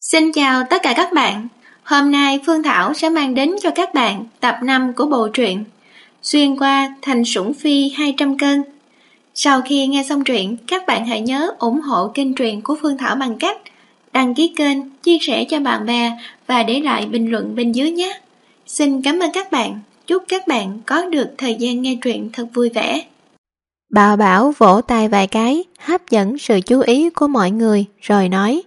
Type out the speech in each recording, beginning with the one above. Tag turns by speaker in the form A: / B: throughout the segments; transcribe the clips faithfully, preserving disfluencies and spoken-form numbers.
A: Xin chào tất cả các bạn. Hôm nay Phương Thảo sẽ mang đến cho các bạn tập năm của bộ truyện Xuyên qua thành sủng phi hai trăm cân. Sau khi nghe xong truyện, các bạn hãy nhớ ủng hộ kênh truyện của Phương Thảo bằng cách đăng ký kênh, chia sẻ cho bạn bè và để lại bình luận bên dưới nhé. Xin cảm ơn các bạn. Chúc các bạn có được thời gian nghe truyện thật vui vẻ.
B: Bà Bảo vỗ tay vài cái, hấp dẫn sự chú ý của mọi người rồi nói: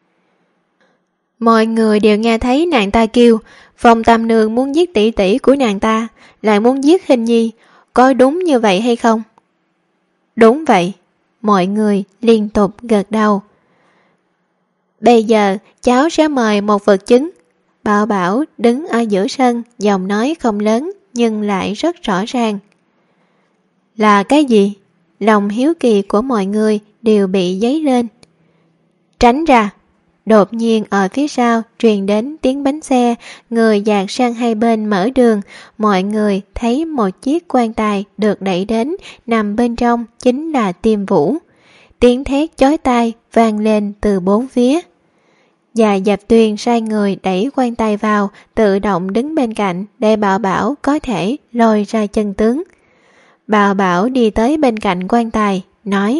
B: Mọi người đều nghe thấy nàng ta kêu Phong Tam Nương muốn giết tỷ tỷ của nàng ta, lại muốn giết Hình Nhi, có đúng như vậy hay không? Đúng vậy, mọi người liên tục gật đầu. Bây giờ cháu sẽ mời một vật chứng. Bảo Bảo đứng ở giữa sân, giọng nói không lớn nhưng lại rất rõ ràng. Là cái gì? Lòng hiếu kỳ của mọi người đều bị dấy lên. Tránh ra! Đột nhiên ở phía sau truyền đến tiếng bánh xe, người dạt sang hai bên mở đường, mọi người thấy một chiếc quan tài được đẩy đến, nằm bên trong chính là Tiêm Vũ. Tiếng thét chói tai vang lên từ bốn phía. Già Dạp Tuyền sai người đẩy quan tài vào, tự động đứng bên cạnh để Bảo Bảo có thể lôi ra chân tướng. Bảo Bảo đi tới bên cạnh quan tài, nói: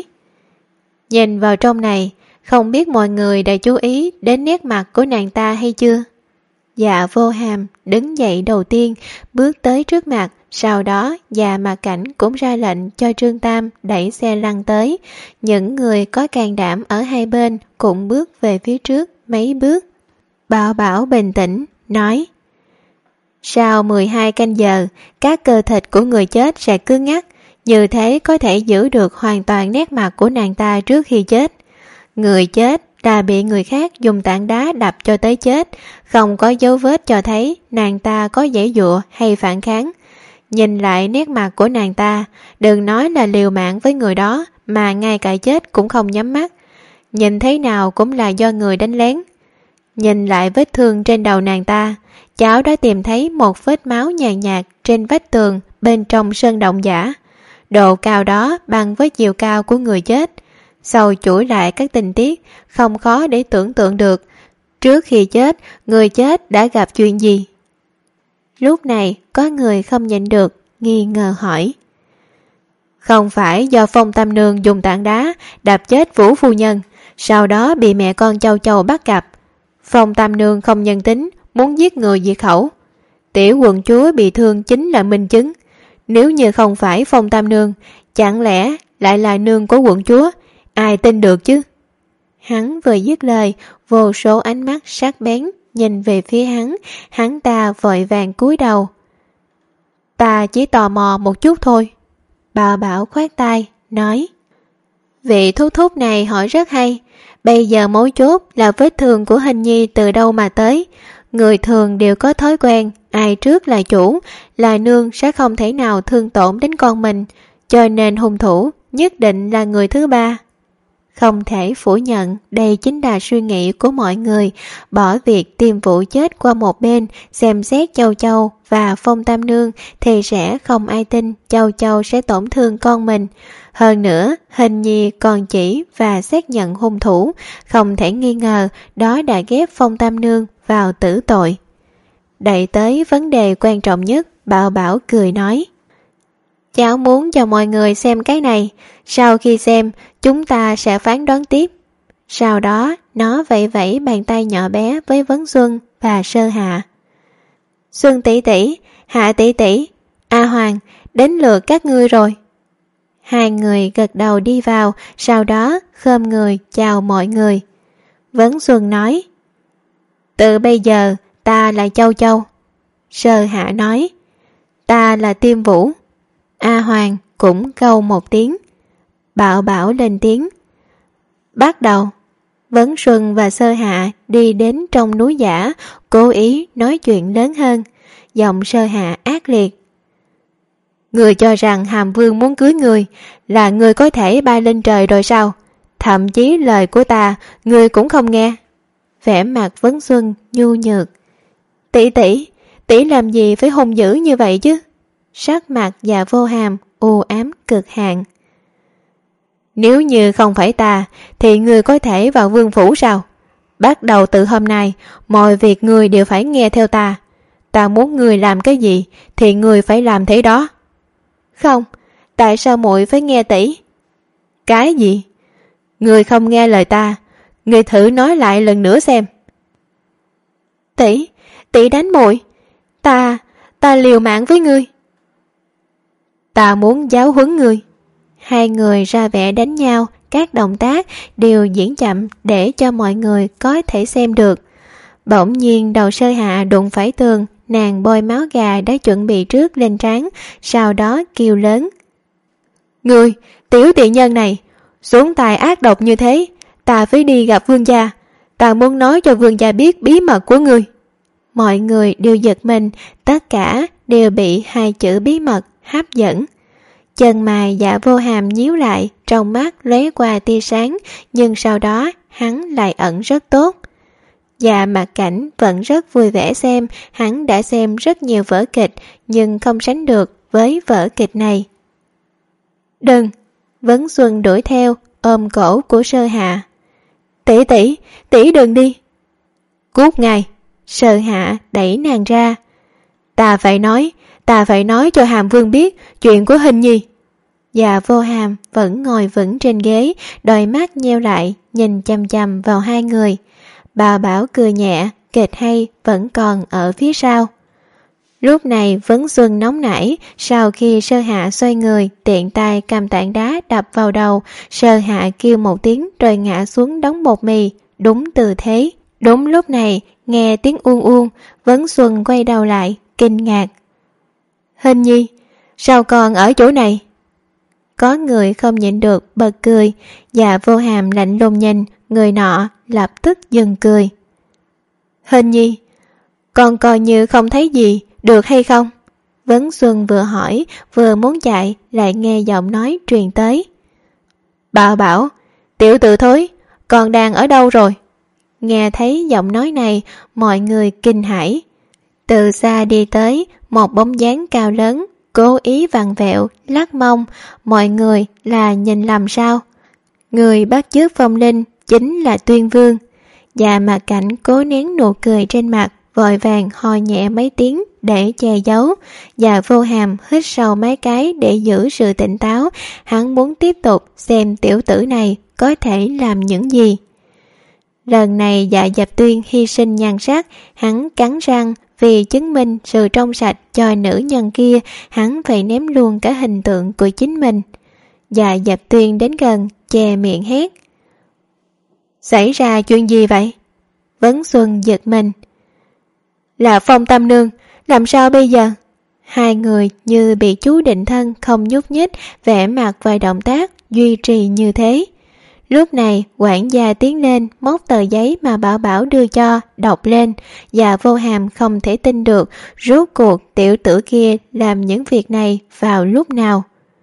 B: Nhìn vào trong này, không biết mọi người đã chú ý đến nét mặt của nàng ta hay chưa? Dạ Vô Hàm đứng dậy đầu tiên, bước tới trước mặt, sau đó Dạ Mạc Cảnh cũng ra lệnh cho Trương Tam đẩy xe lăn tới. Những người có can đảm ở hai bên cũng bước về phía trước mấy bước. Bảo Bảo bình tĩnh, nói: Sau mười hai canh giờ, các cơ thịt của người chết sẽ cứng ngắc, như thế có thể giữ được hoàn toàn nét mặt của nàng ta trước khi chết. Người chết là bị người khác dùng tảng đá đập cho tới chết, không có dấu vết cho thấy nàng ta có giãy giụa hay phản kháng. Nhìn lại nét mặt của nàng ta, đừng nói là liều mạng với người đó, mà ngay cả chết cũng không nhắm mắt. Nhìn thế nào cũng là do người đánh lén. Nhìn lại vết thương trên đầu nàng ta, cháu đã tìm thấy một vết máu nhàn nhạt trên vách tường bên trong sơn động giả. Độ cao đó bằng với chiều cao của người chết. Sau chuỗi lại các tình tiết, không khó để tưởng tượng được trước khi chết, người chết đã gặp chuyện gì. Lúc này có người không nhịn được, nghi ngờ hỏi: Không phải do Phong Tam Nương dùng tảng đá đập chết Vũ phu nhân, sau đó bị mẹ con Châu Châu bắt gặp. Phong Tam Nương không nhân tính, muốn giết người diệt khẩu. Tiểu quận chúa bị thương chính là minh chứng. Nếu như không phải Phong Tam Nương, chẳng lẽ lại là nương của quận chúa? Ai tin được chứ? Hắn vừa dứt lời, vô số ánh mắt sắc bén nhìn về phía hắn, hắn ta vội vàng cúi đầu. Ta chỉ tò mò một chút thôi. Bà Bảo khoát tay, nói: Vị thúc thúc này hỏi rất hay. Bây giờ mấu chốt là vết thương của Hình Nhi từ đâu mà tới. Người thường đều có thói quen, ai trước là chủ, là nương sẽ không thể nào thương tổn đến con mình, cho nên hung thủ nhất định là người thứ ba. Không thể phủ nhận đây chính là suy nghĩ của mọi người, bỏ việc Tiêm Vũ chết qua một bên, xem xét Châu Châu và Phong Tam Nương thì sẽ không ai tin Châu Châu sẽ tổn thương con mình. Hơn nữa, Hình Nhi còn chỉ và xác nhận hung thủ, không thể nghi ngờ đó đã ghép Phong Tam Nương vào tử tội. Đẩy tới vấn đề quan trọng nhất, Bảo Bảo cười nói: Cháu muốn cho mọi người xem cái này, sau khi xem chúng ta sẽ phán đoán tiếp. Sau đó nó vẫy vẫy bàn tay nhỏ bé với Vấn Xuân và Sơ Hạ. Xuân tỷ tỷ, Hạ tỷ tỷ, A Hoàng, đến lượt các ngươi rồi. Hai người gật đầu đi vào, sau đó khom người chào mọi người. Vấn Xuân nói: Từ bây giờ ta là Châu Châu. Sơ Hạ nói: Ta là Tiêm Vũ. A Hoàng cũng câu một tiếng. Bảo Bảo lên tiếng: Bắt đầu. Vấn Xuân và Sơ Hạ đi đến trong núi giả, cố ý nói chuyện lớn hơn. Giọng Sơ Hạ ác liệt: Người cho rằng Hàm Vương muốn cưới người là người có thể bay lên trời rồi sao? Thậm chí lời của ta người cũng không nghe. Vẻ mặt Vấn Xuân nhu nhược: Tỷ tỷ, tỷ làm gì phải hung dữ như vậy chứ? Sắc mặt Dạ Vô Hàm u ám cực hạn. Nếu như không phải ta thì người có thể vào vương phủ sao? Bắt đầu từ hôm nay, mọi việc ngươi đều phải nghe theo ta. Ta muốn ngươi làm cái gì thì ngươi phải làm thế đó. Không, tại sao muội phải nghe tỷ? Cái gì? Ngươi không nghe lời ta, ngươi thử nói lại lần nữa xem. Tỷ, tỷ đánh muội. Ta, ta liều mạng với ngươi. Ta muốn giáo huấn ngươi. Hai người ra vẻ đánh nhau, các động tác đều diễn chậm để cho mọi người có thể xem được. Bỗng nhiên đầu Sơ Hạ đụng phải tường, nàng bôi máu gà đã chuẩn bị trước lên trán, sau đó kêu lớn. Ngươi, tiểu tiện nhân này, xuống tài ác độc như thế, ta phải đi gặp vương gia. Ta muốn nói cho vương gia biết bí mật của ngươi. Mọi người đều giật mình, tất cả đều bị hai chữ bí mật hấp dẫn. Chân mày Dạ Vô Hàm nhíu lại, trong mắt lóe qua tia sáng, nhưng sau đó hắn lại ẩn rất tốt. Dạ Mạc Cảnh vẫn rất vui vẻ xem, hắn đã xem rất nhiều vở kịch, nhưng không sánh được với vở kịch này. Đừng! Vấn Xuân đuổi theo, ôm cổ của Sơ Hạ. Tỷ tỷ, tỷ đừng đi. Cút ngay! Sơ Hạ đẩy nàng ra. Ta phải nói, ta phải nói cho Hàm Vương biết chuyện của Hình Nhi. Dạ Vô Hàm vẫn ngồi vững trên ghế, đôi mắt nheo lại, nhìn chằm chằm vào hai người. Bà Bảo cười nhẹ, kịch hay vẫn còn ở phía sau. Lúc này Vấn Xuân nóng nảy, sau khi Sơ Hạ xoay người, tiện tay cầm tảng đá đập vào đầu, Sơ Hạ kêu một tiếng rồi ngã xuống đống bột mì, đúng tư thế. Đúng lúc này, nghe tiếng uông uông, Vấn Xuân quay đầu lại, kinh ngạc. Hình Nhi, sao con ở chỗ này? Có người không nhịn được bật cười. Dạ Vô Hàm lạnh lùng nhìn, người nọ lập tức dừng cười. Hình Nhi, con coi như không thấy gì, được hay không? Vấn Xuân vừa hỏi, vừa muốn chạy, lại nghe giọng nói truyền tới. Bảo Bảo, tiểu tử thối, con đang ở đâu rồi? Nghe thấy giọng nói này, mọi người kinh hãi. Từ xa đi tới, một bóng dáng cao lớn, cố ý vặn vẹo, lắc mông, mọi người là nhìn lầm sao? Người bắt chước Phong Linh chính là Tuyên Vương. Dạ Mạc Cảnh cố nén nụ cười trên mặt, vội vàng ho nhẹ mấy tiếng để che giấu. Dạ Vô Hàm hít sâu mấy cái để giữ sự tỉnh táo, hắn muốn tiếp tục xem tiểu tử này có thể làm những gì. Lần này Dạ Dập Tuyên hy sinh nhan sắc, hắn cắn răng, vì chứng minh sự trong sạch cho nữ nhân kia, hắn phải ném luôn cả hình tượng của chính mình. Dạ Dập Tuyên đến gần, che miệng hét. Xảy ra chuyện gì vậy? Vấn Xuân giật mình. Là Phong Tam Nương, làm sao bây giờ? Hai người như bị chú định thân không nhúc nhích, vẻ mặt và động tác duy trì như thế. Lúc này quản gia tiến lên, móc tờ giấy mà Bảo Bảo đưa cho, đọc lên. Dạ Vô Hàm không thể tin được, rốt cuộc tiểu tử kia làm những việc này vào lúc nào.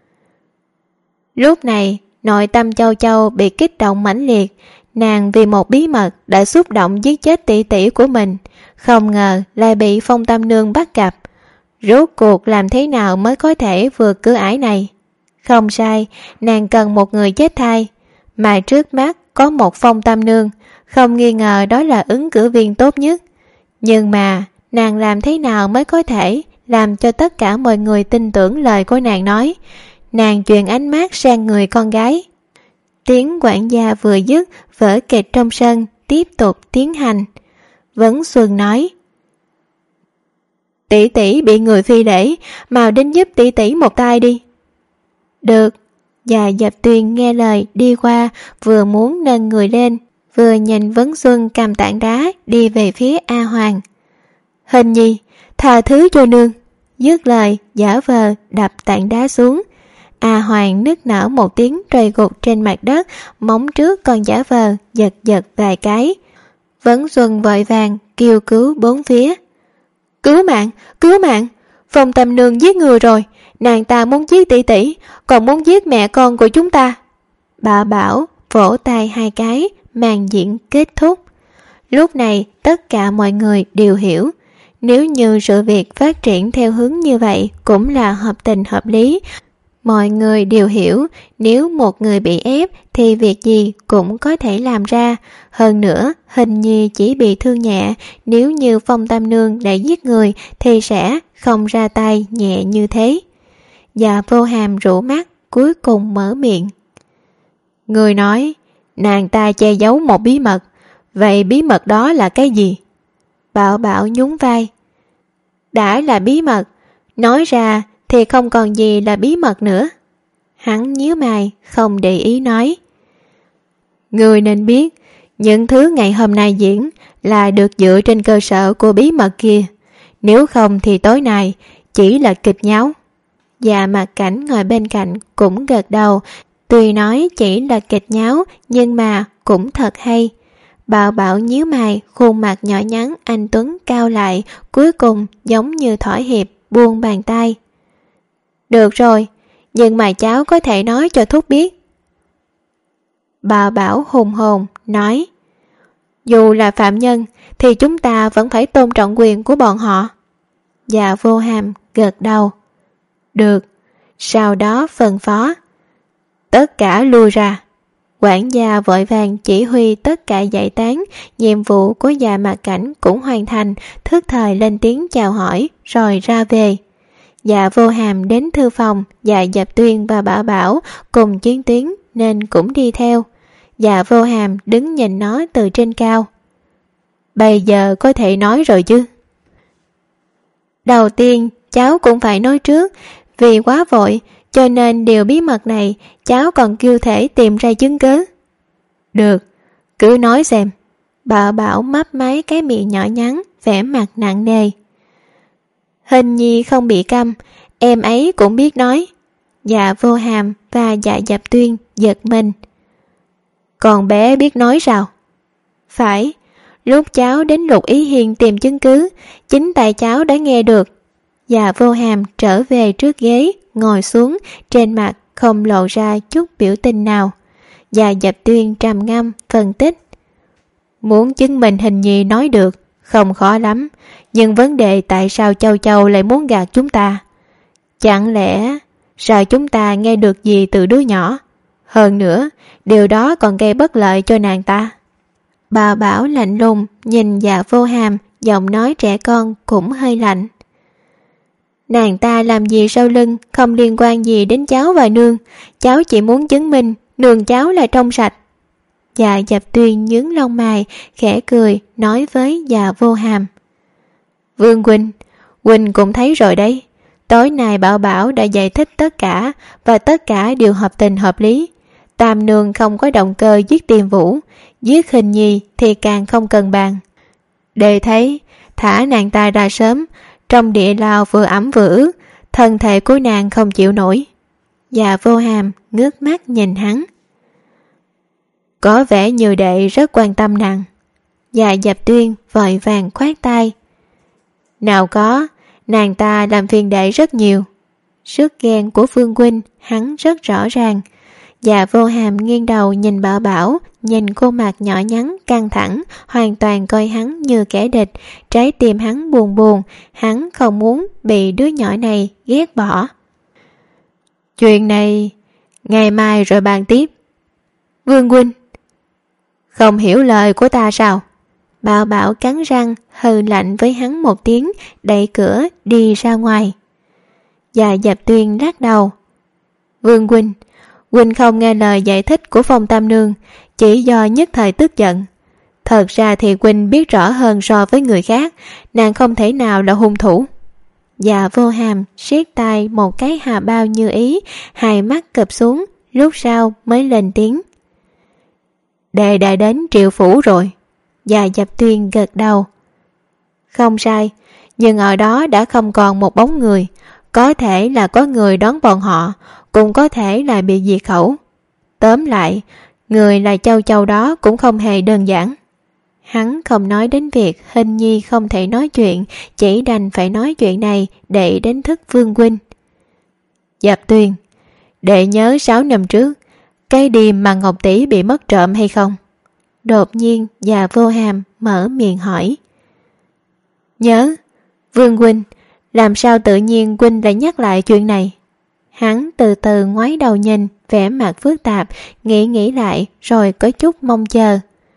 B: Lúc này nội tâm Châu Châu bị kích động mãnh liệt, nàng vì một bí mật đã xúc động giết chết tỷ tỷ của mình, không ngờ lại bị Phong Tam Nương bắt gặp. Rốt cuộc làm thế nào mới có thể vượt cửa ải này? Không sai, nàng cần một người chết thay, mà trước mắt có một Phong Tam Nương, không nghi ngờ đó là ứng cử viên tốt nhất. Nhưng mà nàng làm thế nào mới có thể làm cho tất cả mọi người tin tưởng lời của nàng nói? Nàng truyền ánh mắt sang người con gái. Tiếng quản gia vừa dứt, vở kịch trong sân tiếp tục tiến hành. Vấn Xuân nói, tỷ tỷ bị người phi lễ, mau đến giúp tỷ tỷ một tay đi. Được. Dạ Dập Tuyên nghe lời đi qua, vừa muốn nâng người lên, vừa nhìn Vấn Xuân cầm tảng đá đi về phía A Hoàng. Hình Nhi, tha thứ cho nương. Dứt lời, giả vờ đập tảng đá xuống. A Hoàng nức nở một tiếng rồi gục trên mặt đất, móng trước còn giả vờ giật giật vài cái. Vấn Xuân vội vàng kêu cứu bốn phía. Cứu mạng, cứu mạng, Phong Tam Nương giết người rồi, nàng ta muốn giết tỷ tỷ, còn muốn giết mẹ con của chúng ta. Bà Bảo vỗ tay hai cái, màn diễn kết thúc. Lúc này tất cả mọi người đều hiểu, nếu như sự việc phát triển theo hướng như vậy cũng là hợp tình hợp lý. Mọi người đều hiểu nếu một người bị ép thì việc gì cũng có thể làm ra. Hơn nữa, Hình Nhi chỉ bị thương nhẹ, nếu như Phong Tam Nương đã giết người thì sẽ không ra tay nhẹ như thế. Dạ Vô Hàm rũ mắt, cuối cùng mở miệng. Người nói, nàng ta che giấu một bí mật, vậy bí mật đó là cái gì? Bảo Bảo nhún vai. Đã là bí mật, nói ra thì không còn gì là bí mật nữa. Hắn nhíu mày, không để ý nói. Người nên biết, những thứ ngày hôm nay diễn là được dựa trên cơ sở của bí mật kia. Nếu không thì tối nay chỉ là kịch nháo. Dạ Mạc Cảnh ngồi bên cạnh cũng gật đầu. Tuy nói chỉ là kịch nháo nhưng mà cũng thật hay. Bảo Bảo nhíu mày, khuôn mặt nhỏ nhắn anh tuấn cao lại, cuối cùng giống như thỏa hiệp buông bàn tay. Được rồi, nhưng mà cháu có thể nói cho Thúc biết. Bảo Bảo hùng hồn nói. Dù là phạm nhân thì chúng ta vẫn phải tôn trọng quyền của bọn họ. Dạ Vô Hàm gật đầu. Được, sau đó phân phó. Tất cả lui ra. Quản gia vội vàng chỉ huy tất cả giải tán, nhiệm vụ của Dạ Mạc Cảnh cũng hoàn thành, thức thời lên tiếng chào hỏi rồi ra về. Dạ Vô Hàm đến thư phòng, Dạ Dập Tuyên và Bảo Bảo cùng chiến tuyến nên cũng đi theo. Dạ Vô Hàm đứng nhìn nó từ trên cao. Bây giờ có thể nói rồi chứ? Đầu tiên cháu cũng phải nói trước, vì quá vội cho nên điều bí mật này cháu còn chưa thể tìm ra chứng cứ. Được, cứ nói xem. Bảo Bảo mấp máy cái miệng nhỏ nhắn, vẻ mặt nặng nề. Hình Nhi không bị câm, em ấy cũng biết nói. Dạ Vô Hàm và Dạ Dập Tuyên giật mình. Còn bé biết nói sao? Phải, lúc cháu đến Lục Ý Hiền tìm chứng cứ, chính tại cháu đã nghe được. Dạ Vô Hàm trở về trước ghế, ngồi xuống, trên mặt không lộ ra chút biểu tình nào. Dạ Dập Tuyên trầm ngâm phân tích. Muốn chứng minh Hình Nhi nói được không khó lắm, nhưng vấn đề tại sao Châu Châu lại muốn gạt chúng ta? Chẳng lẽ sợ chúng ta nghe được gì từ đứa nhỏ? Hơn nữa, điều đó còn gây bất lợi cho nàng ta. Bà Bảo lạnh lùng nhìn Dạ Vô Hàm, giọng nói trẻ con cũng hơi lạnh. Nàng ta làm gì sau lưng không liên quan gì đến cháu và nương, cháu chỉ muốn chứng minh nương cháu là trong sạch. Dạ Dập Tuyên nhướng lông mày, khẽ cười nói với Dạ Vô Hàm. Vương huynh, huynh cũng thấy rồi đấy, tối nay Bảo Bảo đã giải thích tất cả và tất cả đều hợp tình hợp lý. Tam nương không có động cơ giết Tiền Vũ, giết Hình Nhi thì càng không cần bàn. Để thấy thả nàng ta ra sớm, trong địa lao vừa ẩm vừa ướt, thân thể của nàng không chịu nổi. Dạ Vô Hàm ngước mắt nhìn hắn. Có vẻ như đệ rất quan tâm nàng. Dạ Dập Tuyên vội vàng khoát tay. Nào có, nàng ta làm phiền đệ rất nhiều. Sức ghen của Phương huynh hắn rất rõ ràng. Dạ Vô Hàm nghiêng đầu nhìn Bảo Bảo, nhìn khuôn mặt nhỏ nhắn căng thẳng, hoàn toàn coi hắn như kẻ địch. Trái tim hắn buồn buồn, hắn không muốn bị đứa nhỏ này ghét bỏ. Chuyện này ngày mai rồi bàn tiếp. Vương huynh, không hiểu lời của ta sao? Bảo Bảo cắn răng hừ lạnh với hắn một tiếng, đẩy cửa đi ra ngoài. Dạ Dập Tuyên lắc đầu. Vương huynh, huynh không nghe lời giải thích của Phong Tam Nương, chỉ do nhất thời tức giận. Thật ra thì huynh biết rõ hơn so với người khác, nàng không thể nào là hung thủ. Dạ Vô Hàm siết tay một cái hà bao như ý, hai mắt cụp xuống, lúc sau mới lên tiếng. Đệ đã đến Triệu Phủ rồi. Dạ Dập Tuyên gật đầu. Không sai, nhưng ở đó đã không còn một bóng người. Có thể là có người đón bọn họ, cũng có thể là bị diệt khẩu. Tóm lại, người là Châu Châu đó cũng không hề đơn giản. Hắn không nói đến việc Hình Nhi không thể nói chuyện, chỉ đành phải nói chuyện này để đánh thức Vương huynh. Dập Tuyên, đệ nhớ sáu năm trước cái đêm mà Ngọc Tỷ bị mất trộm hay không? Đột nhiên Dạ Vô Hàm mở miệng hỏi. Nhớ. Vương huynh, làm sao tự nhiên huynh lại nhắc lại chuyện này? Hắn từ từ ngoái đầu nhìn, vẻ mặt phức tạp, nghĩ nghĩ lại rồi có chút mong chờ.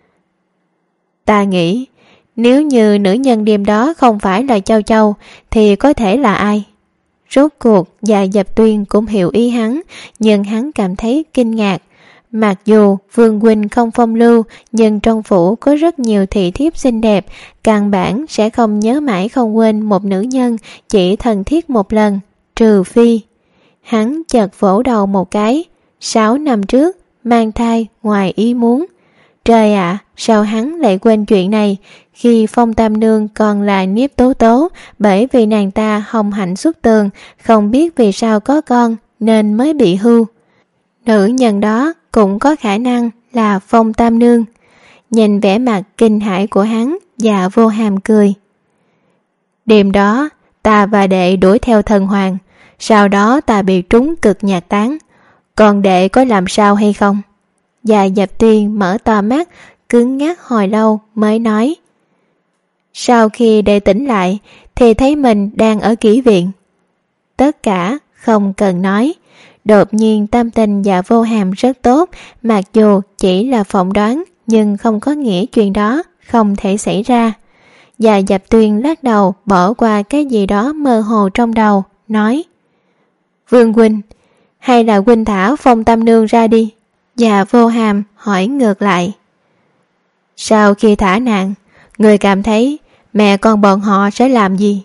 B: Ta nghĩ, nếu như nữ nhân đêm đó không phải là Châu Châu thì có thể là ai? Rốt cuộc Dạ Dập Tuyên cũng hiểu ý hắn, nhưng hắn cảm thấy kinh ngạc. Mặc dù Vương huynh không phong lưu, nhưng trong phủ có rất nhiều thị thiếp xinh đẹp, căn bản sẽ không nhớ mãi không quên một nữ nhân chỉ thân thiết một lần, trừ phi. Hắn chợt vỗ đầu một cái. Sáu năm trước mang thai ngoài ý muốn. Trời ạ, à, sao hắn lại quên chuyện này khi Phong Tam Nương còn là Niếp Tố Tố, bởi vì nàng ta hồng hạnh xuất tường, không biết vì sao có con nên mới bị hưu. Nữ nhân đó cũng có khả năng là Phong Tam Nương. Nhìn vẻ mặt kinh hãi của hắn, Dạ Vô Hàm cười. Đêm đó ta và đệ đuổi theo thần hoàng, sau đó ta bị trúng cực nhạc tán. Còn đệ có làm sao hay không? Dạ Dập Tuyên mở to mắt, cứng ngắc hồi lâu mới nói. Sau khi đệ tỉnh lại thì thấy mình đang ở kỹ viện. Tất cả không cần nói. Đột nhiên tâm tình Dạ Vô Hàm rất tốt, mặc dù chỉ là phỏng đoán, nhưng không có nghĩa chuyện đó không thể xảy ra. Dạ Dập Tuyên lắc đầu, bỏ qua cái gì đó mơ hồ trong đầu, nói. Vương huynh, hay là huynh thả Phong Tam Nương ra đi? Dạ Vô Hàm hỏi ngược lại. Sau khi thả nàng, người cảm thấy mẹ con bọn họ sẽ làm gì?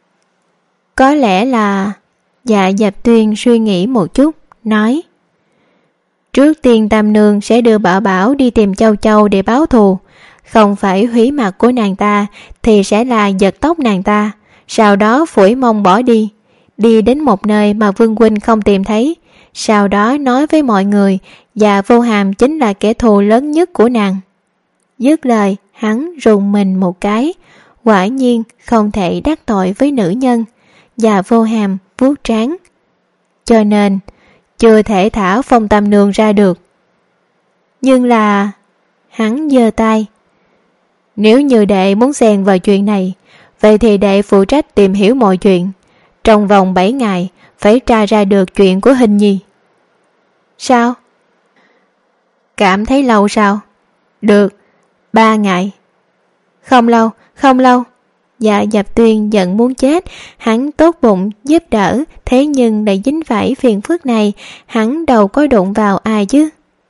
B: Có lẽ là... Dạ Dập Tuyên suy nghĩ một chút, nói. Trước tiên Tam Nương sẽ đưa Bảo Bảo đi tìm Châu Châu để báo thù. Không phải hủy mặt của nàng ta thì sẽ là giật tóc nàng ta, sau đó phủi mông bỏ đi, đi đến một nơi mà Vương huynh không tìm thấy, sau đó nói với mọi người Dạ Vô Hàm chính là kẻ thù lớn nhất của nàng. Dứt lời, hắn rùng mình một cái, quả nhiên không thể đắc tội với nữ nhân. Dạ Vô Hàm vuốt trán. Cho nên chưa thể thả Phong Tam Nương ra được. Nhưng là... Hắn giơ tay. Nếu như đệ muốn xen vào chuyện này, vậy thì đệ phụ trách tìm hiểu mọi chuyện. Trong vòng bảy ngày phải tra ra được chuyện của Hình Nhi. Sao? Cảm thấy lâu sao? Được, ba ngày. Không lâu, không lâu. Dạ Dập Tuyên giận muốn chết, hắn tốt bụng giúp đỡ, thế nhưng lại dính phải phiền phức này, hắn đâu có đụng vào ai chứ.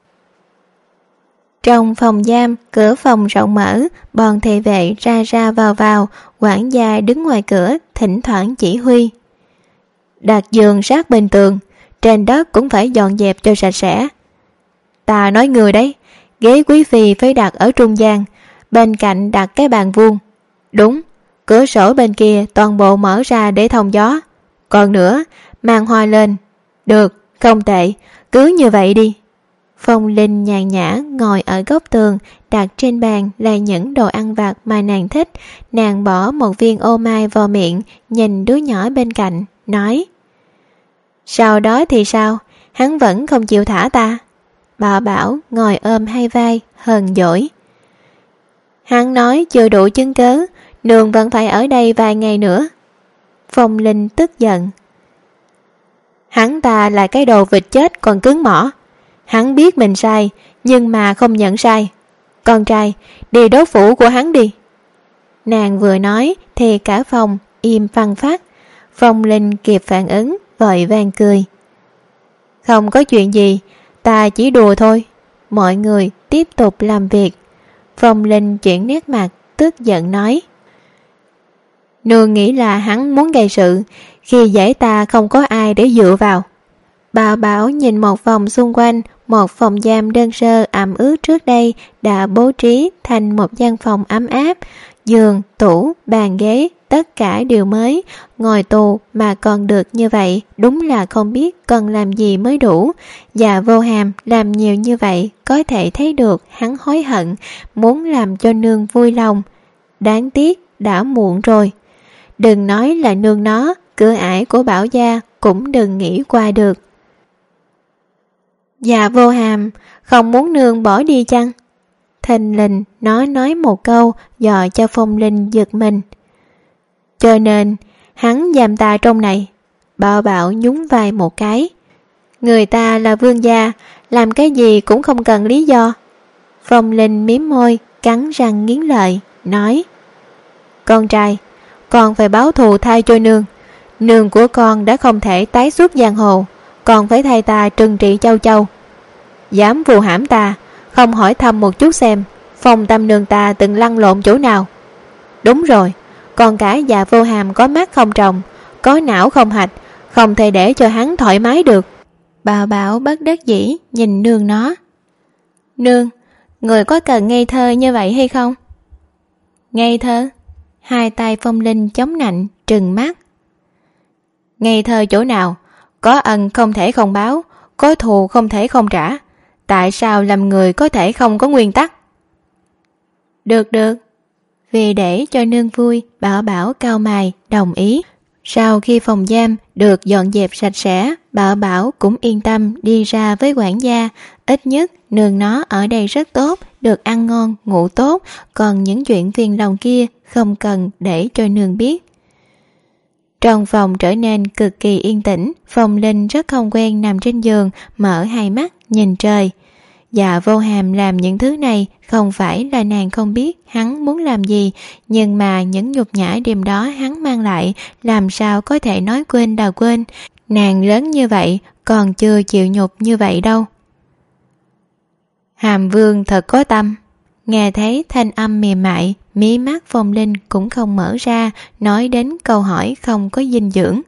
B: Trong phòng giam, cửa phòng rộng mở, bọn thị vệ ra ra vào vào, quản gia đứng ngoài cửa, thỉnh thoảng chỉ huy. Đặt giường sát bên tường, trên đất cũng phải dọn dẹp cho sạch sẽ. Ta nói người đấy, ghế quý phi phải đặt ở trung gian, bên cạnh đặt cái bàn vuông. Đúng, cửa sổ bên kia toàn bộ mở ra để thông gió. Còn nữa, mang hoa lên. Được, không tệ, cứ như vậy đi. Phong Linh nhàn nhã ngồi ở góc tường, đặt trên bàn là những đồ ăn vặt mà nàng thích. Nàng bỏ một viên ô mai vào miệng, nhìn đứa nhỏ bên cạnh, nói. Sau đó thì sao? Hắn vẫn không chịu thả ta. Bà Bảo ngồi ôm hai vai, hờn dỗi. Hắn nói chưa đủ chứng cớ, nương vẫn phải ở đây vài ngày nữa. Phong Linh tức giận. Hắn ta là cái đồ vịt chết còn cứng mỏ. Hắn biết mình sai, nhưng mà không nhận sai. Con trai, đi đốt phủ của hắn đi. Nàng vừa nói thì cả phòng im phăng phát. Phong Linh kịp phản ứng, vội vàng cười. Không có chuyện gì, ta chỉ đùa thôi. Mọi người tiếp tục làm việc. Phong Linh chuyển nét mặt, tức giận nói. Nương nghĩ là hắn muốn gây sự, khi dễ ta không có ai để dựa vào. Bà Bảo nhìn một vòng xung quanh, một phòng giam đơn sơ ẩm ướt trước đây đã bố trí thành một gian phòng ấm áp. Giường, tủ, bàn ghế, tất cả đều mới. Ngồi tù mà còn được như vậy, đúng là không biết cần làm gì mới đủ. Dạ Vô Hàm làm nhiều như vậy, có thể thấy được hắn hối hận, muốn làm cho nương vui lòng. Đáng tiếc, đã muộn rồi. Đừng nói là nương nó, cửa ải của Bảo gia cũng đừng nghĩ qua được. Dạ Vô Hàm, không muốn nương bỏ đi chăng? Thình lình nó nói một câu, dò cho Phong Linh giật mình. Cho nên, hắn giam ta trong này. Bảo Bảo nhún vai một cái. Người ta là vương gia, làm cái gì cũng không cần lý do. Phong Linh mím môi, cắn răng nghiến lợi, nói: Con trai, con phải báo thù thay cho nương. Nương của con đã không thể tái xuất giang hồ, con phải thay ta trừng trị Châu Châu. Dám vu hãm ta, không hỏi thăm một chút xem Phong Tam nương ta từng lăn lộn chỗ nào. Đúng rồi, con cả già Vô Hàm có mắt không tròng, có não không hạch, không thể để cho hắn thoải mái được. Bảo Bảo bất đắc dĩ nhìn nương nó. Nương, người có cần ngây thơ như vậy hay không? Ngây thơ? Hai tay Phong Linh chống nạnh trừng mắt. Ngây thơ chỗ nào? Có ân không thể không báo, có thù không thể không trả. Tại sao làm người có thể không có nguyên tắc? Được được. Vì để cho nương vui, Bảo Bảo cau mày đồng ý. Sau khi phòng giam được dọn dẹp sạch sẽ, Bảo Bảo cũng yên tâm đi ra với quản gia. Ít nhất nương nó ở đây rất tốt, được ăn ngon, ngủ tốt. Còn những chuyện phiền lòng kia không cần để cho nương biết. Trong phòng trở nên cực kỳ yên tĩnh. Phong Linh rất không quen nằm trên giường, mở hai mắt nhìn trời. Dạ Vô Hàm làm những thứ này không phải là nàng không biết hắn muốn làm gì, nhưng mà những nhục nhã đêm đó hắn mang lại làm sao có thể nói quên đào quên. Nàng lớn như vậy còn chưa chịu nhục như vậy đâu. Hàm Vương thật có tâm. Nghe thấy thanh âm mềm mại, mí mắt Phong Linh cũng không mở ra, nói đến câu hỏi không có dinh dưỡng.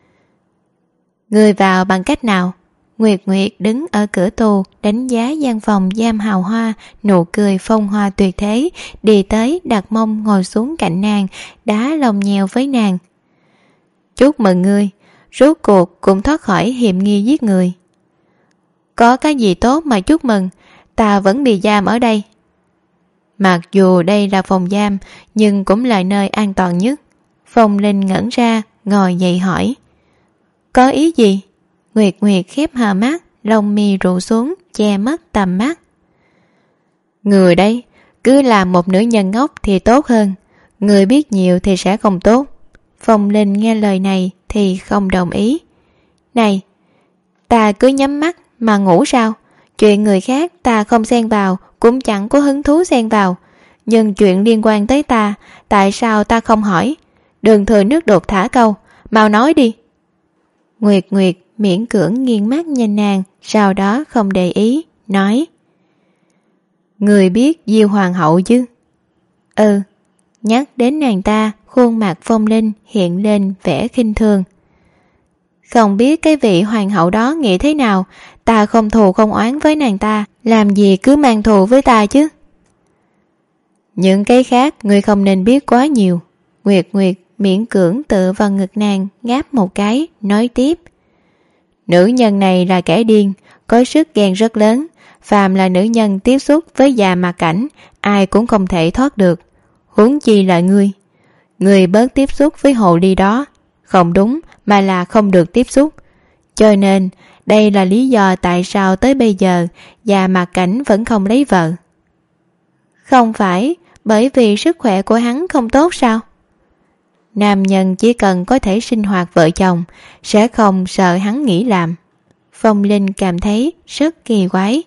B: Người vào bằng cách nào? Nguyệt Nguyệt đứng ở cửa tù đánh giá gian phòng giam hào hoa, nụ cười phong hoa tuyệt thế, đi tới đặt mông ngồi xuống cạnh nàng, đá lòng nhèo với nàng. Chúc mừng ngươi, rốt cuộc cũng thoát khỏi hiểm nghi giết người. Có cái gì tốt mà chúc mừng, ta vẫn bị giam ở đây. Mặc dù đây là phòng giam, nhưng cũng là nơi an toàn nhất. Phong Linh ngẩn ra, ngồi dậy hỏi. Có ý gì? Nguyệt Nguyệt khép hờ mắt, lông mi rụ xuống, che mất tầm mắt. Người đây, cứ làm một nữ nhân ngốc thì tốt hơn. Người biết nhiều thì sẽ không tốt. Phong Linh nghe lời này thì không đồng ý. Này, ta cứ nhắm mắt mà ngủ sao? Chuyện người khác ta không xen vào, cũng chẳng có hứng thú xen vào. Nhưng chuyện liên quan tới ta, tại sao ta không hỏi? Đừng thừa nước đục thả câu, mau nói đi. Nguyệt Nguyệt miễn cưỡng nghiêng mắt nhìn nàng, sau đó không để ý, nói. Người biết Diêu Hoàng hậu chứ? Ừ. Nhắc đến nàng ta, khuôn mặt Phong Linh hiện lên vẻ khinh thường. Không biết cái vị hoàng hậu đó nghĩ thế nào, ta không thù không oán với nàng ta, làm gì cứ mang thù với ta chứ? Những cái khác người không nên biết quá nhiều. Nguyệt Nguyệt miễn cưỡng tự vào ngực nàng, ngáp một cái, nói tiếp. Nữ nhân này là kẻ điên, có sức ghen rất lớn. Phàm là nữ nhân tiếp xúc với già Mạc Cảnh, ai cũng không thể thoát được. Huống chi là ngươi. Ngươi bớt tiếp xúc với hồ ly đó. Không đúng, mà là không được tiếp xúc. Cho nên, đây là lý do tại sao tới bây giờ già Mạc Cảnh vẫn không lấy vợ. Không phải bởi vì sức khỏe của hắn không tốt sao? Nam nhân chỉ cần có thể sinh hoạt vợ chồng, sẽ không sợ hắn nghỉ làm. Phong Linh cảm thấy rất kỳ quái.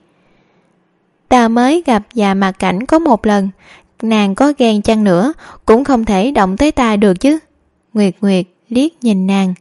B: Ta mới gặp già Mạc Cảnh có một lần, nàng có ghen chăng nữa cũng không thể động tới ta được chứ. Nguyệt Nguyệt liếc nhìn nàng.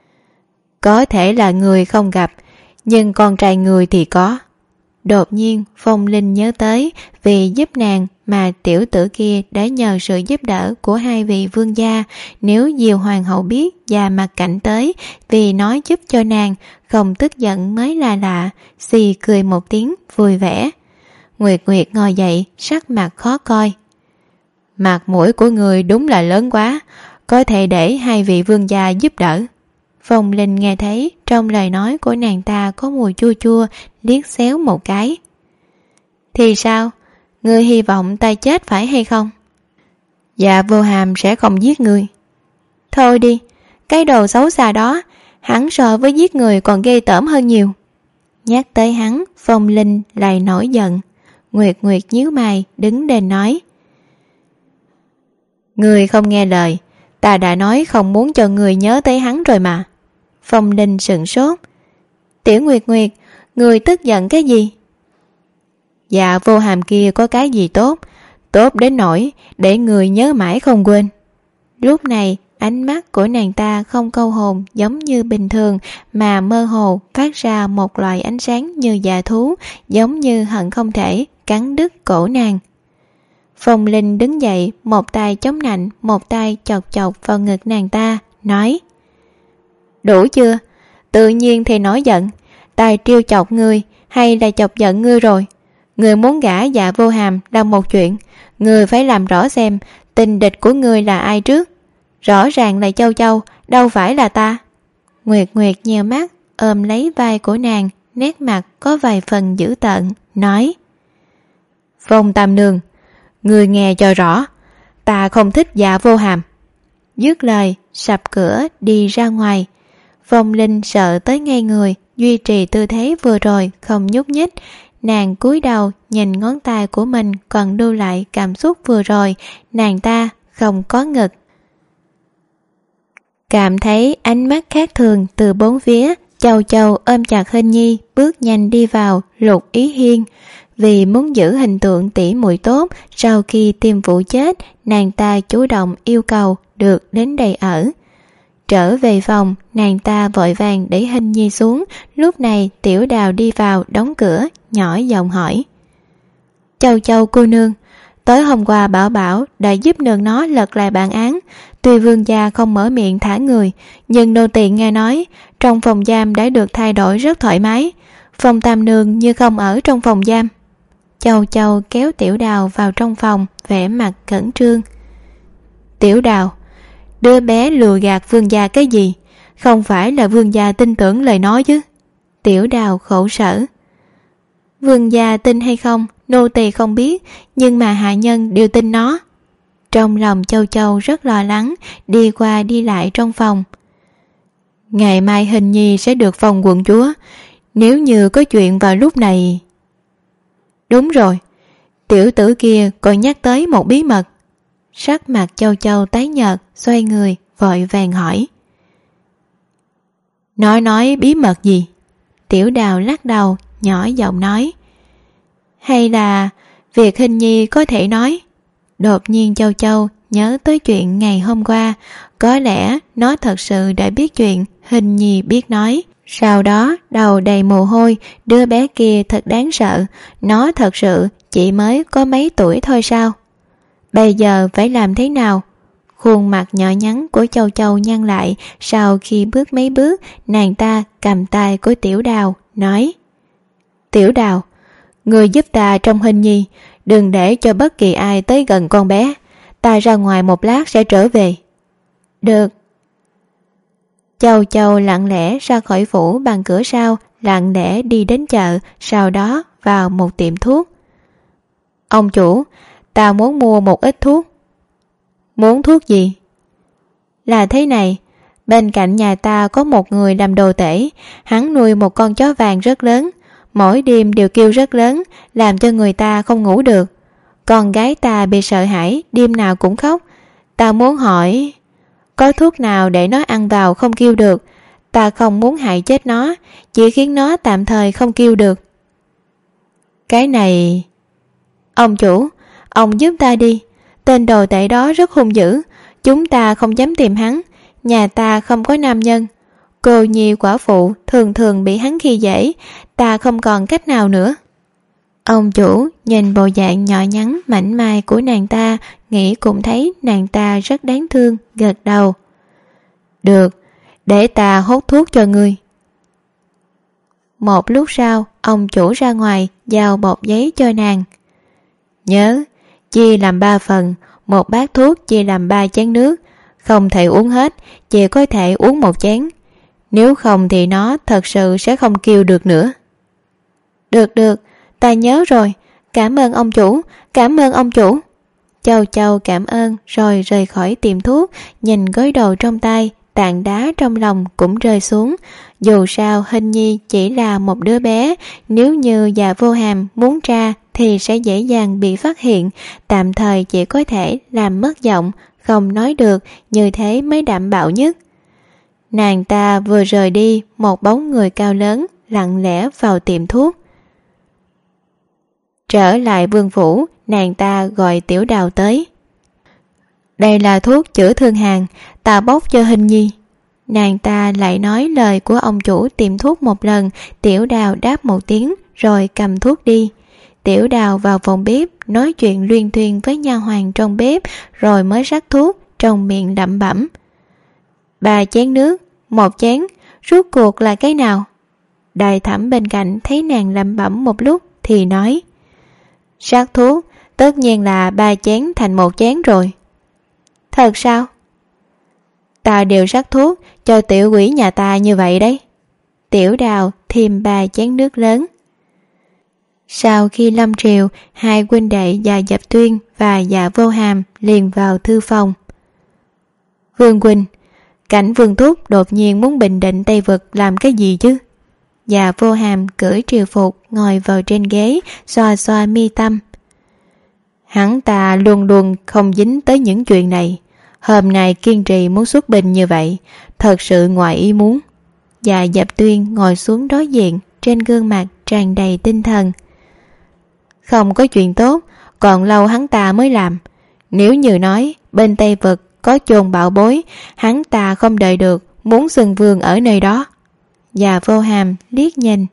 B: Có thể là người không gặp, nhưng con trai người thì có. Đột nhiên Phong Linh nhớ tới vì giúp nàng mà tiểu tử kia đã nhờ sự giúp đỡ của hai vị vương gia. Nếu Diêu Hoàng hậu biết già Mạc Cảnh tới vì nói giúp cho nàng, không tức giận mới là lạ. Xì cười một tiếng vui vẻ. Nguyệt Nguyệt ngồi dậy, sắc mặt khó coi. Mặt mũi của người đúng là lớn quá, có thể để hai vị vương gia giúp đỡ. Phong Linh nghe thấy trong lời nói của nàng ta có mùi chua chua, liếc xéo một cái. Thì sao? Ngươi hy vọng ta chết phải hay không? Dạ Vô Hàm sẽ không giết ngươi. Thôi đi, cái đồ xấu xa đó, hắn so với giết người còn ghê tởm hơn nhiều. Nhắc tới hắn, Phong Linh lại nổi giận. Nguyệt Nguyệt nhíu mày, đứng lên nói. Ngươi không nghe lời, ta đã nói không muốn cho ngươi nhớ tới hắn rồi mà. Phong Linh sửng sốt. Tiểu Nguyệt Nguyệt, người tức giận cái gì? Dạ Vô Hàm kia có cái gì tốt, tốt đến nỗi để người nhớ mãi không quên. Lúc này ánh mắt của nàng ta không câu hồn giống như bình thường, mà mơ hồ phát ra một loại ánh sáng như dạ thú, giống như hận không thể cắn đứt cổ nàng. Phong Linh đứng dậy, một tay chống nạnh, một tay chọc chọc vào ngực nàng ta, nói: Đủ chưa? Tự nhiên thì nổi giận. Ta trêu chọc ngươi hay là chọc giận ngươi rồi? Ngươi muốn gả Dạ Vô Hàm là một chuyện, ngươi phải làm rõ xem tình địch của ngươi là ai trước. Rõ ràng là Châu Châu, đâu phải là ta. Nguyệt Nguyệt nheo mắt, ôm lấy vai của nàng, nét mặt có vài phần dữ tợn, nói: Phong Tam Nương, ngươi nghe cho rõ, ta không thích Dạ Vô Hàm. Dứt lời, sập cửa đi ra ngoài. Phong Linh sợ tới ngay người, duy trì tư thế vừa rồi không nhúc nhích. Nàng cúi đầu nhìn ngón tay của mình còn lưu lại cảm xúc vừa rồi, nàng ta không có ngực. Cảm thấy ánh mắt khác thường từ bốn phía, Châu Châu ôm chặt Hình Nhi bước nhanh đi vào Lục Ý Hiên. Vì muốn giữ hình tượng tỉ muội tốt, sau khi tiêm vụ chết, nàng ta chủ động yêu cầu được đến đây ở. Trở về phòng, nàng ta vội vàng để Hình Nhi xuống. Lúc này Tiểu Đào đi vào đóng cửa, nhỏ giọng hỏi: Châu Châu cô nương, tối hôm qua Bảo Bảo đã giúp nương nó lật lại bản án. Tuy vương gia không mở miệng thả người, nhưng nô tỳ nghe nói trong phòng giam đã được thay đổi rất thoải mái. Phong Tam Nương như không ở trong phòng giam. Châu Châu kéo Tiểu Đào vào trong phòng, vẻ mặt cẩn trương. Tiểu Đào, đứa bé lừa gạt vương gia cái gì? Không phải là vương gia tin tưởng lời nói chứ? Tiểu Đào khổ sở. Vương gia tin hay không, nô tỳ không biết, nhưng mà hạ nhân đều tin nó. Trong lòng Châu Châu rất lo lắng, đi qua đi lại trong phòng. Ngày mai Hình Nhi sẽ được phong quận chúa, nếu như có chuyện vào lúc này... Đúng rồi, tiểu tử kia còn nhắc tới một bí mật. Sắc mặt Châu Châu tái nhợt, xoay người, vội vàng hỏi. Nói nói bí mật gì? Tiểu Đào lắc đầu, nhỏ giọng nói. Hay là việc Hình Nhi có thể nói? Đột nhiên Châu Châu nhớ tới chuyện ngày hôm qua, có lẽ nó thật sự đã biết chuyện Hình Nhi biết nói. Sau đó đầu đầy mồ hôi, đứa bé kia thật đáng sợ, nó thật sự chỉ mới có mấy tuổi thôi sao? Bây giờ phải làm thế nào? Khuôn mặt nhỏ nhắn của Châu Châu nhăn lại, sau khi bước mấy bước, nàng ta cầm tay của Tiểu Đào, nói: Tiểu Đào, người giúp ta trong Hình Nhi, đừng để cho bất kỳ ai tới gần con bé. Ta ra ngoài một lát sẽ trở về. Được. Châu Châu lặng lẽ ra khỏi phủ bằng cửa sau, lặng lẽ đi đến chợ, sau đó vào một tiệm thuốc. Ông chủ, ta muốn mua một ít thuốc. Muốn thuốc gì? Là thế này, bên cạnh nhà ta có một người làm đồ tể, hắn nuôi một con chó vàng rất lớn, mỗi đêm đều kêu rất lớn, làm cho người ta không ngủ được. Con gái ta bị sợ hãi, đêm nào cũng khóc. Ta muốn hỏi, có thuốc nào để nó ăn vào không kêu được? Ta không muốn hại chết nó, chỉ khiến nó tạm thời không kêu được. Cái này... Ông chủ, ông giúp ta đi. Tên đồ tể đó rất hung dữ, chúng ta không dám tìm hắn. Nhà ta không có nam nhân, cô nhi quả phụ thường thường bị hắn khi dễ, ta không còn cách nào nữa. Ông chủ nhìn bộ dạng nhỏ nhắn mảnh mai của nàng ta, nghĩ cũng thấy nàng ta rất đáng thương, gật đầu. Được, để ta hốt thuốc cho ngươi. Một lúc sau, ông chủ ra ngoài giao bọc giấy cho nàng. Nhớ, chia làm ba phần, một bát thuốc chia làm ba chén nước, không thể uống hết, chỉ có thể uống một chén. Nếu không thì nó thật sự sẽ không kêu được nữa. Được được, ta nhớ rồi, cảm ơn ông chủ, cảm ơn ông chủ. Châu Châu cảm ơn rồi rời khỏi tiệm thuốc, nhìn gói đồ trong tay, tảng đá trong lòng cũng rơi xuống. Dù sao Hình Nhi chỉ là một đứa bé, nếu như Dạ Vô Hàm muốn tra thì sẽ dễ dàng bị phát hiện, tạm thời chỉ có thể làm mất giọng, không nói được, như thế mới đảm bảo nhất. Nàng ta vừa rời đi, một bóng người cao lớn lặng lẽ vào tiệm thuốc. Trở lại vương phủ, nàng ta gọi Tiểu Đào tới. Đây là thuốc chữa thương hàn, ta bốc cho Hình Nhi. Nàng ta lại nói lời của ông chủ tiệm thuốc một lần. Tiểu Đào đáp một tiếng rồi cầm thuốc đi. Tiểu Đào vào phòng bếp nói chuyện luyên thuyên với nha hoàn trong bếp, rồi mới rắc thuốc, trong miệng lẩm bẩm. Ba chén nước, một chén, rốt cuộc là cái nào? Đại thẩm bên cạnh thấy nàng lẩm bẩm một lúc thì nói. Rắc thuốc, tất nhiên là ba chén thành một chén rồi. Thật sao? Ta đều rắc thuốc cho tiểu quỷ nhà ta như vậy đấy. Tiểu Đào thêm ba chén nước lớn. Sau khi lâm triều, hai huynh đệ Dạ Dập Tuyên và Dạ Vô Hàm liền vào thư phòng. Vương huynh, Cảnh Vương Thúc đột nhiên muốn bình định Tây Vực làm cái gì chứ? Dạ Vô Hàm cởi triều phục ngồi vào trên ghế, xoa xoa mi tâm. Hắn ta luôn luôn không dính tới những chuyện này. Hôm nay kiên trì muốn xuất binh như vậy, thật sự ngoài ý muốn. Dạ Dập Tuyên ngồi xuống đối diện, trên gương mặt tràn đầy tinh thần. Không có chuyện tốt, còn lâu hắn ta mới làm. Nếu như nói bên Tây Vực có chôn bảo bối, hắn ta không đợi được, muốn xưng vương ở nơi đó. Dạ Vô Hàm liếc nhìn.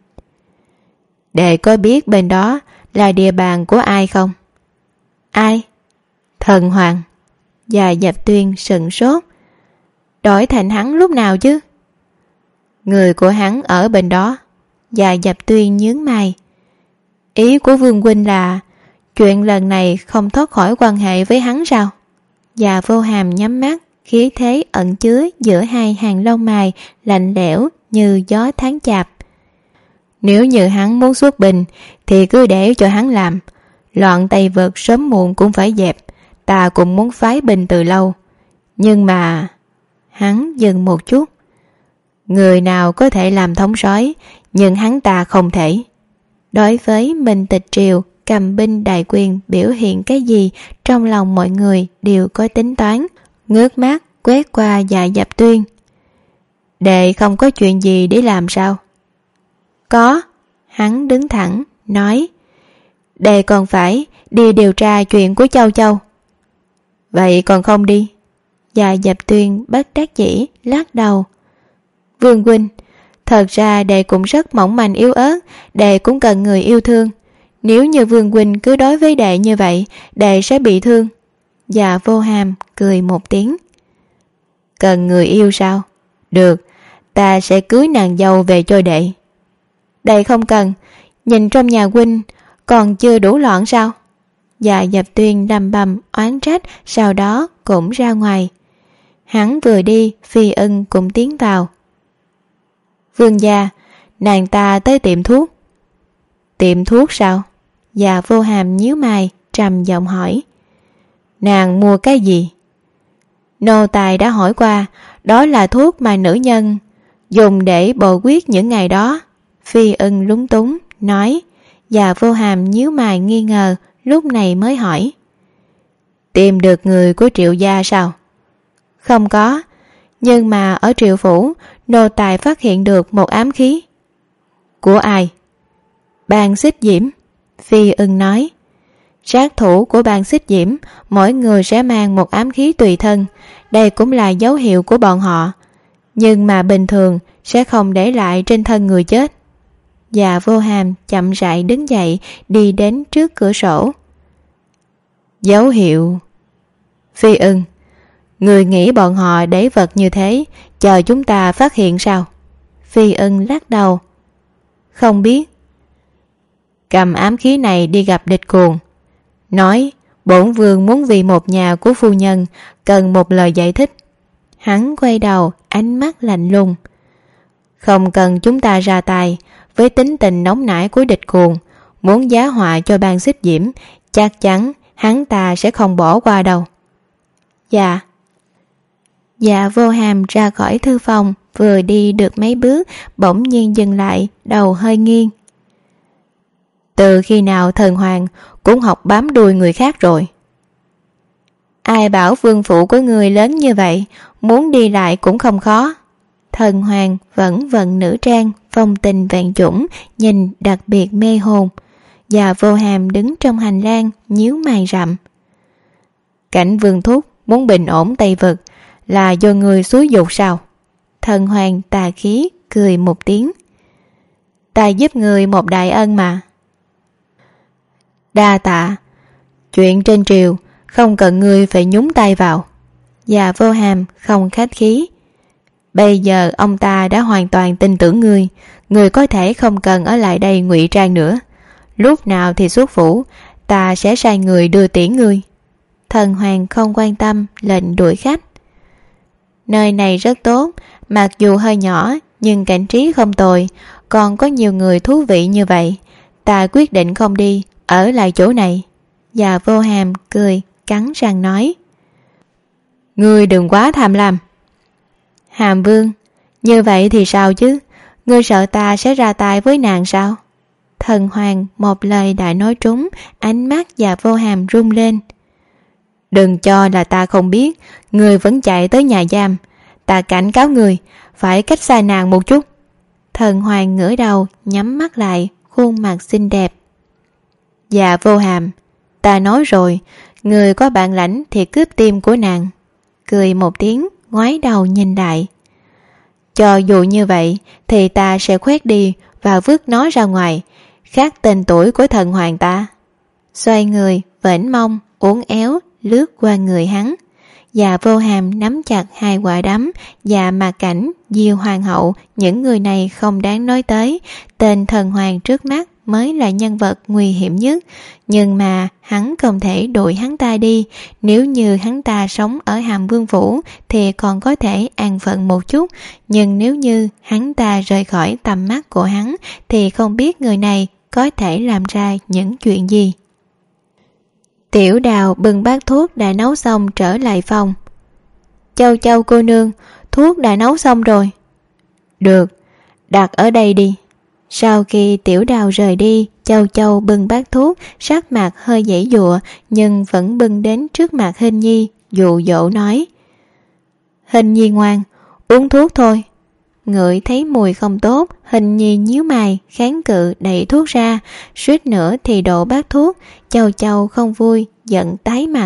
B: Đệ có biết bên đó là địa bàn của ai không? Ai? Thần Hoàng. Dạ Dập Tuyên sững sốt. Đổi thành hắn lúc nào chứ? Người của hắn ở bên đó. Dạ Dập Tuyên nhướng mày. Ý của Vương huynh là chuyện lần này không thoát khỏi quan hệ với hắn sao? Dạ Vô Hàm nhắm mắt, khí thế ẩn chứa giữa hai hàng lông mày lạnh lẽo như gió tháng chạp. Nếu như hắn muốn xuất binh thì cứ để cho hắn làm. Loạn Tây Vực sớm muộn cũng phải dẹp. Ta cũng muốn phái binh từ lâu. Nhưng mà... Hắn dừng một chút. Người nào có thể làm thống soái, nhưng hắn ta không thể. Đối với Minh Tịch Triều cầm binh đại quyền biểu hiện cái gì, trong lòng mọi người đều có tính toán. Ngước mắt quét qua Dạ Dập Tuyên. Đệ không có chuyện gì để làm sao? Có. Hắn đứng thẳng nói. Đệ còn phải đi điều tra chuyện của Châu Châu. Vậy còn không đi? Dạ Dập Tuyên bất đắc dĩ lắc đầu. Vương huynh, thật ra đệ cũng rất mỏng manh yếu ớt, đệ cũng cần người yêu thương. Nếu như Vương huynh cứ đối với đệ như vậy, đệ sẽ bị thương. Dạ Vô Hàm cười một tiếng. Cần người yêu sao? Được, ta sẽ cưới nàng dâu về cho đệ. Đệ không cần, nhìn trong nhà huynh còn chưa đủ loạn sao? Dạ Dập Tuyên lầm bầm oán trách, sau đó cũng ra ngoài. Hắn vừa đi, Phi Ưng cũng tiến vào. Vương gia, nàng ta tới tiệm thuốc. Tiệm thuốc sao? Dạ Vô Hàm nhíu mày, trầm giọng hỏi. Nàng mua cái gì? Nô tài đã hỏi qua, đó là thuốc mà nữ nhân dùng để bổ huyết những ngày đó. Phi Ưng lúng túng nói. Dạ Vô Hàm nhíu mày nghi ngờ, lúc này mới hỏi. Tìm được người của Triệu gia sao? Không có, nhưng mà ở Triệu phủ, nô tài phát hiện được một ám khí. Của ai? Bàn Xích Diễm. Phi Ưng nói. Sát thủ của Bàn Xích Diễm, mỗi người sẽ mang một ám khí tùy thân. Đây cũng là dấu hiệu của bọn họ, nhưng mà bình thường sẽ không để lại trên thân người chết. Dạ Vô Hàm chậm rãi đứng dậy, đi đến trước cửa sổ. Dấu hiệu? Phi Ưng, người nghĩ bọn họ để vật như thế, chờ chúng ta phát hiện sao? Phi Ưng lắc đầu. Không biết. Cầm ám khí này đi gặp địch cuồng. Nói, bổn vương muốn vì một nhà của phu nhân, cần một lời giải thích. Hắn quay đầu, ánh mắt lạnh lùng. Không cần chúng ta ra tay, với tính tình nóng nảy của địch cuồng, muốn giá họa cho Bàn Xích Diễm, chắc chắn hắn ta sẽ không bỏ qua đâu. Dạ. Dạ Vô Hàm ra khỏi thư phòng, vừa đi được mấy bước, bỗng nhiên dừng lại, đầu hơi nghiêng. Từ khi nào Thần Hoàng cũng học bám đuôi người khác rồi? Ai bảo vương phủ của người lớn như vậy, muốn đi lại cũng không khó. Thần hoàng vẫn vận nữ trang, phong tình vạn chủng, nhìn đặc biệt mê hồn. Và Vô Hàm đứng trong hành lang, nhíu mày rậm. Cảnh Vương Thúc muốn bình ổn Tây Vực là do người xúi dục sao? Thần hoàng tà khí cười một tiếng. Ta giúp người một đại ân mà. Đa tạ. Chuyện trên triều không cần ngươi phải nhúng tay vào. Và Vô Hàm không khách khí. Bây giờ ông ta đã hoàn toàn tin tưởng ngươi, ngươi có thể không cần ở lại đây ngụy trang nữa. Lúc nào thì xuất phủ, ta sẽ sai người đưa tiễn ngươi. Thần hoàng không quan tâm lệnh đuổi khách. Nơi này rất tốt, mặc dù hơi nhỏ nhưng cảnh trí không tồi, còn có nhiều người thú vị như vậy. Ta quyết định không đi, ở lại chỗ này. Và Vô Hàm cười, cắn răng nói. Ngươi đừng quá tham lam. Hàm Vương, như vậy thì sao chứ? Ngươi sợ ta sẽ ra tay với nàng sao? Thần hoàng một lời đã nói trúng, ánh mắt và Vô Hàm rung lên. Đừng cho là ta không biết, ngươi vẫn chạy tới nhà giam. Ta cảnh cáo ngươi, phải cách xa nàng một chút. Thần hoàng ngửa đầu, nhắm mắt lại, khuôn mặt xinh đẹp. Và Vô Hàm, ta nói rồi, ngươi có bản lãnh thì cướp tim của nàng. Cười một tiếng, ngoái đầu nhìn lại. Cho dù như vậy thì ta sẽ khoét đi và vứt nó ra ngoài, khác tên tuổi của thần hoàng ta. Xoay người, vểnh mông, uốn éo, lướt qua người hắn. Và Vô Hàm nắm chặt hai quả đấm. Và Mạc Cảnh, Diêu Hoàng hậu, những người này không đáng nói tới. Tên thần hoàng trước mắt mới là nhân vật nguy hiểm nhất. Nhưng mà hắn không thể đuổi hắn ta đi. Nếu như hắn ta sống ở Hàm Vương Phủ thì còn có thể an phận một chút. Nhưng nếu như hắn ta rời khỏi tầm mắt của hắn thì không biết người này có thể làm ra những chuyện gì. Tiểu Đào bưng bát thuốc đã nấu xong trở lại phòng. Châu Châu cô nương, thuốc đã nấu xong rồi. Được, đặt ở đây đi. Sau khi Tiểu Đào rời đi, Châu Châu bưng bát thuốc, sắc mặt hơi giãy giụa nhưng vẫn bưng đến trước mặt Hình Nhi, dụ dỗ nói. Hình Nhi ngoan, uống thuốc thôi. Ngửi thấy mùi không tốt, Hình Nhi nhíu mày, kháng cự đẩy thuốc ra, suýt nữa thì đổ bát thuốc. Châu Châu không vui, giận tái mặt.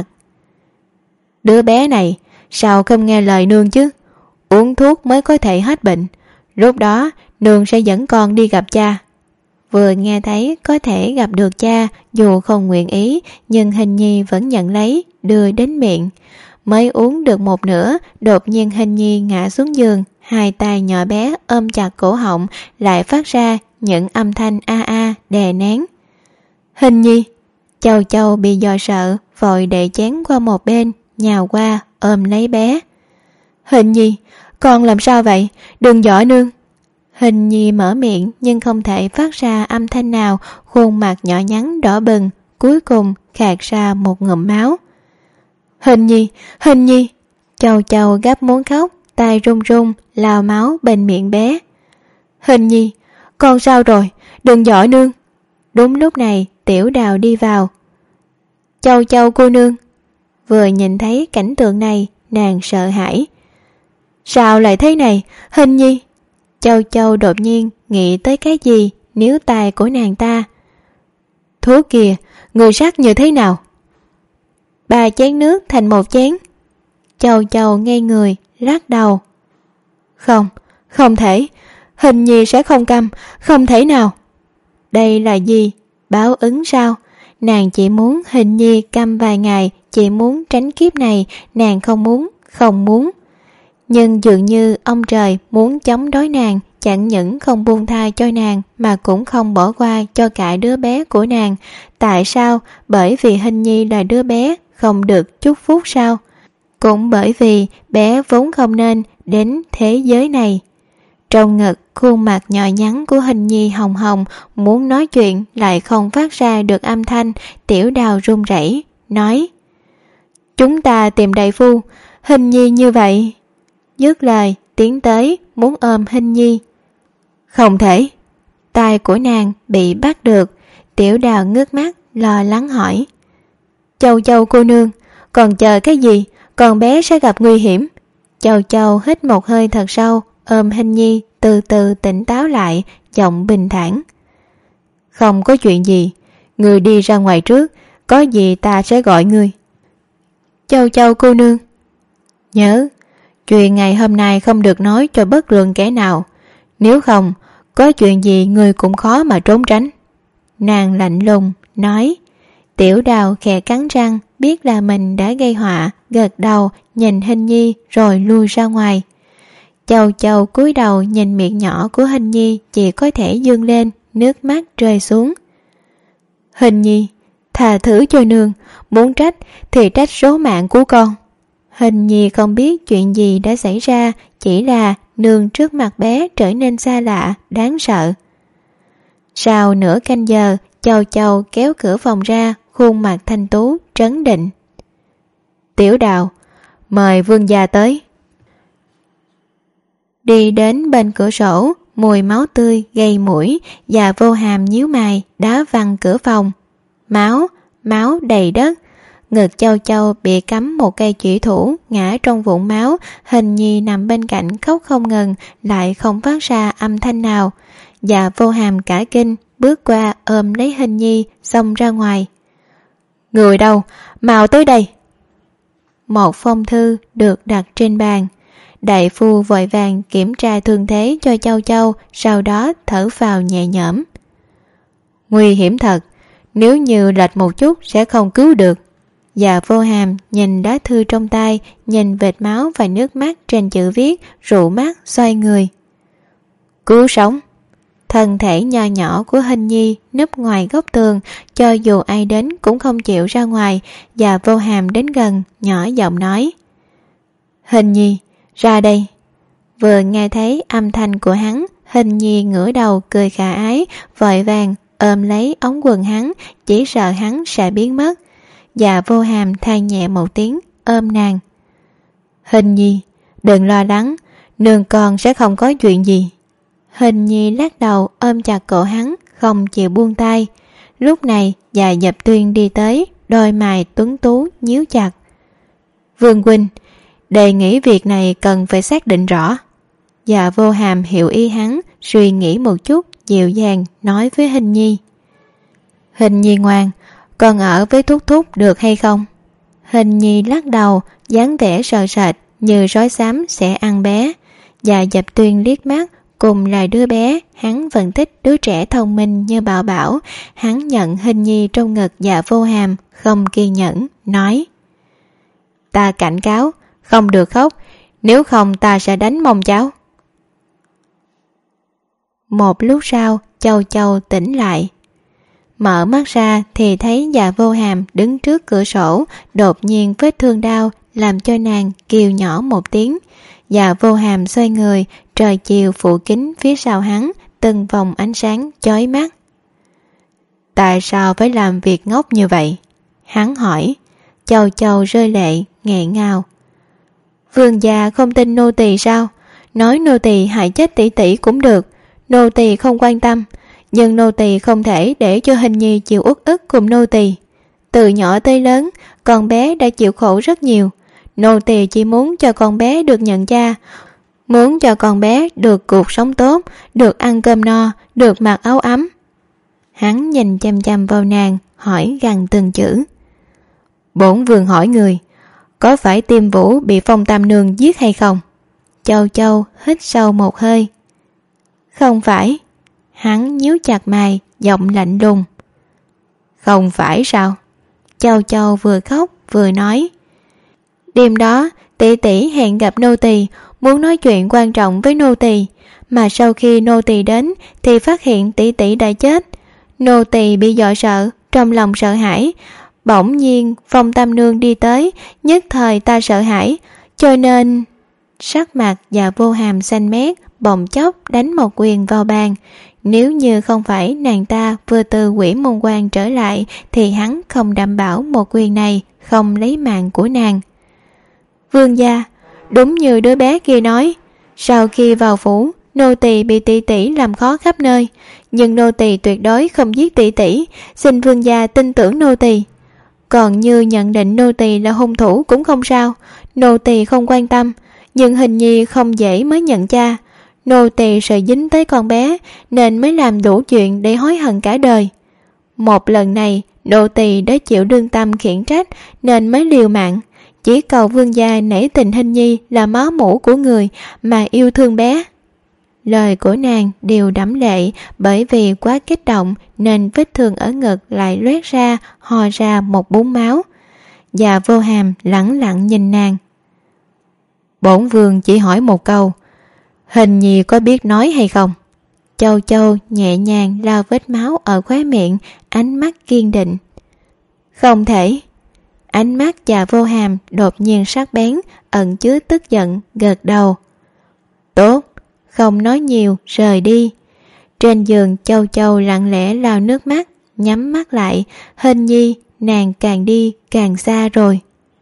B: Đứa bé này, sao không nghe lời nương chứ? Uống thuốc mới có thể hết bệnh. Lúc đó, nương sẽ dẫn con đi gặp cha. Vừa nghe thấy có thể gặp được cha, dù không nguyện ý, nhưng Hình Nhi vẫn nhận lấy, đưa đến miệng. Mới uống được một nửa, đột nhiên Hình Nhi ngã xuống giường, hai tay nhỏ bé ôm chặt cổ họng, lại phát ra những âm thanh a a đè nén. Hình Nhi! Châu Châu bị dọa sợ, vội để chén qua một bên, nhào qua ôm lấy bé. Hình Nhi, con làm sao vậy? Đừng dọa nương. Hình Nhi mở miệng nhưng không thể phát ra âm thanh nào, khuôn mặt nhỏ nhắn đỏ bừng, cuối cùng khạc ra một ngụm máu. Hình Nhi, Hình Nhi! Châu Châu gấp muốn khóc, tay run run lao máu bên miệng bé. Hình Nhi, con sao rồi? Đừng dọa nương. Đúng lúc này Tiểu Đào đi vào. Châu Châu cô nương. Vừa nhìn thấy cảnh tượng này, nàng sợ hãi. Sao lại thế này? Hình Nhi! Châu Châu đột nhiên nghĩ tới cái gì, níu tay của nàng ta. Thuốc kìa, người sắc như thế nào? Ba chén nước thành một chén. Châu Châu ngây người, lắc đầu. Không, không thể. Hình Nhi sẽ không câm, không thể nào. Đây là gì? Báo ứng sao? Nàng chỉ muốn Hình Nhi câm vài ngày, chỉ muốn tránh kiếp này, nàng không muốn, không muốn. Nhưng dường như ông trời muốn chống đối nàng, chẳng những không buông tha cho nàng mà cũng không bỏ qua cho cả đứa bé của nàng. Tại sao? Bởi vì Hình Nhi là đứa bé, không được chúc phúc sao? Cũng bởi vì bé vốn không nên đến thế giới này. Trong ngực, khuôn mặt nhỏ nhắn của Hình Nhi hồng hồng, muốn nói chuyện lại không phát ra được âm thanh. Tiểu Đào run rẩy nói: Chúng ta tìm đại phu. Hình Nhi như vậy. Dứt lời tiến tới muốn ôm Hình Nhi. Không thể. Tai của nàng bị bắt được. Tiểu Đào ngước mắt lo lắng hỏi: Châu Châu cô nương, còn chờ cái gì? Con bé sẽ gặp nguy hiểm. Châu Châu hít một hơi thật sâu, ôm Hình Nhi từ từ tỉnh táo lại, giọng bình thản. Không có chuyện gì, người đi ra ngoài trước, có gì ta sẽ gọi ngươi. Châu Châu cô nương. Nhớ, chuyện ngày hôm nay không được nói cho bất luận kẻ nào, nếu không, có chuyện gì người cũng khó mà trốn tránh. Nàng lạnh lùng nói. Tiểu Đào khẽ cắn răng, biết là mình đã gây họa, gật đầu nhìn Hình Nhi rồi lui ra ngoài. Châu Châu cúi đầu nhìn miệng nhỏ của Hình Nhi, chỉ có thể dương lên, nước mắt rơi xuống. Hình Nhi, tha thứ cho nương, muốn trách thì trách số mạng của con. Hình Nhi không biết chuyện gì đã xảy ra, chỉ là nương trước mặt bé trở nên xa lạ, đáng sợ. Sau nửa canh giờ, Châu Châu kéo cửa phòng ra, khuôn mặt thanh tú, trấn định. Tiểu Đào, mời vương gia tới. Đi đến bên cửa sổ, mùi máu tươi gây mũi, và Vô Hàm nhíu mày đá văng cửa phòng. Máu, máu đầy đất. Ngực Châu Châu bị cắm một cây chủy thủ, ngã trong vũng máu. Hình Nhi nằm bên cạnh khóc không ngừng, lại không phát ra âm thanh nào. Và Vô Hàm cả kinh, bước qua ôm lấy Hình Nhi, xông ra ngoài. Người đâu? Mau tới đây! Một phong thư được đặt trên bàn. Đại phu vội vàng kiểm tra thương thế cho Châu Châu, sau đó thở phào nhẹ nhõm. Nguy hiểm thật, nếu như lệch một chút sẽ không cứu được. Và Vô Hàm nhìn lá thư trong tay, nhìn vệt máu và nước mắt trên chữ viết, rụ mắt xoay người. Cứu sống. Thân thể nho nhỏ của Hình Nhi núp ngoài góc tường, cho dù ai đến cũng không chịu ra ngoài. Và Vô Hàm đến gần, nhỏ giọng nói. Hình Nhi, ra đây. Vừa nghe thấy âm thanh của hắn, Hình Nhi ngửa đầu cười khả ái, vội vàng ôm lấy ống quần hắn, chỉ sợ hắn sẽ biến mất. Và Vô Hàm than nhẹ một tiếng, ôm nàng. Hình Nhi, đừng lo lắng, nương con sẽ không có chuyện gì. Hình Nhi lắc đầu ôm chặt cổ hắn, không chịu buông tay. Lúc này Dạ Dập Tuyên đi tới, đôi mày tuấn tú nhíu chặt. Vương huynh, đề nghị việc này cần phải xác định rõ. Dạ Vô Hàm hiểu ý hắn, suy nghĩ một chút, dịu dàng nói với Hình Nhi. Hình Nhi ngoan, con ở với Thúc Thúc được hay không? Hình Nhi lắc đầu, dáng vẻ sợ sệt như rối xám sẽ ăn bé. Dạ Dập Tuyên liếc mắt, cùng là đứa bé, hắn vẫn thích đứa trẻ thông minh như Bảo Bảo. Hắn nhận Hình Nhi trong ngực Dạ Vô Hàm, không kiên nhẫn, nói. Ta cảnh cáo, không được khóc, nếu không ta sẽ đánh mông cháu. Một lúc sau, Châu Châu tỉnh lại. Mở mắt ra thì thấy Dạ Vô Hàm đứng trước cửa sổ, đột nhiên vết thương đau làm cho nàng kêu nhỏ một tiếng. Dạ Vô Hàm xoay người, trời chiều phủ kín phía sau hắn, từng vòng ánh sáng chói mắt. Tại sao phải làm việc ngốc như vậy? Hắn hỏi. Châu Châu rơi lệ, nghẹn ngào. Vương gia không tin nô tỳ sao? Nói nô tỳ hại chết tỷ tỷ cũng được, nô tỳ không quan tâm, nhưng nô tỳ không thể để cho Hình Nhi chịu uất ức cùng nô tỳ. Từ nhỏ tới lớn, con bé đã chịu khổ rất nhiều. Nô tỳ chỉ muốn cho con bé được nhận cha, muốn cho con bé được cuộc sống tốt, được ăn cơm no, được mặc áo ấm. Hắn nhìn chăm chăm vào nàng, hỏi gằn từng chữ. Bổn vương hỏi người, có phải Tiêm Vũ bị Phong Tam Nương giết hay không? Châu Châu hít sâu một hơi. Không phải. Hắn nhíu chặt mày, giọng lạnh lùng. Không phải sao? Châu Châu vừa khóc vừa nói. Đêm đó tỷ tỷ hẹn gặp nô tỳ, muốn nói chuyện quan trọng với nô tỳ, mà sau khi nô tỳ đến thì phát hiện tỷ tỷ đã chết. Nô tỳ bị dọa sợ, trong lòng sợ hãi. Bỗng nhiên Phong Tam Nương đi tới, nhất thời ta sợ hãi, cho nên... Sắc mặt Dạ Vô Hàm xanh mét, bỗng chốc đánh một quyền vào bàn. Nếu như không phải nàng ta vừa từ Quỷ Môn Quan trở lại thì hắn không đảm bảo một quyền này không lấy mạng của nàng. Vương gia, đúng như đứa bé kia nói, sau khi vào phủ, nô tỳ bị tỷ tỷ làm khó khắp nơi, nhưng nô tỳ tuyệt đối không giết tỷ tỷ, xin vương gia tin tưởng nô tỳ. Còn như nhận định nô tỳ là hung thủ cũng không sao, nô tỳ không quan tâm, nhưng Hình Nhi không dễ mới nhận cha, Nô tỳ sợ dính tới con bé nên mới làm đủ chuyện để hối hận cả đời. Một lần này nô tỳ đã chịu đương tâm khiển trách nên mới liều mạng, chỉ cầu vương gia nể tình Hình nhi là máu mủ của người mà yêu thương bé. Lời của nàng đều đẫm lệ, bởi vì quá kích động nên vết thương ở ngực lại loét ra, hò ra một búng máu. Và Vô Hàm lẳng lặng nhìn nàng. Bổn vương chỉ hỏi một câu, Hình nhi có biết nói hay không? Châu Châu nhẹ nhàng lau vết máu ở khóe miệng, ánh mắt kiên định. Không thể. Ánh mắt Dạ Vô Hàm đột nhiên sắc bén, ẩn chứa tức giận, gật đầu. Tốt, không nói nhiều, rời đi. Trên giường Châu Châu lặng lẽ lau nước mắt, nhắm mắt lại. Hình nhi, nàng càng đi càng xa rồi.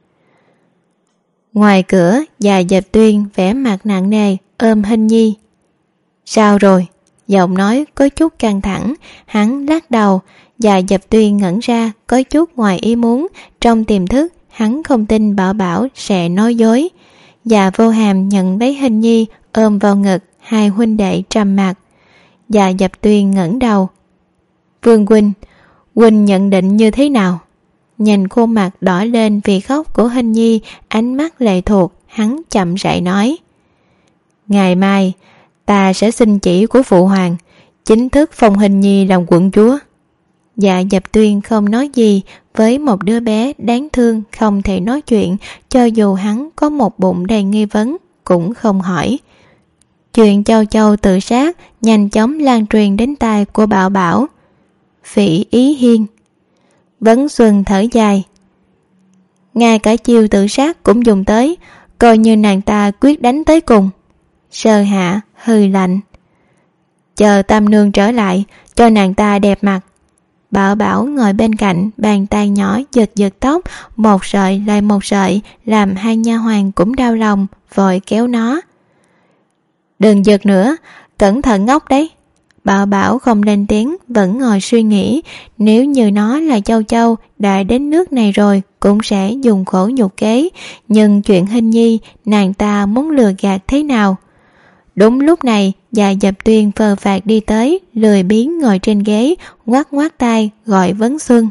B: Ngoài cửa, Dạ Dập Tuyên vẻ mặt nặng nề ôm Hình nhi. Sao rồi? Giọng nói có chút căng thẳng. Hắn lắc đầu. Dạ Dập Tuyên ngẩn ra, có chút ngoài ý muốn. Trong tiềm thức hắn không tin Bảo Bảo sẽ nói dối. Dạ Vô Hàm nhận lấy Hình nhi ôm vào ngực. Hai huynh đệ trầm mặc. Dạ Dập Tuyên ngẩng đầu. Vương huynh, huynh nhận định như thế nào? Nhìn khuôn mặt đỏ lên vì khóc của Hình nhi, ánh mắt lệ thuộc, hắn chậm rãi nói. Ngày mai ta sẽ xin chỉ của phụ hoàng, chính thức phong Hình nhi làm quận chúa. Dạ Dập Tuyên không nói gì với một đứa bé đáng thương không thể nói chuyện, cho dù hắn có một bụng đầy nghi vấn cũng không hỏi. Chuyện Châu Châu tự sát nhanh chóng lan truyền đến tai của Bảo Bảo. Phỉ Ý Hiên. Vấn Xuân thở dài. Ngay cả chiêu tự sát cũng dùng tới, coi như nàng ta quyết đánh tới cùng. Sơ Hạ hừ lạnh. Chờ Tam nương trở lại, cho nàng ta đẹp mặt. Bảo Bảo ngồi bên cạnh, bàn tay nhỏ giật giật tóc, một sợi lại một sợi, làm hai nha hoàn cũng đau lòng, vội kéo nó. Đừng giật nữa, cẩn thận ngốc đấy. Bảo Bảo không lên tiếng, vẫn ngồi suy nghĩ. Nếu như nó là Châu Châu, đã đến nước này rồi cũng sẽ dùng khổ nhục kế. Nhưng chuyện Hình nhi, nàng ta muốn lừa gạt thế nào? Đúng lúc này, Dạ Dập Tuyên phờ phạc đi tới, lười biếng ngồi trên ghế, ngoắc ngoắc tay gọi Vấn Xuân.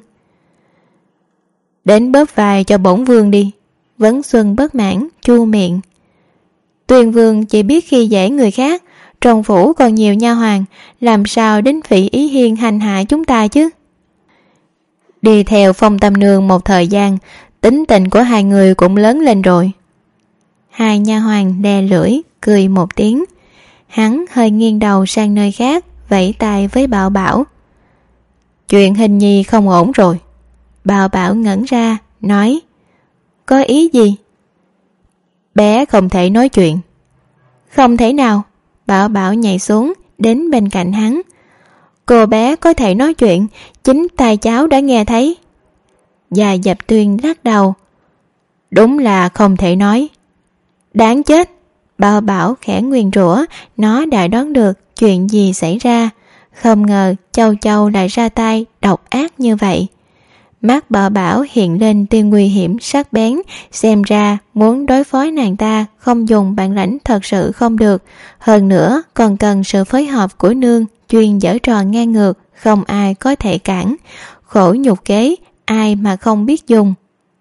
B: Đến bóp vai cho bổn vương đi. Vấn Xuân bất mãn, chua miệng. Tuyền vương chỉ biết khi dễ người khác, trong phủ còn nhiều nha hoàn, làm sao đến Phỉ Ý Hiên hành hạ chúng ta chứ? Đi theo Phong Tam nương một thời gian, tính tình của hai người cũng lớn lên rồi. Hai nha hoàn đè lưỡi, cười một tiếng. Hắn hơi nghiêng đầu sang nơi khác, vẫy tay với Bảo Bảo. Chuyện Hình nhi không ổn rồi. Bảo Bảo ngẩn ra, nói. Có ý gì? Bé không thể nói chuyện. Không thể nào. Bảo Bảo nhảy xuống, đến bên cạnh hắn. Cô bé có thể nói chuyện, chính tai cháu đã nghe thấy. Dạ Dập Tuyên lắc đầu. Đúng là không thể nói. Đáng chết. Bảo Bảo khẽ nguyền rủa, nó đã đoán được chuyện gì xảy ra. Không ngờ Châu Châu lại ra tay độc ác như vậy. Mắt Bảo Bảo hiện lên tia nguy hiểm sắc bén, xem ra muốn đối phó nàng ta không dùng bản lãnh thật sự không được. Hơn nữa còn cần sự phối hợp của nương, chuyên giở trò ngang ngược, không ai có thể cản. Khổ nhục kế, ai mà không biết dùng.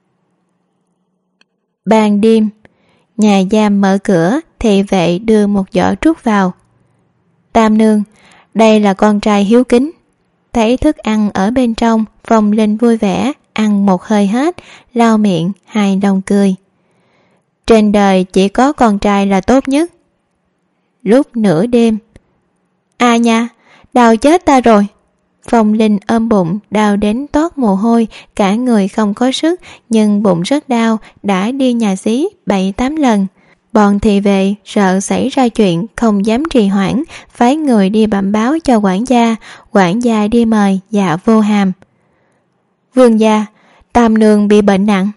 B: Ban đêm, nhà giam mở cửa, thị vệ đưa một giỏ trúc vào. Tam nương, đây là con trai hiếu kính. Thấy thức ăn ở bên trong, Phong Linh vui vẻ, ăn một hơi hết, lau miệng, hài lòng cười. Trên đời chỉ có con trai là tốt nhất. Lúc nửa đêm. À nha, đau chết ta rồi. Phong Linh ôm bụng, đau đến toát mồ hôi, cả người không có sức, nhưng bụng rất đau, đã đi nhà xí bảy tám lần. Bọn thị vệ sợ xảy ra chuyện, không dám trì hoãn, phái người đi bẩm báo cho quản gia. Quản gia đi mời Dạ Vô Hàm. Vương gia, Tam nương bị bệnh nặng.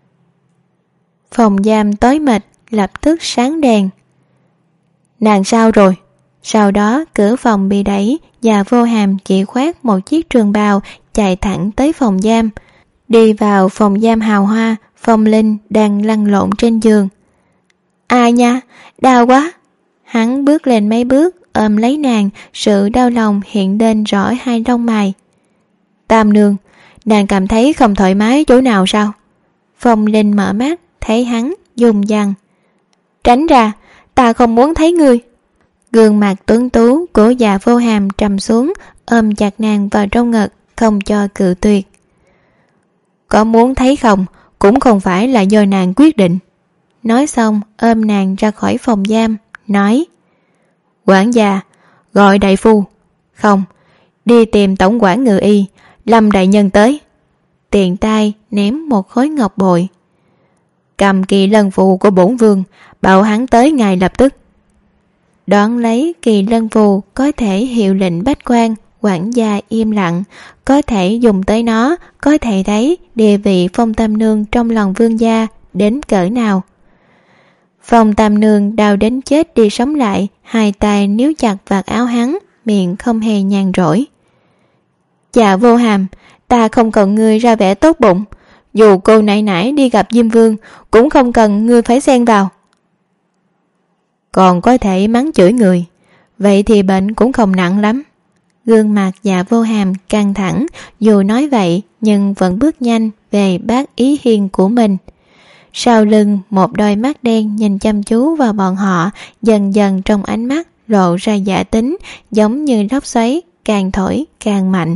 B: Phòng giam tối mịt, lập tức sáng đèn. Nàng sao rồi? Sau đó cửa phòng bị đẩy, Dạ Vô Hàm chỉ khoác một chiếc trường bào, chạy thẳng tới phòng giam. Đi vào phòng giam hào hoa, Phong Linh đang lăn lộn trên giường. Ai nha, đau quá. Hắn bước lên mấy bước, ôm lấy nàng, sự đau lòng hiện lên rõ hai lông mày. Tam nương, nàng cảm thấy không thoải mái chỗ nào sao? Phong Linh mở mắt, thấy hắn, dùng dằn. Tránh ra, ta không muốn thấy ngươi. Gương mặt tuấn tú của Dạ Vô Hàm trầm xuống, ôm chặt nàng vào trong ngực, không cho cự tuyệt. Có muốn thấy không, cũng không phải là do nàng quyết định. Nói xong, ôm nàng ra khỏi phòng giam, nói: Quản gia, gọi đại phu. Không, đi tìm tổng quản ngự y, Lâm đại nhân tới. Tiện tay ném một khối ngọc bội. Cầm kỳ lân phù của bổn vương, bảo hắn tới ngay lập tức. Đón lấy kỳ lân phù có thể hiệu lệnh bách quan. Quản gia im lặng, có thể dùng tới nó, có thể thấy địa vị Phong Tam Nương trong lòng vương gia đến cỡ nào. Phong Tam Nương đau đến chết đi sống lại, hai tay níu chặt vạt áo hắn, miệng không hề nhàn rỗi. Dạ Vô Hàm, ta không cần ngươi ra vẻ tốt bụng, dù cô nãy nãy đi gặp Diêm Vương cũng không cần ngươi phải xen vào. Còn có thể mắng chửi người, vậy thì bệnh cũng không nặng lắm. Gương mặt Dạ Vô Hàm căng thẳng, dù nói vậy nhưng vẫn bước nhanh về bác ý hiên của mình. Sau lưng một đôi mắt đen nhìn chăm chú vào bọn họ, dần dần trong ánh mắt lộ ra giả tính, giống như lốc xoáy, càng thổi càng mạnh.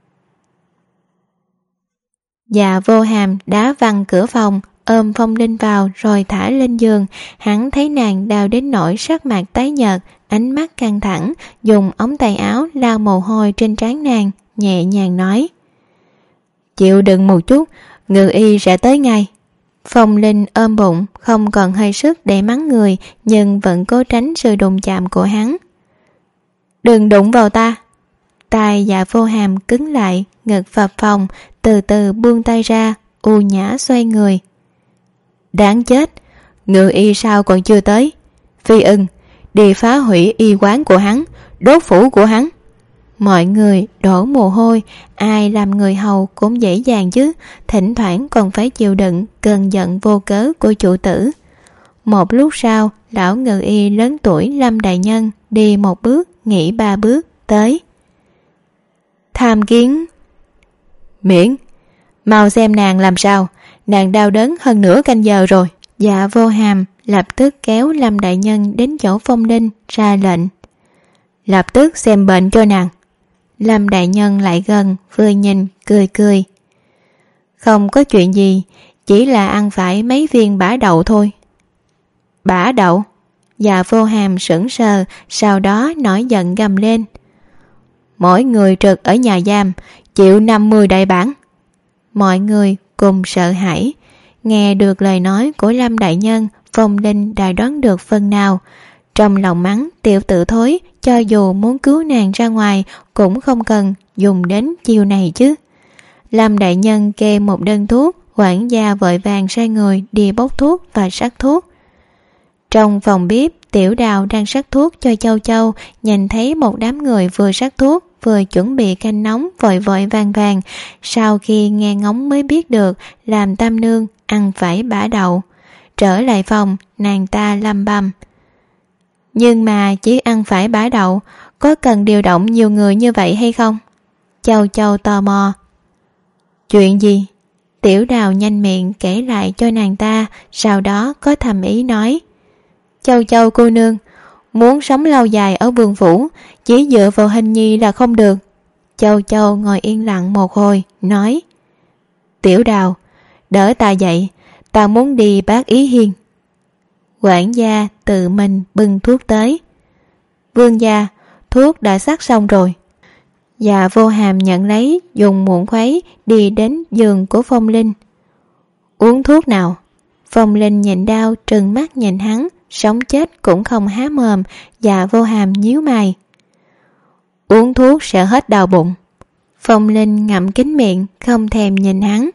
B: Dạ Vô Hàm đá văng cửa phòng, ôm Phong Linh vào rồi thả lên giường. Hắn thấy nàng đau đến nỗi sắc mặt tái nhợt, ánh mắt căng thẳng, dùng ống tay áo lau mồ hôi trên trán nàng, nhẹ nhàng nói: Chịu đựng một chút, ngự y sẽ tới ngay. Phong Linh ôm bụng, không còn hơi sức để mắng người, nhưng vẫn cố tránh sự đụng chạm của hắn. Đừng đụng vào ta. Tai Dạ Vô Hàm cứng lại, ngực phập phồng, từ từ buông tay ra, u nhã xoay người. Đáng chết, ngự y sao còn chưa tới? Phi Ưng, đi phá hủy y quán của hắn, đốt phủ của hắn. Mọi người đổ mồ hôi, ai làm người hầu cũng dễ dàng chứ, thỉnh thoảng còn phải chịu đựng cơn giận vô cớ của chủ tử. Một lúc sau, lão ngự y lớn tuổi Lâm đại nhân đi một bước, nghỉ ba bước, tới. Tham kiến. Miễn, mau xem nàng làm sao, nàng đau đớn hơn nửa canh giờ rồi. Dạ Vô Hàm lập tức kéo Lâm đại nhân đến chỗ Phong Linh, ra lệnh. Lập tức xem bệnh cho nàng. Lâm đại nhân lại gần, vừa nhìn, cười cười. Không có chuyện gì, chỉ là ăn phải mấy viên bã đậu thôi. Bã đậu? Dạ Vô Hàm sững sờ, sau đó nổi giận gầm lên. Mỗi người trực ở nhà giam, chịu năm mươi đại bản. Mọi người cùng sợ hãi. Nghe được lời nói của Lâm đại nhân, Phong Linh đã đoán được phần nào. Trong lòng mắng tiểu tử thối, cho dù muốn cứu nàng ra ngoài cũng không cần dùng đến chiêu này chứ. Lâm đại nhân kê một đơn thuốc, quản gia vội vàng sai người đi bốc thuốc và sắc thuốc. Trong phòng bếp, Tiểu Đào đang sắc thuốc cho Châu Châu, nhìn thấy một đám người vừa sắc thuốc vừa chuẩn bị canh nóng, vội vội vàng vàng. Sau khi nghe ngóng mới biết được làm Tam Nương ăn phải bã đậu. Trở lại phòng, nàng ta lầm bầm. Nhưng mà chỉ ăn phải bã đậu, có cần điều động nhiều người như vậy hay không? Châu Châu tò mò. Chuyện gì? Tiểu Đào nhanh miệng kể lại cho nàng ta, sau đó có thầm ý nói. Châu Châu cô nương, muốn sống lâu dài ở vương phủ, chỉ dựa vào hình nhi là không được. Châu Châu ngồi yên lặng một hồi, nói. Tiểu Đào, đỡ ta dậy, ta muốn đi bác ý hiên. Quản gia tự mình bưng thuốc tới. Vương gia, thuốc đã sắc xong rồi. Dạ Vô Hàm nhận lấy, dùng muỗng khuấy đi đến giường của Phong Linh. Uống thuốc nào? Phong Linh nhịn đau trừng mắt nhìn hắn, sống chết cũng không há mồm. Dạ Vô Hàm nhíu mày. Uống thuốc sẽ hết đau bụng. Phong Linh ngậm kín miệng, không thèm nhìn hắn.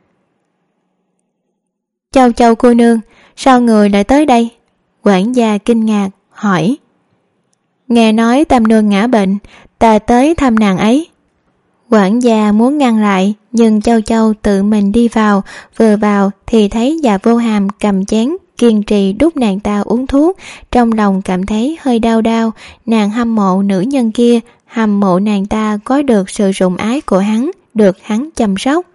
B: Châu Châu cô nương, sao người lại tới đây? Quản gia kinh ngạc hỏi. Nghe nói Tam Nương ngã bệnh, ta tới thăm nàng ấy. Quản gia muốn ngăn lại, nhưng Châu Châu tự mình đi vào. Vừa vào thì thấy Dạ Vô Hàm cầm chén kiên trì đút nàng ta uống thuốc. Trong lòng cảm thấy hơi đau đau. Nàng hâm mộ nữ nhân kia, hâm mộ nàng ta có được sự sủng ái của hắn, được hắn chăm sóc.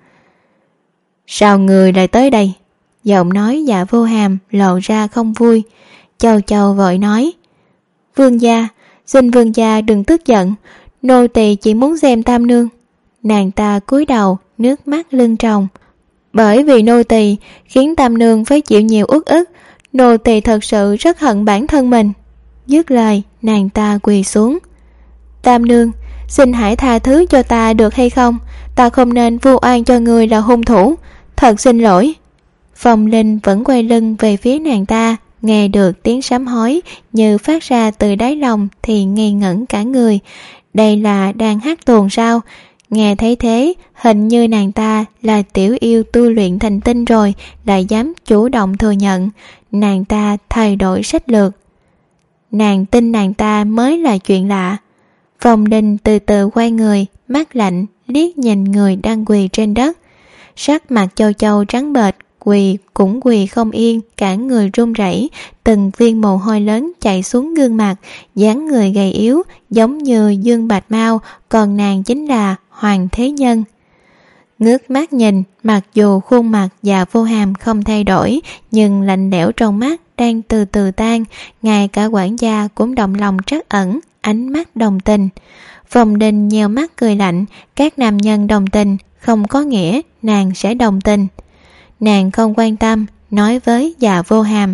B: Sao người lại tới đây? Giọng nói Dạ Vô Hàm lộ ra không vui. Châu Châu vội nói, vương gia, xin vương gia đừng tức giận, nô tỳ chỉ muốn xem tam nương. Nàng ta cúi đầu, nước mắt lưng tròng. Bởi vì nô tỳ khiến tam nương phải chịu nhiều uất ức, nô tỳ thật sự rất hận bản thân mình. Dứt lời, nàng ta quỳ xuống. Tam nương, xin hãy tha thứ cho ta được hay không? Ta không nên vu oan cho người là hung thủ, thật xin lỗi. Phong Linh vẫn quay lưng về phía nàng ta, nghe được tiếng sám hối như phát ra từ đáy lòng thì ngây ngẩn cả người. Đây là đang hát tuồng sao? Nghe thấy thế, hình như nàng ta là tiểu yêu tu luyện thành tinh rồi, lại dám chủ động thừa nhận. Nàng ta thay đổi sách lược. Nàng tin nàng ta mới là chuyện lạ. Phong Linh từ từ quay người, mắt lạnh liếc nhìn người đang quỳ trên đất. Sắc mặt Châu Châu trắng bệch, quỳ cũng quỳ không yên, cả người run rẩy, từng viên mồ hôi lớn chảy xuống gương mặt, dáng người gầy yếu giống như Dương Bạch Mao, còn nàng chính là Hoàng Thế Nhân. Ngước mắt nhìn, mặc dù khuôn mặt Dạ Vô Hàm không thay đổi, nhưng lạnh lẽo trong mắt đang từ từ tan, ngay cả quản gia cũng động lòng trắc ẩn, ánh mắt đồng tình. Phong Linh nheo mắt cười lạnh, các nam nhân đồng tình không có nghĩa nàng sẽ đồng tình. Nàng không quan tâm, nói với Dạ Vô Hàm,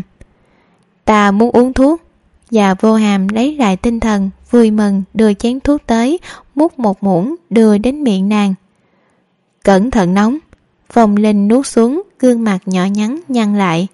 B: ta muốn uống thuốc. Dạ Vô Hàm lấy lại tinh thần, vui mừng đưa chén thuốc tới, múc một muỗng đưa đến miệng nàng. Cẩn thận nóng. Phong Linh nuốt xuống, gương mặt nhỏ nhắn nhăn lại.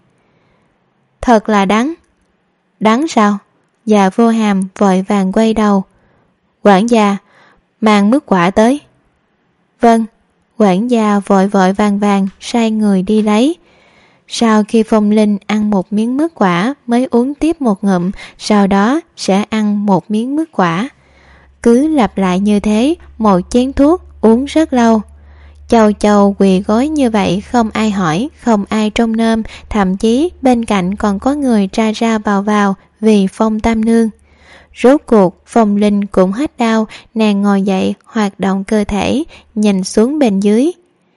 B: Thật là đắng. Đắng sao? Dạ Vô Hàm vội vàng quay đầu. Quản gia, mang mứt quả tới. Vâng. Quản gia vội vội vàng vàng sai người đi lấy. Sau khi Phong Linh ăn một miếng mứt quả mới uống tiếp một ngụm, sau đó sẽ ăn một miếng mứt quả. Cứ lặp lại như thế, một chén thuốc uống rất lâu. Châu Châu quỳ gối như vậy, không ai hỏi, không ai trông nom, thậm chí bên cạnh còn có người ra ra vào vào vì Phong tam nương. Rốt cuộc Phong Linh cũng hết đau, nàng ngồi dậy hoạt động cơ thể, nhìn xuống bên dưới.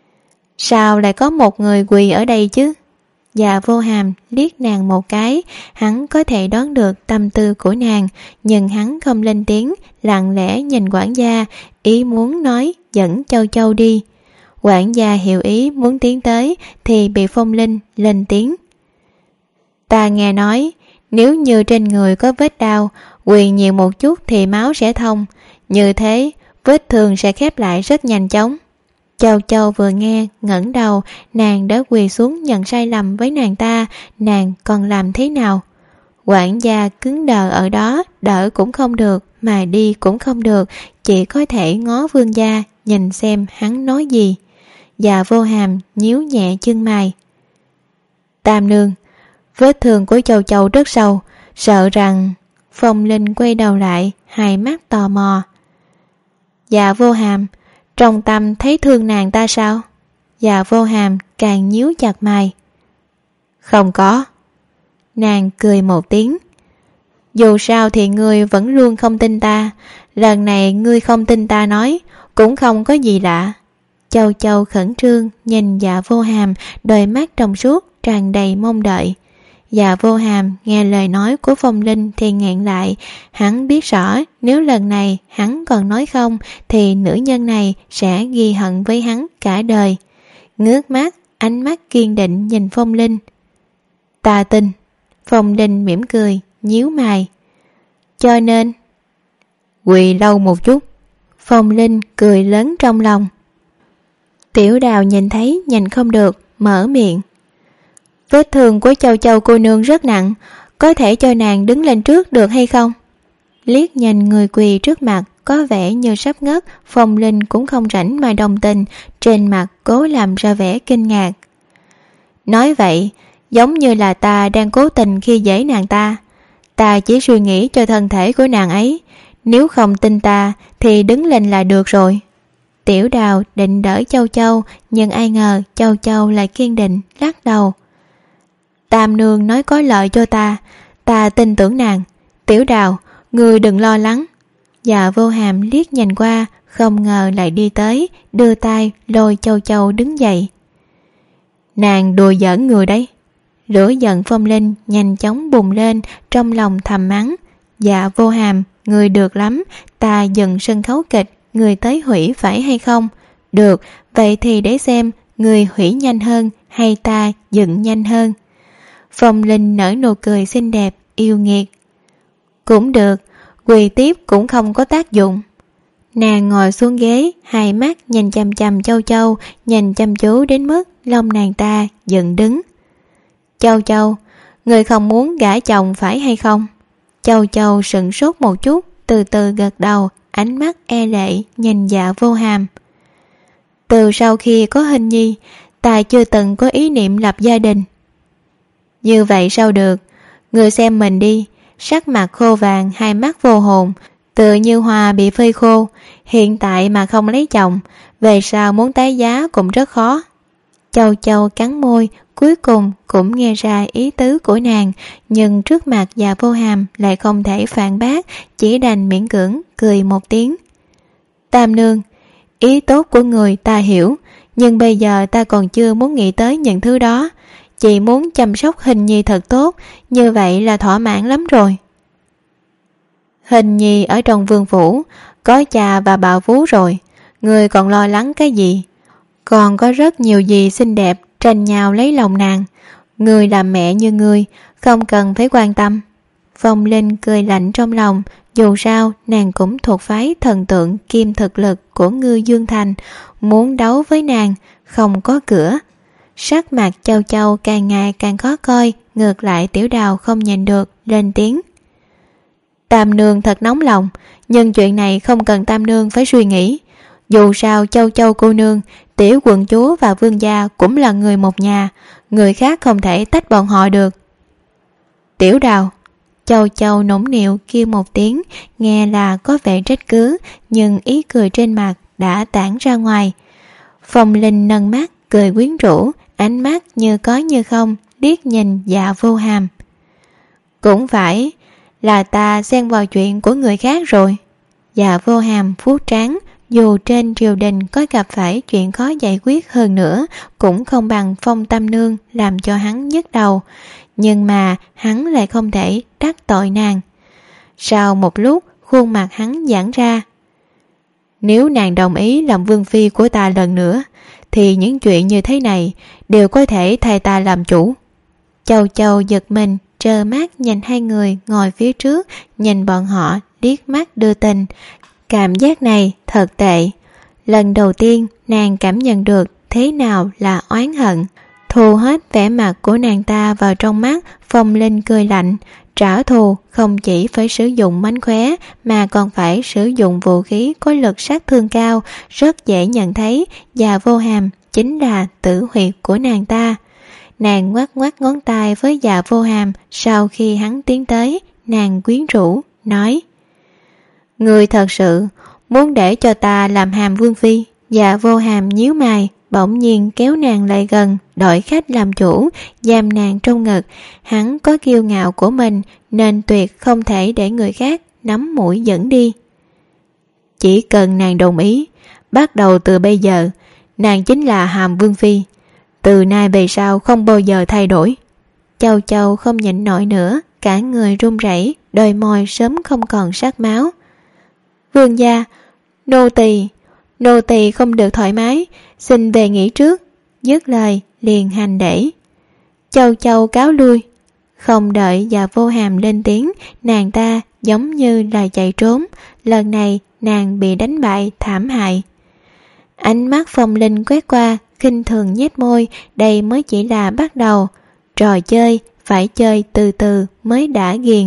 B: Sao lại có một người quỳ ở đây chứ? Dạ Vô Hàm liếc nàng một cái, hắn có thể đoán được tâm tư của nàng, nhưng hắn không lên tiếng, lặng lẽ nhìn quản gia, ý muốn nói dẫn Châu Châu đi. Quản gia hiểu ý muốn tiến tới thì bị Phong Linh lên tiếng. Ta nghe nói, nếu như trên người có vết đau, quỳ nhiều một chút thì máu sẽ thông, như thế vết thương sẽ khép lại rất nhanh chóng. Châu Châu vừa nghe ngẩng đầu, nàng đã quỳ xuống nhận sai lầm với nàng ta, nàng còn làm thế nào? Quản gia cứng đờ ở đó, đỡ cũng không được, mà đi cũng không được, chỉ có thể ngó vương gia nhìn xem hắn nói gì. Dạ Vô Hàm nhíu nhẹ chân mày. Tam nương, vết thương của Châu Châu rất sâu, sợ rằng... Phong Linh quay đầu lại, hai mắt tò mò. Dạ Vô Hàm, trong tâm thấy thương nàng ta sao? Dạ Vô Hàm càng nhíu chặt mày. Không có. Nàng cười một tiếng. Dù sao thì ngươi vẫn luôn không tin ta, lần này ngươi không tin ta nói, cũng không có gì lạ. Châu Châu khẩn trương nhìn Dạ Vô Hàm, đôi mắt trong suốt tràn đầy mong đợi. Dạ Vô Hàm nghe lời nói của Phong Linh thì nghẹn lại. Hắn biết rõ nếu lần này hắn còn nói không thì nữ nhân này sẽ ghi hận với hắn cả đời. Ngước mắt, ánh mắt kiên định nhìn Phong Linh. Ta tin. Phong Linh mỉm cười, nhíu mày. Cho nên quỳ lâu một chút. Phong Linh cười lớn trong lòng. Tiểu Đào nhìn thấy nhìn không được, mở miệng. Vết thương của Châu Châu cô nương rất nặng, có thể cho nàng đứng lên trước được hay không? Liếc nhìn người quỳ trước mặt có vẻ như sắp ngất, Phong Linh cũng không rảnh mà đồng tình, trên mặt cố làm ra vẻ kinh ngạc. Nói vậy giống như là ta đang cố tình khi dễ nàng ta. Ta chỉ suy nghĩ cho thân thể của nàng ấy, nếu không tin ta thì đứng lên là được rồi. Tiểu Đào định đỡ Châu Châu, nhưng ai ngờ Châu Châu lại kiên định lắc đầu. Tam nương nói có lợi cho ta, ta tin tưởng nàng. Tiểu Đào, ngươi đừng lo lắng. Dạ Vô Hàm liếc nhìn qua, không ngờ lại đi tới, đưa tay lôi Châu Châu đứng dậy. Nàng đùa giỡn người đấy. Lửa giận Phong Linh nhanh chóng bùng lên, trong lòng thầm mắng. Dạ Vô Hàm, người được lắm, ta dừng sân khấu kịch, người tới hủy phải hay không? Được, vậy thì để xem người hủy nhanh hơn hay ta dựng nhanh hơn. Phong Linh nở nụ cười xinh đẹp, yêu nghiệt. Cũng được, quỳ tiếp cũng không có tác dụng. Nàng ngồi xuống ghế, hai mắt nhìn chằm chằm Châu Châu, nhìn chăm chú đến mức lông nàng ta dựng đứng. Châu Châu, người không muốn gả chồng phải hay không? Châu Châu sững sốt một chút, từ từ gật đầu, ánh mắt e lệ nhìn Dạ Vô Hàm. Từ sau khi có Hình Nhi, ta chưa từng có ý niệm lập gia đình. Như vậy sao được? Người xem mình đi, sắc mặt khô vàng, hai mắt vô hồn, tựa như hoa bị phơi khô. Hiện tại mà không lấy chồng, về sau muốn tái giá cũng rất khó. Châu Châu cắn môi, cuối cùng cũng nghe ra ý tứ của nàng, nhưng trước mặt Dạ Vô Hàm lại không thể phản bác, chỉ đành miễn cưỡng cười một tiếng. Tam nương, ý tốt của người ta hiểu, nhưng bây giờ ta còn chưa muốn nghĩ tới những thứ đó. Chị muốn chăm sóc Hình Nhi thật tốt, như vậy là thỏa mãn lắm rồi. Hình Nhi ở trong vương phủ, có cha và bà vú rồi, người còn lo lắng cái gì? Còn có rất nhiều dì xinh đẹp tranh nhau lấy lòng nàng. Người làm mẹ như người, không cần phải quan tâm. Phong Linh cười lạnh trong lòng, dù sao nàng cũng thuộc phái thần tượng kim thực lực của Ngư Dương Thành, muốn đấu với nàng không có cửa. Sắc mặt Châu Châu càng ngày càng khó coi, ngược lại Tiểu Đào không nhìn được, lên tiếng. Tam nương thật nóng lòng, nhưng chuyện này không cần Tam nương phải suy nghĩ. Dù sao Châu Châu cô nương, tiểu quận chúa và vương gia cũng là người một nhà, người khác không thể tách bọn họ được. Tiểu Đào, Châu Châu nũng nịu kêu một tiếng, nghe là có vẻ trách cứ, nhưng ý cười trên mặt đã tản ra ngoài. Phong Linh nâng mắt cười quyến rũ, ánh mắt như có như không liếc nhìn Dạ Vô Hàm. Cũng phải là ta xen vào chuyện của người khác rồi. Dạ Vô Hàm vuốt trán, dù trên triều đình có gặp phải chuyện khó giải quyết hơn nữa, cũng không bằng Phong Tam nương làm cho hắn nhức đầu, nhưng mà hắn lại không thể đắc tội nàng. Sau một lúc, khuôn mặt hắn giãn ra. Nếu nàng đồng ý làm vương phi của ta lần nữa, thì những chuyện như thế này đều có thể thay ta làm chủ. Châu Châu giật mình, trơ mắt nhìn hai người ngồi phía trước, nhìn bọn họ liếc mắt đưa tình. Cảm giác này thật tệ. Lần đầu tiên nàng cảm nhận được thế nào là oán hận. Thu hết vẻ mặt của nàng ta vào trong mắt, Phong Linh cười lạnh. Trả thù không chỉ phải sử dụng mánh khóe, mà còn phải sử dụng vũ khí có lực sát thương cao. Rất dễ nhận thấy Dạ Vô Hàm chính là tử huyệt của nàng ta. Nàng ngoắc ngoắc ngón tay với Dạ Vô Hàm. Sau khi hắn tiến tới, nàng quyến rũ nói: Người thật sự muốn để cho ta làm Hàm vương phi? Dạ Vô Hàm nhíu mày, bỗng nhiên kéo nàng lại gần, đòi khách làm chủ, giam nàng trong ngực. Hắn có kiêu ngạo của mình, nên tuyệt không thể để người khác nắm mũi dẫn đi. Chỉ cần nàng đồng ý, bắt đầu từ bây giờ, nàng chính là Hàm vương phi. Từ nay về sau không bao giờ thay đổi. Châu Châu không nhịn nổi nữa, cả người run rẩy, đôi môi sớm không còn sát máu. Vương gia, nô tỳ, nô tỳ không được thoải mái, xin về nghỉ trước. Dứt lời liền hành lễ. Châu Châu cáo lui. Không đợi Dạ Vô Hàm lên tiếng, nàng ta giống như là chạy trốn. Lần này nàng bị đánh bại thảm hại. Ánh mắt Phong Linh quét qua, khinh thường nhếch môi. Đây mới chỉ là bắt đầu. Trò chơi phải chơi từ từ mới đã ghiền.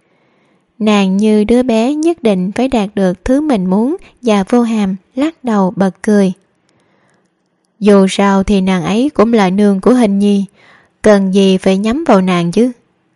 B: Nàng như đứa bé nhất định phải đạt được thứ mình muốn. Và Vô Hàm lắc đầu bật cười. Dù sao thì nàng ấy cũng là nương của Hình Nhi, cần gì phải nhắm vào nàng chứ.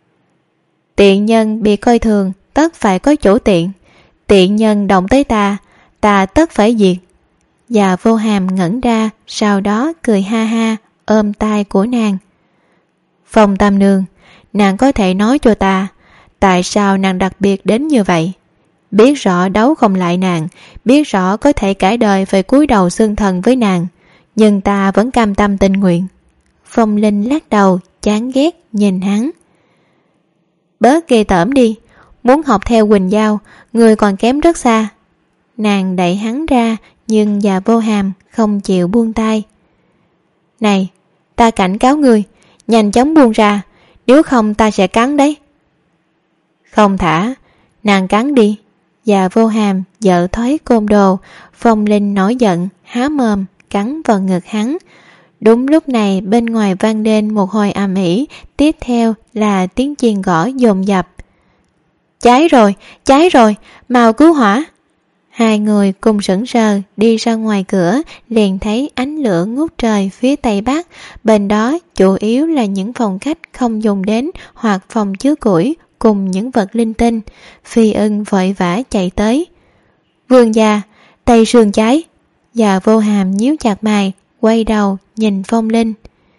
B: Tiện nhân bị coi thường tất phải có chỗ tiện. Tiện nhân động tới ta, ta tất phải diệt. Và Vô Hàm ngẩn ra, sau đó cười ha ha, ôm tay của nàng. Phong Tam Nương, nàng có thể nói cho ta tại sao nàng đặc biệt đến như vậy? Biết rõ đấu không lại nàng, biết rõ có thể cả đời phải cúi đầu xưng thần với nàng, nhưng ta vẫn cam tâm tình nguyện. Phong Linh lắc đầu, chán ghét nhìn hắn. Bớt ghê tởm đi, muốn học theo Quỳnh Giao, người còn kém rất xa. Nàng đẩy hắn ra, nhưng Dạ Vô Hàm không chịu buông tay. Này, ta cảnh cáo ngươi, nhanh chóng buông ra, nếu không ta sẽ cắn đấy. Không thả, nàng cắn đi. Dạ Vô Hàm giở thói côn đồ. Phong Linh nổi giận, há mồm cắn vào ngực hắn. Đúng lúc này bên ngoài vang lên một hồi ầm ĩ, tiếp theo là tiếng chiên gõ dồn dập. Cháy rồi, cháy rồi, mau cứu hỏa. Hai người cùng sững sờ đi ra ngoài cửa, liền thấy ánh lửa ngút trời phía tây bắc. Bên đó chủ yếu là những phòng khách không dùng đến hoặc phòng chứa củi cùng những vật linh tinh. Phi Ưng vội vã chạy tới. Vương gia, tay sườn cháy. Dạ Vô Hàm nhíu chặt mày, quay đầu nhìn Phong Linh.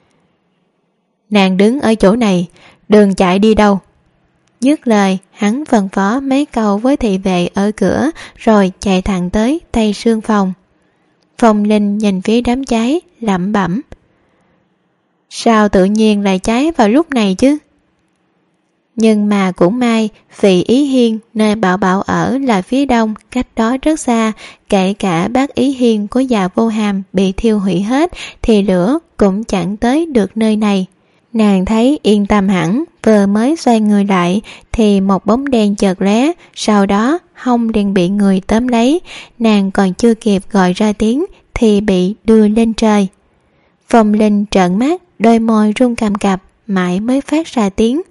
B: Nàng đứng ở chỗ này, đừng chạy đi đâu. Dứt lời, hắn phân phó mấy câu với thị vệ ở cửa, rồi chạy thẳng tới Tây Sương phòng. Phong Linh nhìn phía đám cháy, lẩm bẩm. Sao tự nhiên lại cháy vào lúc này chứ? Nhưng mà cũng may, vì Ý Hiên nơi Bảo Bảo ở là phía đông, cách đó rất xa, kể cả bác Ý Hiên của Dạ Vô Hàm bị thiêu hủy hết, thì lửa cũng chẳng tới được nơi này. Nàng thấy yên tâm hẳn, vừa mới xoay người lại thì một bóng đen chợt lóe, sau đó hông liền bị người tóm lấy. Nàng còn chưa kịp gọi ra tiếng thì bị đưa lên trời. Phong Linh trợn mắt, đôi môi run cầm cập, mãi mới phát ra tiếng.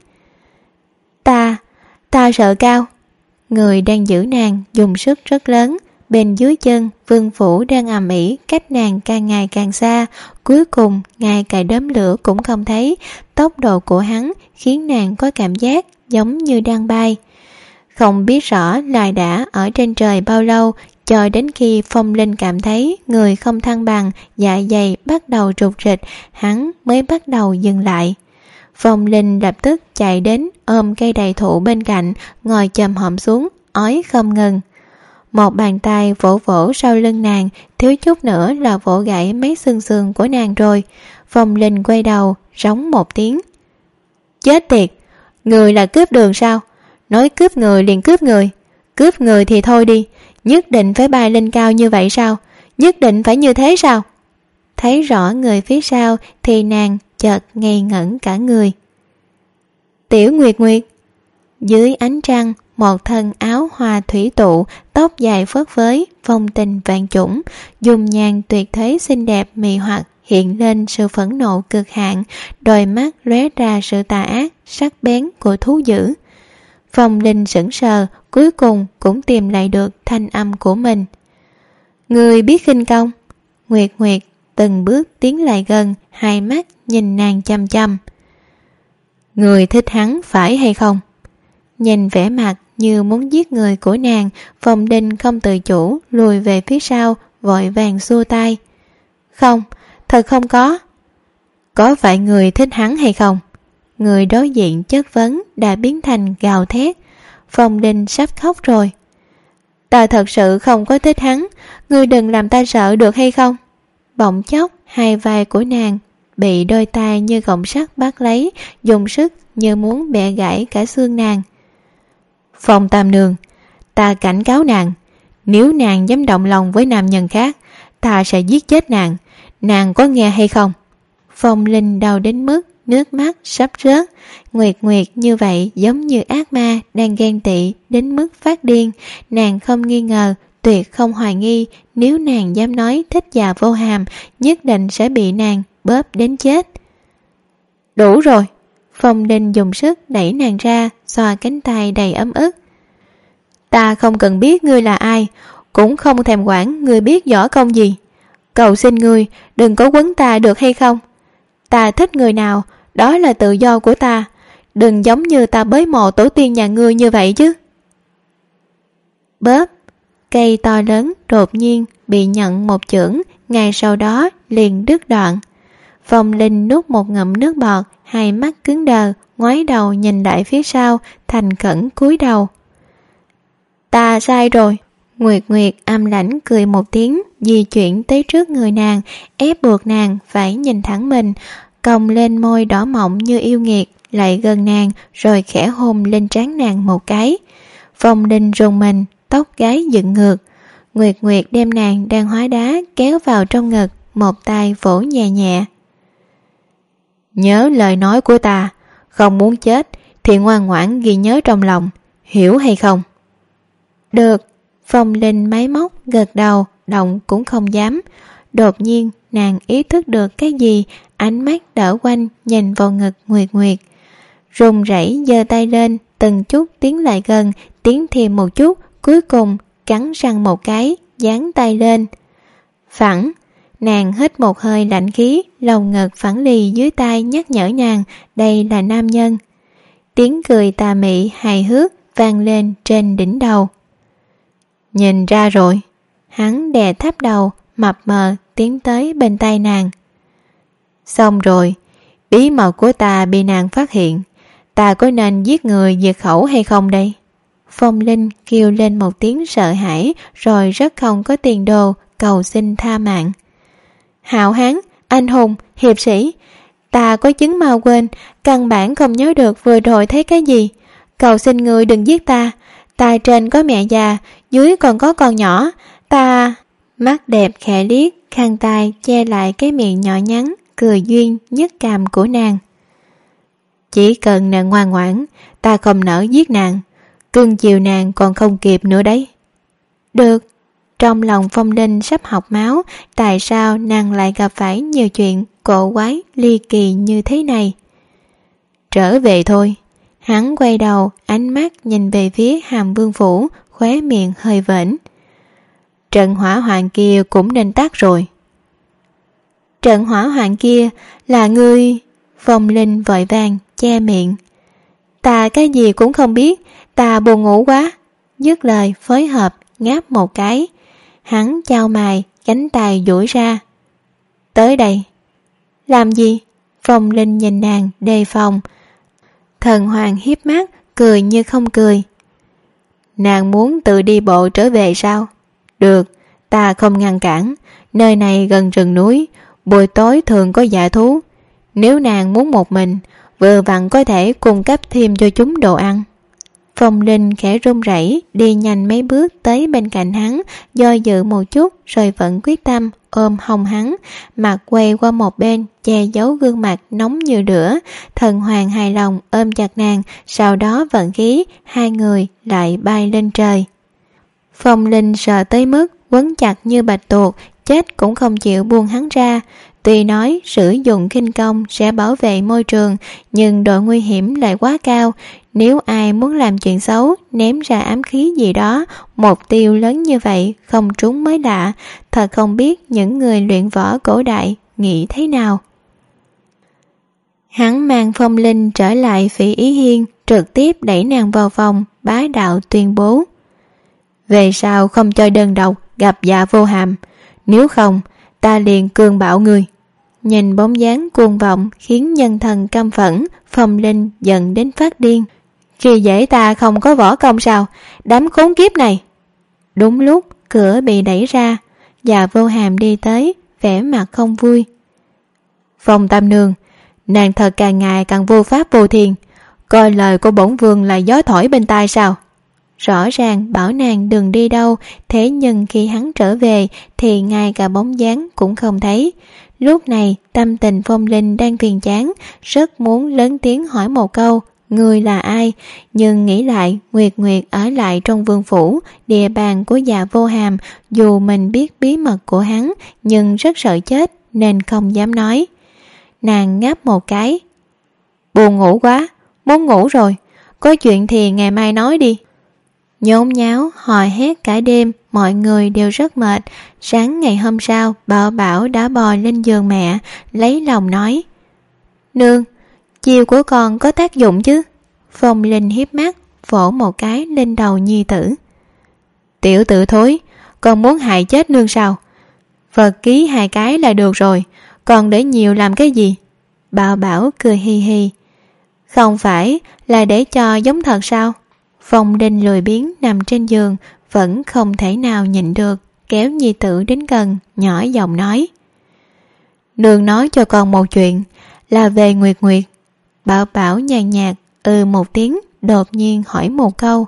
B: Ta, ta sợ cao. Người đang giữ nàng dùng sức rất lớn. Bên dưới chân Vương Phủ đang ầm ĩ cách nàng càng ngày càng xa, cuối cùng ngay cả đốm lửa cũng không thấy. Tốc độ của hắn khiến nàng có cảm giác giống như đang bay. Không biết rõ là đã ở trên trời bao lâu, cho đến khi Phong Linh cảm thấy người không thăng bằng, dạ dày bắt đầu rụt rịch, hắn mới bắt đầu dừng lại. Phong Linh lập tức chạy đến ôm cây đại thụ bên cạnh, ngồi chồm hổm xuống, ói không ngừng. Một bàn tay vỗ vỗ sau lưng nàng, thiếu chút nữa là vỗ gãy mấy xương xương của nàng rồi. Phong Linh quay đầu, rống một tiếng. Chết tiệt, người là cướp đường sao? Nói cướp người liền cướp người. Cướp người thì thôi đi, nhất định phải bay lên cao như vậy sao? Nhất định phải như thế sao? Thấy rõ người phía sau thì nàng chợt ngây ngẩn cả người. Tiểu Nguyệt Nguyệt. Dưới ánh trăng, một thân áo hoa thủy tụ, tóc dài phất phới, phong tình vạn chủng, dung nhan tuyệt thế xinh đẹp mị hoặc, hiện lên sự phẫn nộ cực hạn, đôi mắt lóe ra sự tà ác sắc bén của thú dữ. Phong Linh sững sờ, cuối cùng cũng tìm lại được thanh âm của mình. Người biết khinh công? Nguyệt Nguyệt từng bước tiến lại gần, hai mắt nhìn nàng chăm chăm. Người thích hắn phải hay không? Nhìn vẻ mặt như muốn giết người của nàng, Phong Linh không tự chủ lùi về phía sau, vội vàng xua tay. Không, thật không có. Có phải người thích hắn hay không? Người đối diện chất vấn đã biến thành gào thét. Phong Linh sắp khóc rồi. Ta thật sự không có thích hắn, ngươi đừng làm ta sợ được hay không? Bỗng chốc hai vai của nàng bị đôi tay như gọng sắt bắt lấy, dùng sức như muốn bẻ gãy cả xương nàng. Phong Tam Nương, ta cảnh cáo nàng, nếu nàng dám động lòng với nam nhân khác, ta sẽ giết chết nàng. Nàng có nghe hay không? Phong Linh đau đến mức nước mắt sắp rớt. Nguyệt Nguyệt như vậy giống như ác ma đang ghen tị đến mức phát điên. Nàng không nghi ngờ, tuyệt không hoài nghi, nếu nàng dám nói thích Dạ Vô Hàm, nhất định sẽ bị nàng bóp đến chết. Đủ rồi. Phong Linh dùng sức đẩy nàng ra, xoa cánh tay đầy ấm ức. Ta không cần biết ngươi là ai, cũng không thèm quản ngươi biết võ công gì. Cầu xin ngươi đừng có quấn ta được hay không? Ta thích người nào, đó là tự do của ta. Đừng giống như ta bới mộ tổ tiên nhà ngươi như vậy chứ. Bóp. Cây to lớn đột nhiên bị nhận một chưởng, ngay sau đó liền đứt đoạn. Phong Linh nuốt một ngụm nước bọt, hai mắt cứng đờ, ngoái đầu nhìn lại phía sau, thành khẩn cúi đầu. Ta sai rồi. Nguyệt Nguyệt âm lãnh cười một tiếng, di chuyển tới trước người nàng, ép buộc nàng phải nhìn thẳng mình, cong lên môi đỏ mọng như yêu nghiệt, lại gần nàng rồi khẽ hôn lên trán nàng một cái. Phong Linh rùng mình, tóc gái dựng ngược. Nguyệt Nguyệt đem nàng đang hóa đá kéo vào trong ngực, một tay vỗ nhẹ nhẹ. Nhớ lời nói của ta, không muốn chết thì ngoan ngoãn ghi nhớ trong lòng, hiểu hay không? Được. Phong Linh máy móc gật đầu, động cũng không dám. Đột nhiên nàng ý thức được cái gì, ánh mắt đảo quanh nhìn vào ngực Nguyệt Nguyệt. Run rẩy giơ tay lên, từng chút tiến lại gần, tiến thêm một chút, cuối cùng cắn răng một cái, dán tay lên. Phẳng. Nàng hít một hơi lạnh khí, lồng ngực phẳng lì dưới tay nhắc nhở nàng đây là nam nhân. Tiếng cười tà mị hài hước vang lên trên đỉnh đầu. Nhìn ra rồi. Hắn đè thấp đầu, mập mờ tiến tới bên tay nàng. Xong rồi, bí mật của ta bị nàng phát hiện. Ta có nên giết người diệt khẩu hay không đây? Phong Linh kêu lên một tiếng sợ hãi, rồi rất không có tiền đồ cầu xin tha mạng. Hạo hán, anh hùng, hiệp sĩ, ta có chứng mau quên, căn bản không nhớ được vừa rồi thấy cái gì. Cầu xin người đừng giết ta. Ta trên có mẹ già, dưới còn có con nhỏ. Ta... Mắt đẹp khẽ liếc, khăn tay che lại cái miệng nhỏ nhắn, cười duyên nhất cằm của nàng. Chỉ cần nàng ngoan ngoãn, ta không nỡ giết nàng. Cưng chiều nàng còn không kịp nữa đấy. Được. Trong lòng Phong Linh sắp học máu, tại sao nàng lại gặp phải nhiều chuyện cổ quái ly kỳ như thế này? Trở về thôi. Hắn quay đầu, ánh mắt nhìn về phía Hàm Vương Phủ, khóe miệng hơi vểnh. Trận hỏa hoạn kia cũng nên tắt rồi. Trận hỏa hoạn kia là ngươi... Phong Linh vội vàng che miệng. Ta cái gì cũng không biết, ta buồn ngủ quá. Dứt lời phối hợp ngáp một cái. Hắn chau mày, cánh tay duỗi ra. Tới đây. Làm gì? Phong Linh nhìn nàng đề phòng. Thần Hoàng hiếp mắt, cười như không cười. Nàng muốn tự đi bộ trở về sao? Được, ta không ngăn cản. Nơi này gần rừng núi, buổi tối thường có dã thú. Nếu nàng muốn một mình, vừa vặn có thể cung cấp thêm cho chúng đồ ăn. Phong Linh khẽ run rẩy, đi nhanh mấy bước tới bên cạnh hắn, do dự một chút rồi vẫn quyết tâm ôm hông hắn, mặt quay qua một bên, che giấu gương mặt nóng như lửa. Thần Hoàng hài lòng ôm chặt nàng, sau đó vận khí, hai người lại bay lên trời. Phong Linh sợ tới mức quấn chặt như bạch tuộc, chết cũng không chịu buông hắn ra. Tuy nói sử dụng khinh công sẽ bảo vệ môi trường, nhưng độ nguy hiểm lại quá cao. Nếu ai muốn làm chuyện xấu, ném ra ám khí gì đó, mục tiêu lớn như vậy không trúng mới lạ. Thật không biết những người luyện võ cổ đại nghĩ thế nào. Hắn mang Phong Linh trở lại Phỉ Ý Hiên, trực tiếp đẩy nàng vào phòng, bá đạo tuyên bố. Về sau không cho đơn độc gặp Dạ Vô Hàm, nếu không ta liền cương bạo người. Nhìn bóng dáng cuồng vọng khiến nhân thần căm phẫn, Phong Linh giận đến phát điên. Khi dễ ta không có võ công sao? Đám khốn kiếp này. Đúng lúc cửa bị đẩy ra, Dạ Vô Hàm đi tới, vẻ mặt không vui. Phong Tam Nương, nàng thật càng ngày càng vô pháp vô thiên, coi lời của bổn vương là gió thổi bên tai sao? Rõ ràng bảo nàng đừng đi đâu, thế nhưng khi hắn trở về thì ngay cả bóng dáng cũng không thấy. Lúc này tâm tình Phong Linh đang phiền chán, rất muốn lớn tiếng hỏi một câu, người là ai? Nhưng nghĩ lại, Nguyệt Nguyệt ở lại trong vương phủ, địa bàn của Dạ Vô Hàm, dù mình biết bí mật của hắn, nhưng rất sợ chết nên không dám nói. Nàng ngáp một cái. Buồn ngủ quá, muốn ngủ rồi, có chuyện thì ngày mai nói đi. Nhốn nháo, hò hét cả đêm, mọi người đều rất mệt. Sáng ngày hôm sau, Bảo Bảo đã bò lên giường mẹ, lấy lòng nói. Nương, chiều của con có tác dụng chứ? Phong Linh hiếp mắt, vỗ một cái lên đầu nhi tử. Tiểu tử thối, con muốn hại chết nương sao? Vật ký hai cái là được rồi, còn để nhiều làm cái gì? Bảo Bảo cười hi hi. Không phải là để cho giống thật sao? Phong Linh lười biếng nằm trên giường, vẫn không thể nào nhịn được, kéo nhi tử đến gần, nhỏ giọng nói. Nương nói cho con một chuyện, là về Nguyệt Nguyệt. Bảo Bảo nhàn nhạt ừ một tiếng, đột nhiên hỏi một câu.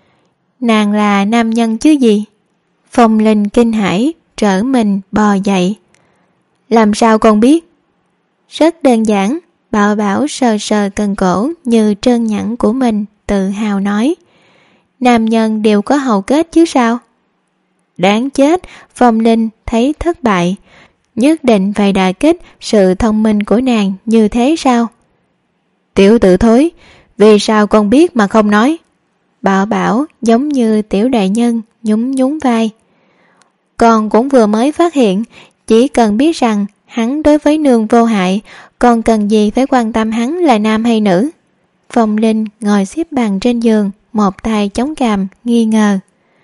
B: Nàng là nam nhân chứ gì? Phong Linh kinh hãi, trở mình bò dậy. Làm sao con biết? Rất đơn giản. Bảo Bảo sờ sờ cần cổ như trơn nhẵn của mình, tự hào nói. Nam nhân đều có hầu kết chứ sao? Đáng chết. Phong Linh thấy thất bại, nhất định phải đả kích sự thông minh của nàng như thế sao? Tiểu tử thối, vì sao con biết mà không nói? Bảo Bảo giống như tiểu đại nhân nhún nhún vai. Con cũng vừa mới phát hiện, chỉ cần biết rằng hắn đối với nương vô hại, còn cần gì phải quan tâm hắn là nam hay nữ? Phong Linh ngồi xếp bằng trên giường, một tay chống cằm, nghi ngờ.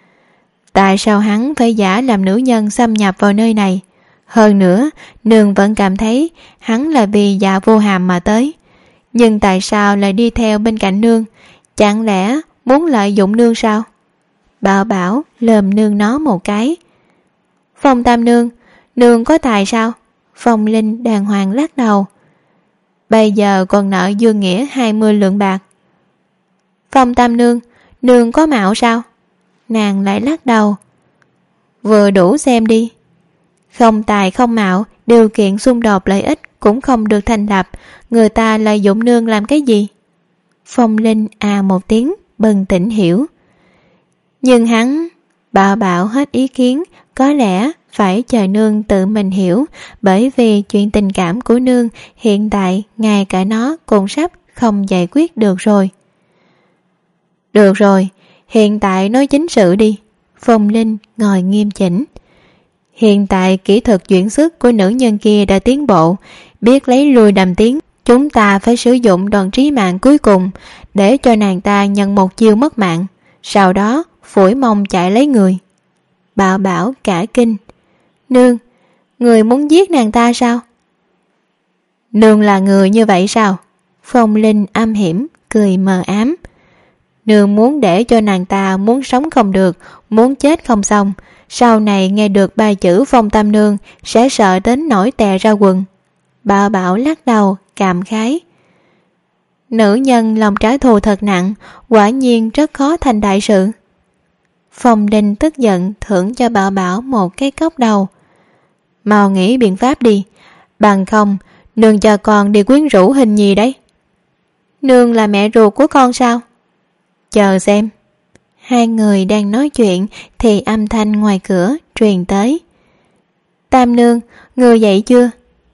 B: Tại sao hắn phải giả làm nữ nhân xâm nhập vào nơi này? Hơn nữa, nương vẫn cảm thấy hắn là vì Dạ Vô Hàm mà tới. Nhưng tại sao lại đi theo bên cạnh nương? Chẳng lẽ muốn lợi dụng nương sao? Bảo Bảo lườm nương nó một cái. Phong Tam nương, nương có tài sao? Phong Linh đàng hoàng lắc đầu. Bây giờ còn nợ Dương Nghĩa hai mươi lượng bạc. Phong Tam nương, nương có mạo sao? Nàng lại lắc đầu. Vừa đủ xem đi. Không tài không mạo, điều kiện xung đột lợi ích cũng không được thành lập, người ta lợi dụng nương làm cái gì? Phong Linh à một tiếng, bừng tỉnh hiểu. Nhưng hắn... Bảo Bảo hết ý kiến, có lẽ phải chờ nương tự mình hiểu, bởi vì chuyện tình cảm của nương hiện tại ngay cả nó cũng sắp không giải quyết được rồi. Được rồi, hiện tại nói chính sự đi. Phong Linh ngồi nghiêm chỉnh. Hiện tại kỹ thuật chuyển sức của nữ nhân kia đã tiến bộ, biết lấy lui đầm tiến. Chúng ta phải sử dụng đòn trí mạng cuối cùng để cho nàng ta nhận một chiêu mất mạng, sau đó phủi mông chạy lấy người. Bảo Bảo cả kinh. Nương, người muốn giết nàng ta sao? Nương là người như vậy sao? Phong Linh âm hiểm, cười mờ ám. Nương muốn để cho nàng ta muốn sống không được, muốn chết không xong, sau này nghe được ba chữ Phong Tam nương sẽ sợ đến nổi tè ra quần. Bảo Bảo lắc đầu, cảm khái. Nữ nhân lòng trả thù thật nặng, quả nhiên rất khó thành đại sự. Phong Linh tức giận thưởng cho Bảo Bảo một cái cốc đầu. Mau nghĩ biện pháp đi, bằng không nương cho con đi quyến rũ Hình Nhi đấy. Nương là mẹ ruột của con sao? Chờ xem. Hai người đang nói chuyện thì âm thanh ngoài cửa truyền tới. Tam nương, người dậy chưa?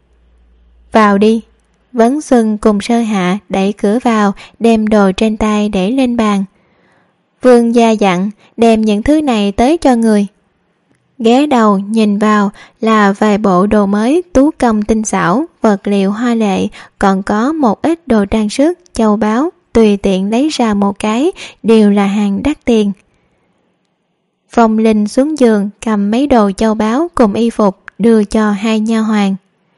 B: Vào đi. Vấn Xuân cùng Sơ Hạ đẩy cửa vào, đem đồ trên tay để lên bàn. Vương gia dặn đem những thứ này tới cho người. Ghé đầu nhìn vào là vài bộ đồ mới tú công tinh xảo, vật liệu hoa lệ, còn có một ít đồ trang sức, châu báu, tùy tiện lấy ra một cái, đều là hàng đắt tiền. Phong Linh xuống giường cầm mấy đồ châu báu cùng y phục đưa cho hai nha hoàn.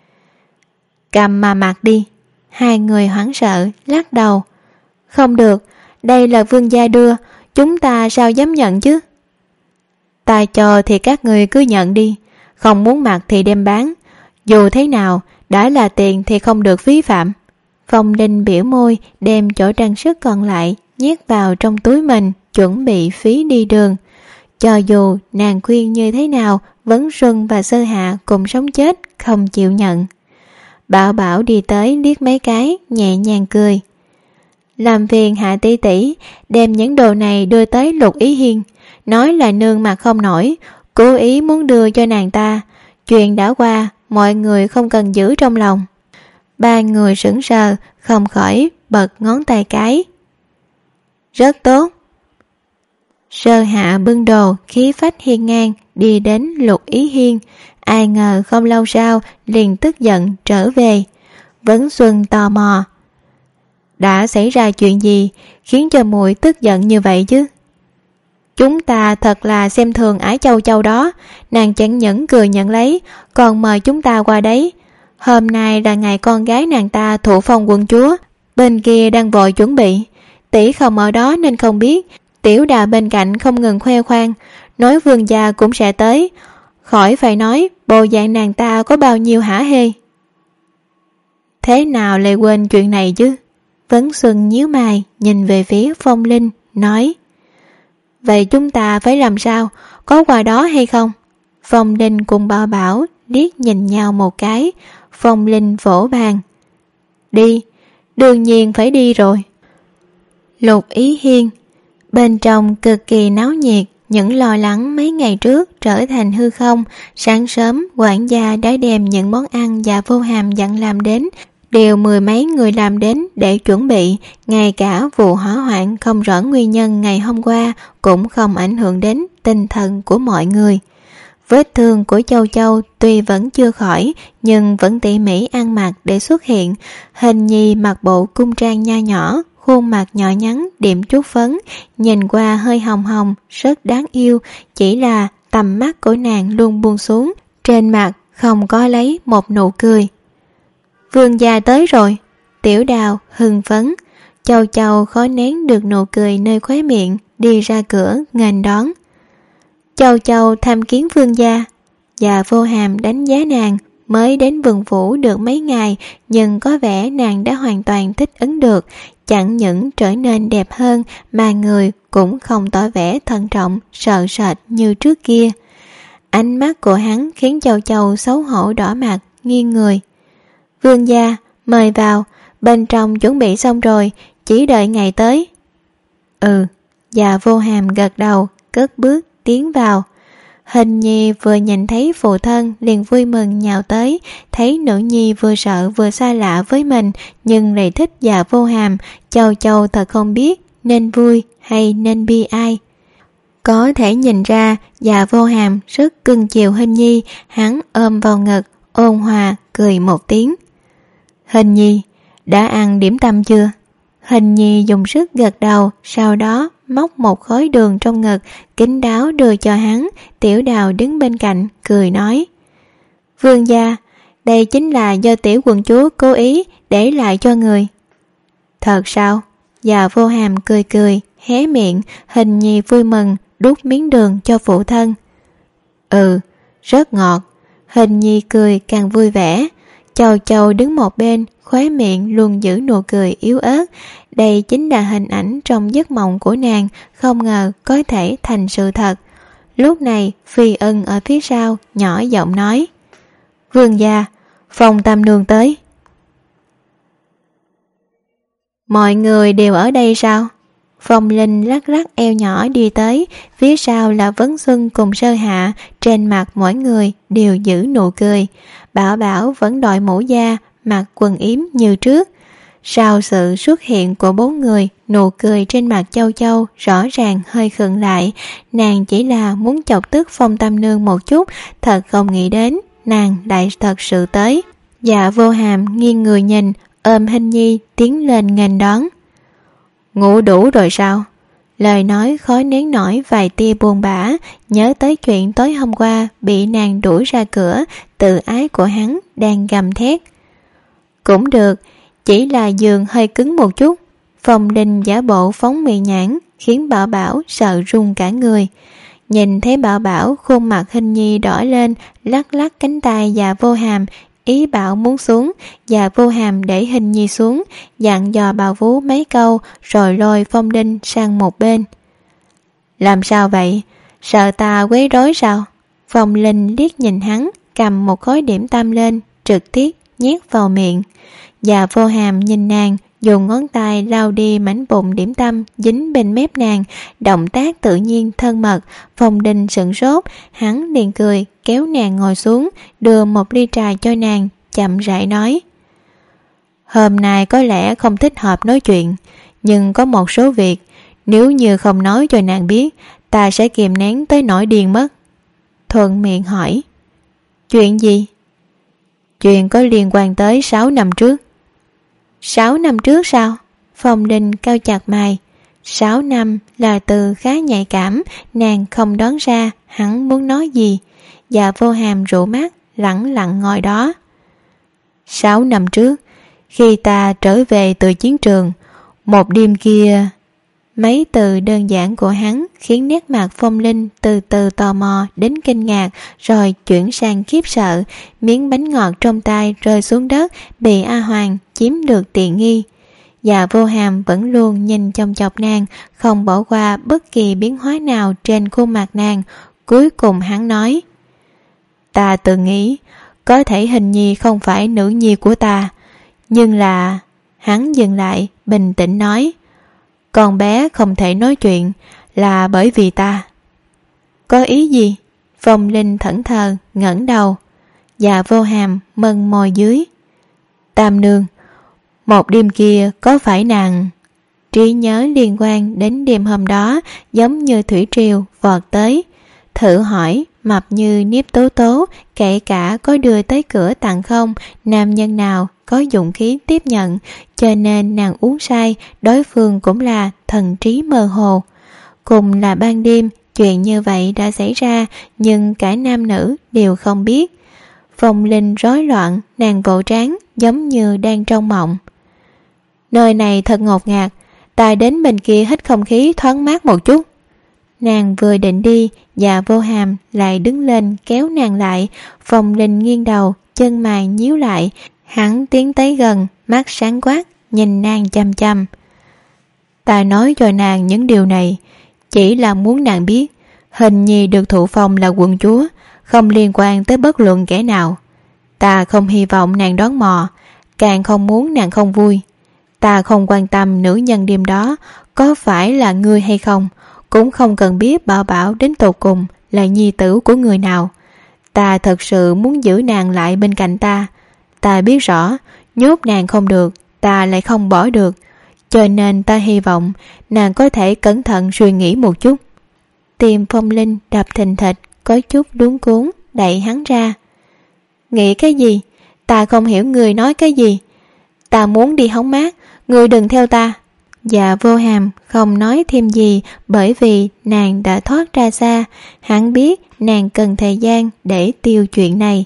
B: Cầm mà mặc đi. Hai người hoảng sợ lắc đầu. Không được, đây là vương gia đưa, chúng ta sao dám nhận chứ? Ta cho thì các người cứ nhận đi, không muốn mặc thì đem bán, dù thế nào đã là tiền thì không được phí phạm. Phong Linh biểu môi đem chỗ trang sức còn lại nhét vào trong túi mình, chuẩn bị phí đi đường. Cho dù nàng khuyên như thế nào, Vấn Xuân và Sơ Hạ cùng sống chết không chịu nhận. Bảo Bảo đi tới liếc mấy cái, nhẹ nhàng cười. Làm phiền Hạ tỷ tỷ đem những đồ này đưa tới Lục Ý Hiên, nói là nương mặt không nổi, cố ý muốn đưa cho nàng ta. Chuyện đã qua, mọi người không cần giữ trong lòng. Ba người sững sờ, không khỏi bật ngón tay cái. Rất tốt. Sơ Hạ bưng đồ, khí phách hiên ngang đi đến Lục Ý Hiên. Ai ngờ không lâu sau liền tức giận trở về. Vấn Xuân tò mò. Đã xảy ra chuyện gì khiến cho muội tức giận như vậy chứ? Chúng ta thật là xem thường Ái Châu Châu đó, nàng chẳng những cười nhận lấy, còn mời chúng ta qua đấy. Hôm nay là ngày con gái nàng ta thụ phong quận chúa, bên kia đang vội chuẩn bị. Tỷ không ở đó nên không biết. Tiểu Đào bên cạnh không ngừng khoe khoang, nói vương gia cũng sẽ tới. Khỏi phải nói bộ dạng nàng ta có bao nhiêu hả hê. Thế nào lại quên chuyện này chứ? Vấn Xuân nhíu mày nhìn về phía Phong Linh, nói: Vậy chúng ta phải làm sao? Có qua đó hay không? Phong Linh cùng Bảo Bảo liếc nhìn nhau một cái. Phong Linh vỗ bàn: Đi, đương nhiên phải đi rồi. Lục Ý Hiên. Bên trong cực kỳ náo nhiệt, những lo lắng mấy ngày trước trở thành hư không. Sáng sớm, quản gia đã đem những món ăn và Vô Hàm dặn làm đến, đều mười mấy người làm đến để chuẩn bị. Ngay cả vụ hỏa hoạn không rõ nguyên nhân ngày hôm qua cũng không ảnh hưởng đến tinh thần của mọi người. Vết thương của Châu Châu tuy vẫn chưa khỏi, nhưng vẫn tỉ mỉ ăn mặc để xuất hiện. Hình nhi mặc bộ cung trang nho nhỏ, khuôn mặt nhỏ nhắn điểm chút phấn, nhìn qua hơi hồng hồng, rất đáng yêu. Chỉ là tầm mắt của nàng luôn buông xuống, trên mặt không có lấy một nụ cười. Vương gia tới rồi. Tiểu Đào hưng phấn. Châu Châu khó nén được nụ cười nơi khóe miệng, đi ra cửa nghênh đón. Châu Châu tham kiến vương gia. Và Vô Hàm đánh giá nàng mới đến vườn phủ được mấy ngày, nhưng có vẻ nàng đã hoàn toàn thích ứng được, chẳng những trở nên đẹp hơn mà người cũng không tỏ vẻ thận trọng sợ sệt như trước kia. Ánh mắt của hắn khiến Châu Châu xấu hổ đỏ mặt, nghiêng người. Vương gia, mời vào, bên trong chuẩn bị xong rồi, chỉ đợi ngày tới. Ừ. Và Vô Hàm gật đầu, cất bước tiến vào. Hình nhi vừa nhìn thấy phụ thân liền vui mừng nhào tới, thấy nữ nhi vừa sợ vừa xa lạ với mình nhưng lại thích Dạ Vô Hàm. Châu Châu thật không biết nên vui hay nên bi ai. Có thể nhìn ra Dạ Vô Hàm rất cưng chiều Hình nhi, hắn ôm vào ngực, ôn hòa cười một tiếng. Hình nhi, đã ăn điểm tâm chưa? Hình nhi dùng sức gật đầu, sau đó móc một khối đường trong ngực, kín đáo đưa cho hắn. Tiểu Đào đứng bên cạnh, cười nói: Vương gia, đây chính là do tiểu quận chúa cố ý để lại cho người. Thật sao? Dạ Vô Hàm cười cười, hé miệng. Hình nhi vui mừng, đút miếng đường cho phụ thân. Ừ, rất ngọt. Hình nhi cười càng vui vẻ. Châu Châu đứng một bên, khóe miệng luôn giữ nụ cười yếu ớt. Đây chính là hình ảnh trong giấc mộng của nàng, không ngờ có thể thành sự thật. Lúc này Phi Ân ở phía sau nhỏ giọng nói: Vương gia, Phong Tam Nương tới. Mọi người đều ở đây sao? Phong Linh lắc lắc eo nhỏ đi tới, phía sau là Vấn Xuân cùng Sơ Hạ. Trên mặt mỗi người đều giữ nụ cười. Bảo Bảo vẫn đội mũ da, mặc quần yếm như trước. Sau sự xuất hiện của bốn người, nụ cười trên mặt Châu Châu rõ ràng hơi khựng lại. Nàng chỉ là muốn chọc tức Phong Tam Nương một chút, thật không nghĩ đến nàng lại thật sự tới. Dạ Vô Hàm nghiêng người nhìn, ôm Hình nhi tiến lên nghênh đón. Ngủ đủ rồi sao? Lời nói khó nén nổi vài tia buồn bã, nhớ tới chuyện tối hôm qua bị nàng đuổi ra cửa, tự ái của hắn đang gầm thét. Cũng được, chỉ là giường hơi cứng một chút. Phong Linh giả bộ phóng mì nhãn, khiến Bảo Bảo sợ run cả người. Nhìn thấy Bảo Bảo khuôn mặt Hình nhi đỏ lên, lắc lắc cánh tay Dạ Vô Hàm, ý bảo muốn xuống. Dạ Vô Hàm để Hình nhi xuống, dặn dò Bảo Vú mấy câu rồi lôi Phong Linh sang một bên. Làm sao vậy? Sợ ta quấy rối sao? Phong Linh liếc nhìn hắn, cầm một khối điểm tâm lên, trực tiếp nhét vào miệng. Dạ Vô Hàm nhìn nàng, dùng ngón tay lau đi mảnh bụng điểm tâm dính bên mép nàng, động tác tự nhiên thân mật. Phong Linh sửng sốt, hắn liền cười kéo nàng ngồi xuống, đưa một ly trà cho nàng, chậm rãi nói: Hôm nay có lẽ không thích hợp nói chuyện, nhưng có một số việc nếu như không nói cho nàng biết, ta sẽ kìm nén tới nỗi điên mất. Thuận miệng hỏi: Chuyện gì? Chuyện có liên quan tới sáu năm trước. Sáu năm trước sao? Phong Linh cau chặt mày. Sáu năm là từ khá nhạy cảm, nàng không đoán ra hắn muốn nói gì. Dạ Vô Hàm rụ mắt, lẳng lặng ngồi đó. Sáu năm trước, khi ta trở về từ chiến trường, một đêm kia... Mấy từ đơn giản của hắn khiến nét mặt Phong Linh từ từ tò mò đến kinh ngạc, rồi chuyển sang khiếp sợ. Miếng bánh ngọt trong tay rơi xuống đất, bị A Hoàng chiếm được tiện nghi. Dạ Vô Hàm vẫn luôn nhìn chòng chọc nàng, không bỏ qua bất kỳ biến hóa nào trên khuôn mặt nàng. Cuối cùng hắn nói: Ta tự nghĩ có thể Hình Nhi không phải nữ nhi của ta, nhưng là... Hắn dừng lại, bình tĩnh nói: Con bé không thể nói chuyện là bởi vì ta. Có ý gì? Phong Linh thẫn thờ ngẩng đầu. Dạ Vô Hàm mân môi dưới. Tam nương, một đêm kia có phải nàng... Trí nhớ liên quan đến đêm hôm đó giống như thủy triều vọt tới. Thử hỏi, mập như Niếp Tố Tố, kể cả có đưa tới cửa tặng không, nam nhân nào có dũng khí tiếp nhận, cho nên nàng uống say, đối phương cũng là thần trí mơ hồ. Cùng là ban đêm, chuyện như vậy đã xảy ra, nhưng cả nam nữ đều không biết. Phong Linh rối loạn, nàng vỗ trán giống như đang trong mộng. Nơi này thật ngột ngạt, ta đến bên kia hít không khí thoáng mát một chút. Nàng vừa định đi, Dạ Vô Hàm lại đứng lên kéo nàng lại. Phong Linh nghiêng đầu, chân mày nhíu lại. Hắn tiến tới gần, mắt sáng quát, nhìn nàng chăm chăm. Ta nói cho nàng những điều này chỉ là muốn nàng biết Hình Nhi được thụ phong là quận chúa, không liên quan tới bất luận kẻ nào. Ta không hy vọng nàng đoán mò, càng không muốn nàng không vui. Ta không quan tâm nữ nhân đêm đó có phải là ngươi hay không, cũng không cần biết Bảo Bảo đến tột cùng là nhi tử của người nào. Ta thật sự muốn giữ nàng lại bên cạnh ta. Ta biết rõ, nhốt nàng không được, ta lại không bỏ được, cho nên ta hy vọng nàng có thể cẩn thận suy nghĩ một chút. Tim Phong Linh đập thình thịch, có chút luống cuống, đẩy hắn ra. Nghĩ cái gì? Ta không hiểu người nói cái gì. Ta muốn đi hóng mát, người đừng theo ta. Dạ Vô Hàm không nói thêm gì, bởi vì nàng đã thoát ra xa. Hắn biết nàng cần thời gian để tiêu chuyện này.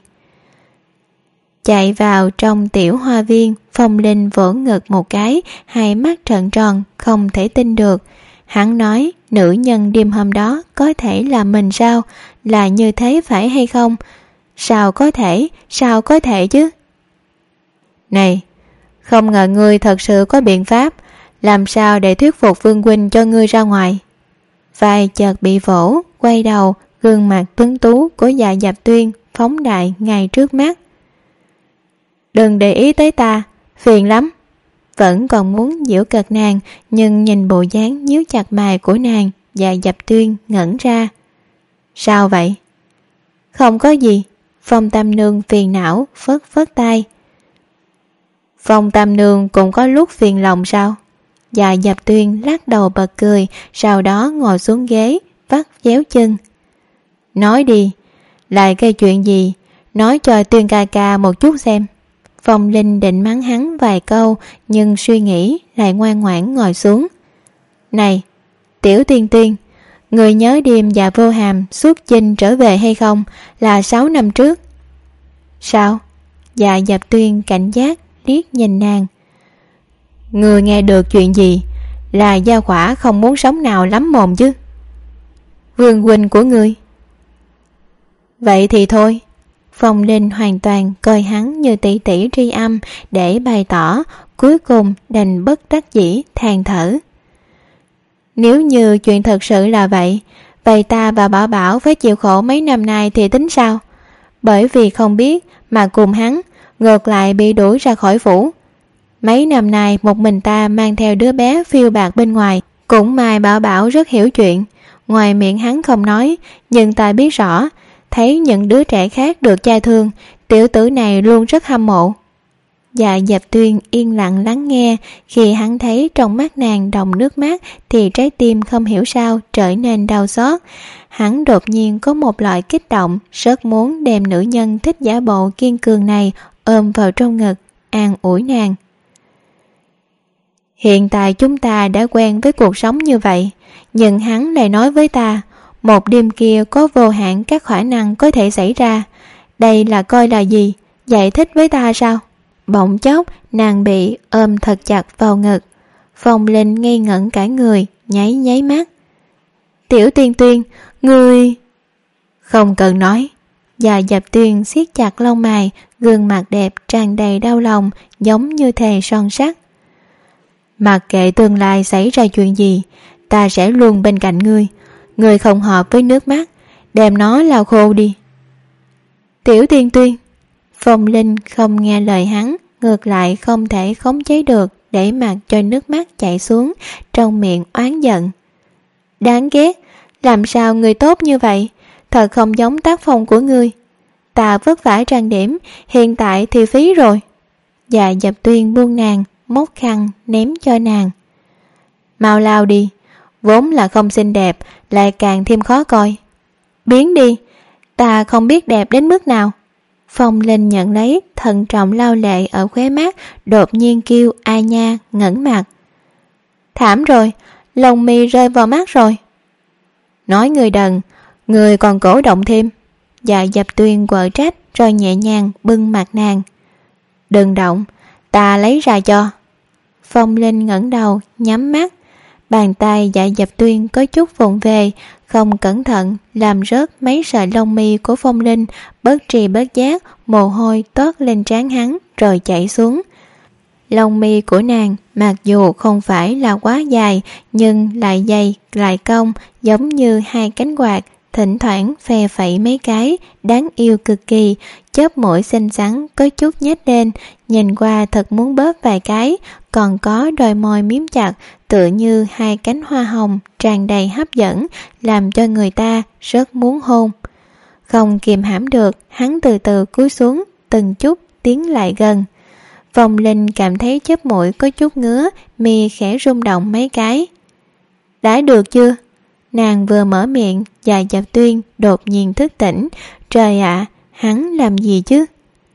B: Chạy vào trong tiểu hoa viên, Phong Linh vỗ ngực một cái, hai mắt trợn tròn, không thể tin được. Hắn nói nữ nhân đêm hôm đó có thể là mình sao? Là như thế phải hay không? Sao có thể? Sao có thể chứ? Này, không ngờ ngươi thật sự có biện pháp. Làm sao để thuyết phục Vương huynh cho ngươi ra ngoài? Vai chợt bị vỗ, quay đầu, gương mặt tuấn tú của Dạ Dạp Tuyên phóng đại ngay trước mắt. Đừng để ý tới ta, phiền lắm. Vẫn còn muốn giễu cợt nàng, nhưng nhìn bộ dáng nhíu chặt mày của nàng, Dạ Dạp Tuyên ngẩn ra. Sao vậy? Không có gì. Phong Tam Nương phiền não phớt phớt tay. Phong Tam Nương cũng có lúc phiền lòng sao? Dạ Dạp Tuyên lắc đầu bật cười, sau đó ngồi xuống ghế, vắt chéo chân. Nói đi, lại cái chuyện gì? Nói cho Tuyên ca ca một chút xem. Phong Linh định mắng hắn vài câu, nhưng suy nghĩ lại ngoan ngoãn ngồi xuống. Này, Tiểu Tuyên Tuyên, người nhớ đêm Dạ Vô Hàm xuất chinh trở về hay không? Là sáu năm trước. Sao? Dạ Dạp Tuyên cảnh giác liếc nhìn nàng. Người nghe được chuyện gì? Là Gia Khỏa không muốn sống nào lắm mồm chứ? Vương huynh của ngươi. Vậy thì thôi. Phong Linh hoàn toàn coi hắn như tỷ tỷ tri âm để bày tỏ, cuối cùng đành bất đắc dĩ than thở. Nếu như chuyện thật sự là vậy, vậy ta và Bảo Bảo phải chịu khổ mấy năm nay thì tính sao? Bởi vì không biết mà cùng hắn, ngược lại bị đuổi ra khỏi phủ. Mấy năm nay một mình ta mang theo đứa bé phiêu bạc bên ngoài. Cũng may Bảo Bảo rất hiểu chuyện. Ngoài miệng hắn không nói, nhưng ta biết rõ, thấy những đứa trẻ khác được cha thương, tiểu tử này luôn rất hâm mộ. Dạ Dạp Tuyên yên lặng lắng nghe. Khi hắn thấy trong mắt nàng đọng nước mắt thì trái tim không hiểu sao trở nên đau xót. Hắn đột nhiên có một loại kích động, rất muốn đem nữ nhân thích giả bộ kiên cường này ôm vào trong ngực, an ủi nàng. Hiện tại chúng ta đã quen với cuộc sống như vậy, nhưng hắn lại nói với ta, một đêm kia có vô hạn các khả năng có thể xảy ra. Đây là coi là gì? Giải thích với ta sao? Bỗng chốc nàng bị ôm thật chặt vào ngực. Phong Linh ngây ngẩn cả người, nháy nháy mắt. Tiểu Tuyên Tuyên, người... Không cần nói. Dạ Dập Tuyên siết chặt lông mày, gương mặt đẹp tràn đầy đau lòng, giống như thề son sắt. Mặc kệ tương lai xảy ra chuyện gì, ta sẽ luôn bên cạnh ngươi. Ngươi không hợp với nước mắt, đem nó lau khô đi. Tiểu Tuyên Tuyên. Phong Linh không nghe lời hắn, ngược lại không thể khống chế được, để mặc cho nước mắt chảy xuống, trong miệng oán giận. Đáng ghét, làm sao người tốt như vậy, thật không giống tác phong của ngươi. Ta vất vả trang điểm, hiện tại thì phí rồi. Dạ Dập Tuyên buông nàng, móc khăn ném cho nàng. Mau lao đi, vốn là không xinh đẹp, lại càng thêm khó coi. Biến đi, ta không biết đẹp đến mức nào. Phong Linh nhận lấy, thận trọng lau lệ ở khóe mắt, đột nhiên kêu ai nha, ngẩng mặt. Thảm rồi, lông mi rơi vào mắt rồi. Nói người đần, người còn cổ động thêm. Dạ Dập Tuyên quở trách, rồi nhẹ nhàng bưng mặt nàng. Đừng động, ta lấy ra cho. Phong Linh ngẩng đầu, nhắm mắt. Bàn tay Dạ Dập Tuyên có chút vụng về, không cẩn thận làm rớt mấy sợi lông mi của Phong Linh, bất tri bất giác mồ hôi toát lên trán hắn rồi chảy xuống. Lông mi của nàng mặc dù không phải là quá dài, nhưng lại dày lại cong, giống như hai cánh quạt, thỉnh thoảng phe phẩy mấy cái, đáng yêu cực kỳ. Chớp mũi xinh xắn có chút nhếch lên, nhìn qua thật muốn bóp vài cái, còn có đôi môi miếm chặt, tựa như hai cánh hoa hồng tràn đầy hấp dẫn, làm cho người ta rất muốn hôn. Không kìm hãm được, hắn từ từ cúi xuống, từng chút tiến lại gần. Phong Linh cảm thấy chớp mũi có chút ngứa, mi khẽ rung động mấy cái. Đã được chưa? Nàng vừa mở miệng, Dạ Dập Tuyên đột nhiên thức tỉnh. Trời ạ, à, hắn làm gì chứ?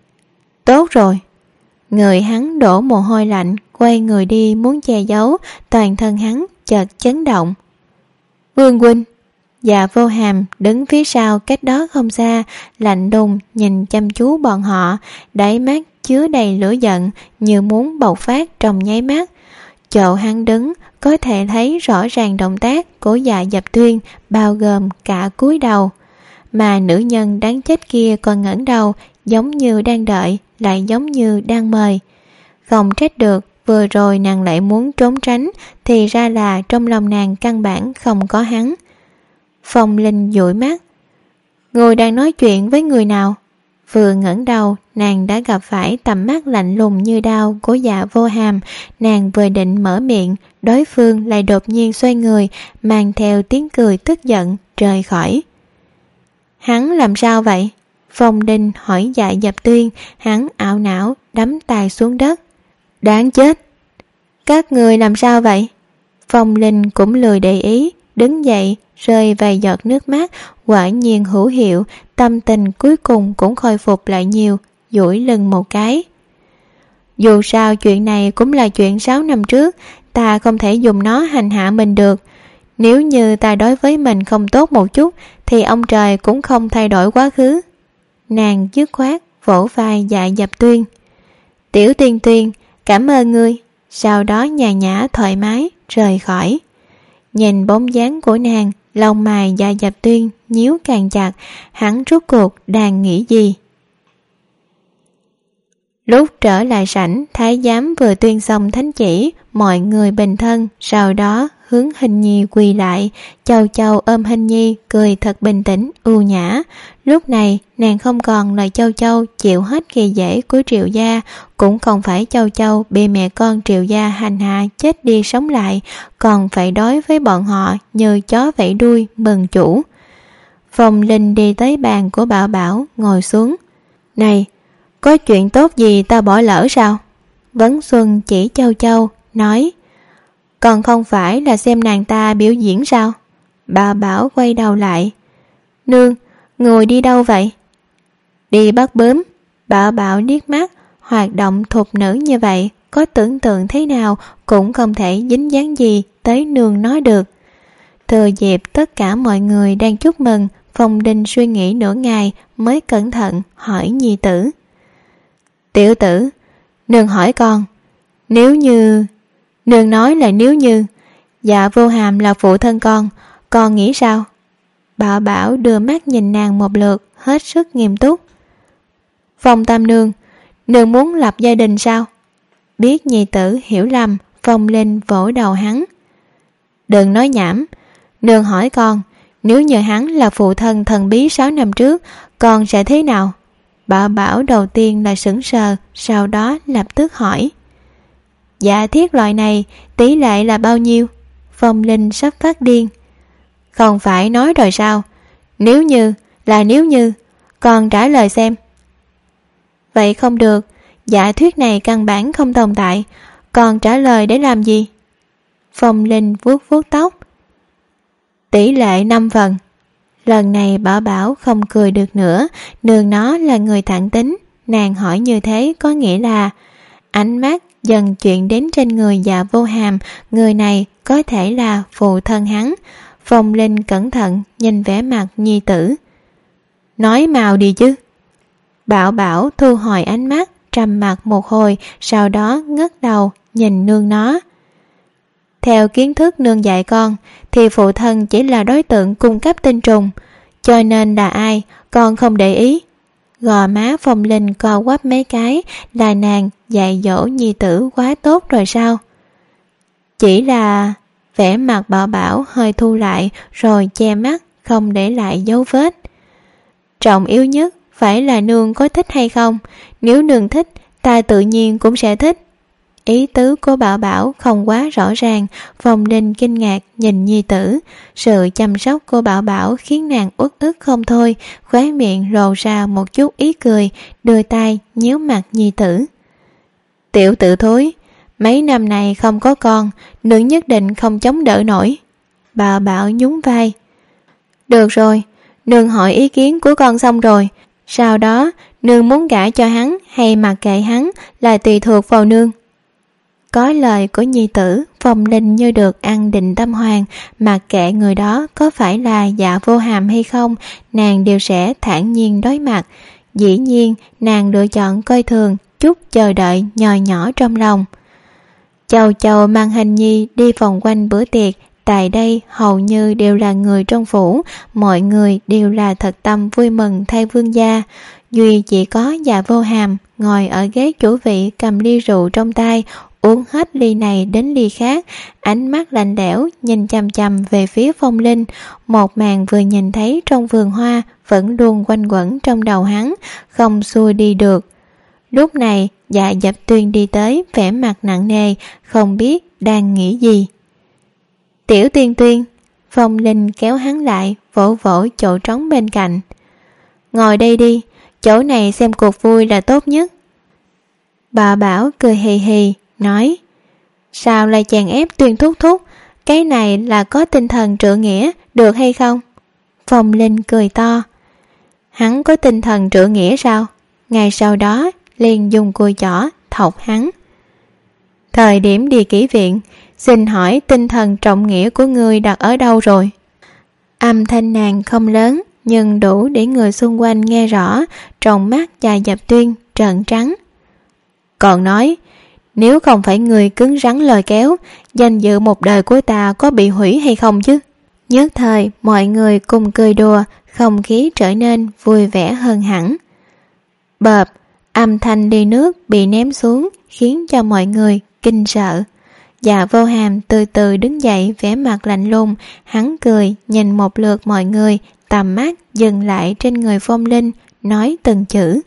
B: Tốt rồi. Người hắn đổ mồ hôi lạnh, quay người đi muốn che giấu, toàn thân hắn chợt chấn động. Vương huynh. Dạ Vô Hàm đứng phía sau cách đó không xa, lạnh đùng nhìn chăm chú bọn họ, đáy mắt chứa đầy lửa giận, như muốn bộc phát trong nháy mắt. Chỗ hắn đứng có thể thấy rõ ràng động tác của Dạ Dập Tuyên, bao gồm cả cúi đầu. Mà nữ nhân đáng chết kia còn ngẩng đầu, giống như đang đợi, lại giống như đang mời. Không trách được, vừa rồi nàng lại muốn trốn tránh, thì ra là trong lòng nàng căn bản không có hắn. Phong Linh dụi mắt. Người đang nói chuyện với người nào? Vừa ngẩng đầu, nàng đã gặp phải tầm mắt lạnh lùng như đao của Dạ Vô Hàm. Nàng vừa định mở miệng, đối phương lại đột nhiên xoay người, mang theo tiếng cười tức giận, rời khỏi. Hắn làm sao vậy? Phong Linh hỏi Dạ Dập Tuyên. Hắn ảo não đấm tay xuống đất. Đáng chết. Các người làm sao vậy? Phong Linh cũng lười để ý, đứng dậy rơi vài giọt nước mắt. Quả nhiên hữu hiệu, tâm tình cuối cùng cũng khôi phục lại nhiều, duỗi lưng một cái. Dù sao chuyện này cũng là chuyện sáu năm trước, ta không thể dùng nó hành hạ mình được. Nếu như ta đối với mình không tốt một chút, thì ông trời cũng không thay đổi quá khứ. Nàng dứt khoát vỗ vai Dạ Dập Tuyên. Tiểu Tuyên Tuyên, cảm ơn ngươi. Sau đó nhàn nhã thoải mái rời khỏi. Nhìn bóng dáng của nàng, lông mày Dạ Dập Tuyên nhíu càng chặt. Hắn rốt cuộc đang nghĩ gì? Lúc trở lại sảnh, thái giám vừa tuyên xong thánh chỉ, mọi người bình thân, sau đó hướng Hình Nhi quỳ lại. Châu Châu ôm Hình Nhi, cười thật bình tĩnh, ưu nhã. Lúc này, nàng không còn là Châu Châu chịu hết kỳ dễ của Triệu gia, cũng không phải Châu Châu bị mẹ con Triệu gia hành hạ chết đi sống lại, còn phải đối với bọn họ như chó vẫy đuôi mừng chủ. Phong Linh đi tới bàn của Bảo Bảo, ngồi xuống. Này, có chuyện tốt gì ta bỏ lỡ sao? Vấn Xuân chỉ Châu Châu, nói. Còn không phải là xem nàng ta biểu diễn sao? Bà Bảo quay đầu lại. Nương, người đi đâu vậy? Đi bắt bướm. Bảo Bảo liếc mắt, hoạt động thục nữ như vậy, có tưởng tượng thế nào cũng không thể dính dáng gì tới nương nói được. Thừa dịp tất cả mọi người đang chúc mừng, Phong Linh suy nghĩ nửa ngày mới cẩn thận hỏi nhi tử. Tiểu tử, Nương hỏi con, nếu như... Nương nói là nếu như Dạ Vô Hàm là phụ thân con, con nghĩ sao? Bảo Bảo đưa mắt nhìn nàng một lượt, hết sức nghiêm túc. Phong Tam Nương, nương muốn lập gia đình sao? Biết nhi tử hiểu lầm, Phong Linh vỗ đầu hắn. Đừng nói nhảm, nương hỏi con, nếu như hắn là phụ thân thần bí sáu năm trước, con sẽ thế nào? Bảo Bảo đầu tiên là sững sờ, sau đó lập tức hỏi. Dạ thiết loại này tỷ lệ là bao nhiêu? Phong Linh sắp phát điên. Không phải nói rồi sao? Nếu như là nếu như, con trả lời xem. Vậy không được, giả thuyết này căn bản không tồn tại, con trả lời để làm gì? Phong Linh vuốt vuốt tóc. Tỷ lệ năm phần. Lần này Bảo Bảo không cười được nữa, nương nó là người thẳng tính, nàng hỏi như thế có nghĩa là... Ánh mắt dần chuyển đến trên người Dạ Vô Hàm, người này có thể là phụ thân hắn. Phong Linh cẩn thận nhìn vẻ mặt nhi tử. Nói mau đi chứ. Bảo Bảo thu hồi ánh mắt, trầm mặc một hồi, sau đó ngước đầu nhìn nương nó. Theo kiến thức nương dạy con thì phụ thân chỉ là đối tượng cung cấp tinh trùng, cho nên là ai con không để ý. Gò má Phong Linh co quắp mấy cái, là nàng dạy dỗ nhi tử quá tốt rồi sao? Chỉ là... Vẻ mặt Bảo Bảo hơi thu lại rồi che mắt, không để lại dấu vết. Trọng yếu nhất phải là nương có thích hay không. Nếu nương thích, ta tự nhiên cũng sẽ thích. Ý tứ của Bảo Bảo không quá rõ ràng. Phong Linh kinh ngạc nhìn nhi tử. Sự chăm sóc của Bảo Bảo khiến nàng uất ức không thôi, khóe miệng lộ ra một chút ý cười, đưa tay nhéo mặt nhi tử. Tiểu tử thối, mấy năm này không có con, nương nhất định không chống đỡ nổi. Bảo Bảo nhún vai. Được rồi, nương hỏi ý kiến của con xong rồi, sau đó nương muốn gả cho hắn hay mặc kệ hắn là tùy thuộc vào nương. Có lời của nhi tử, Phong Linh như được ăn định tâm hoàng, mặc kệ người đó có phải là Dạ Vô Hàm hay không, nàng đều sẽ thản nhiên đối mặt. Dĩ nhiên nàng lựa chọn coi thường chút chờ đợi nhỏ nhỏ trong lòng. Châu Châu mang Hình Nhi đi vòng quanh bữa tiệc, tại đây hầu như đều là người trong phủ, mọi người đều là thật tâm vui mừng thay vương gia. Duy chỉ có Dạ Vô Hàm ngồi ở ghế chủ vị cầm ly rượu trong tay, uống hết ly này đến ly khác, ánh mắt lạnh lẽo nhìn chằm chằm về phía Phong Linh. Một màn vừa nhìn thấy trong vườn hoa vẫn luôn quanh quẩn trong đầu hắn, không xuôi đi được. Lúc này Dạ Dập Tuyên đi tới, vẻ mặt nặng nề, không biết đang nghĩ gì. Tiểu Tuyên Tuyên, Phong Linh kéo hắn lại, vỗ vỗ chỗ trống bên cạnh. Ngồi đây đi, chỗ này xem cuộc vui là tốt nhất. Bà Bảo cười hì hì, nói. Sao lại chèn ép Tuyên thúc thúc, cái này là có tinh thần trượng nghĩa, được hay không? Phong Linh cười to. Hắn có tinh thần trượng nghĩa sao? Ngày sau đó liền dùng cùi chỏ thọc hắn. Thời điểm đi kỹ viện, xin hỏi tinh thần trọng nghĩa của ngươi đặt ở đâu rồi? Âm thanh nàng không lớn, nhưng đủ để người xung quanh nghe rõ. Trong mắt Dạ Dập Tuyên trợn trắng. Còn nói, nếu không phải người cứng rắn lời kéo, danh dự một đời của ta có bị hủy hay không chứ? Nhất thời mọi người cùng cười đùa, không khí trở nên vui vẻ hơn hẳn. Bợp, âm thanh ly nước bị ném xuống khiến cho mọi người kinh sợ. Dạ Vô Hàm từ từ đứng dậy, vẻ mặt lạnh lùng, hắn cười nhìn một lượt mọi người, tầm mắt dừng lại trên người Phong Linh, nói từng chữ.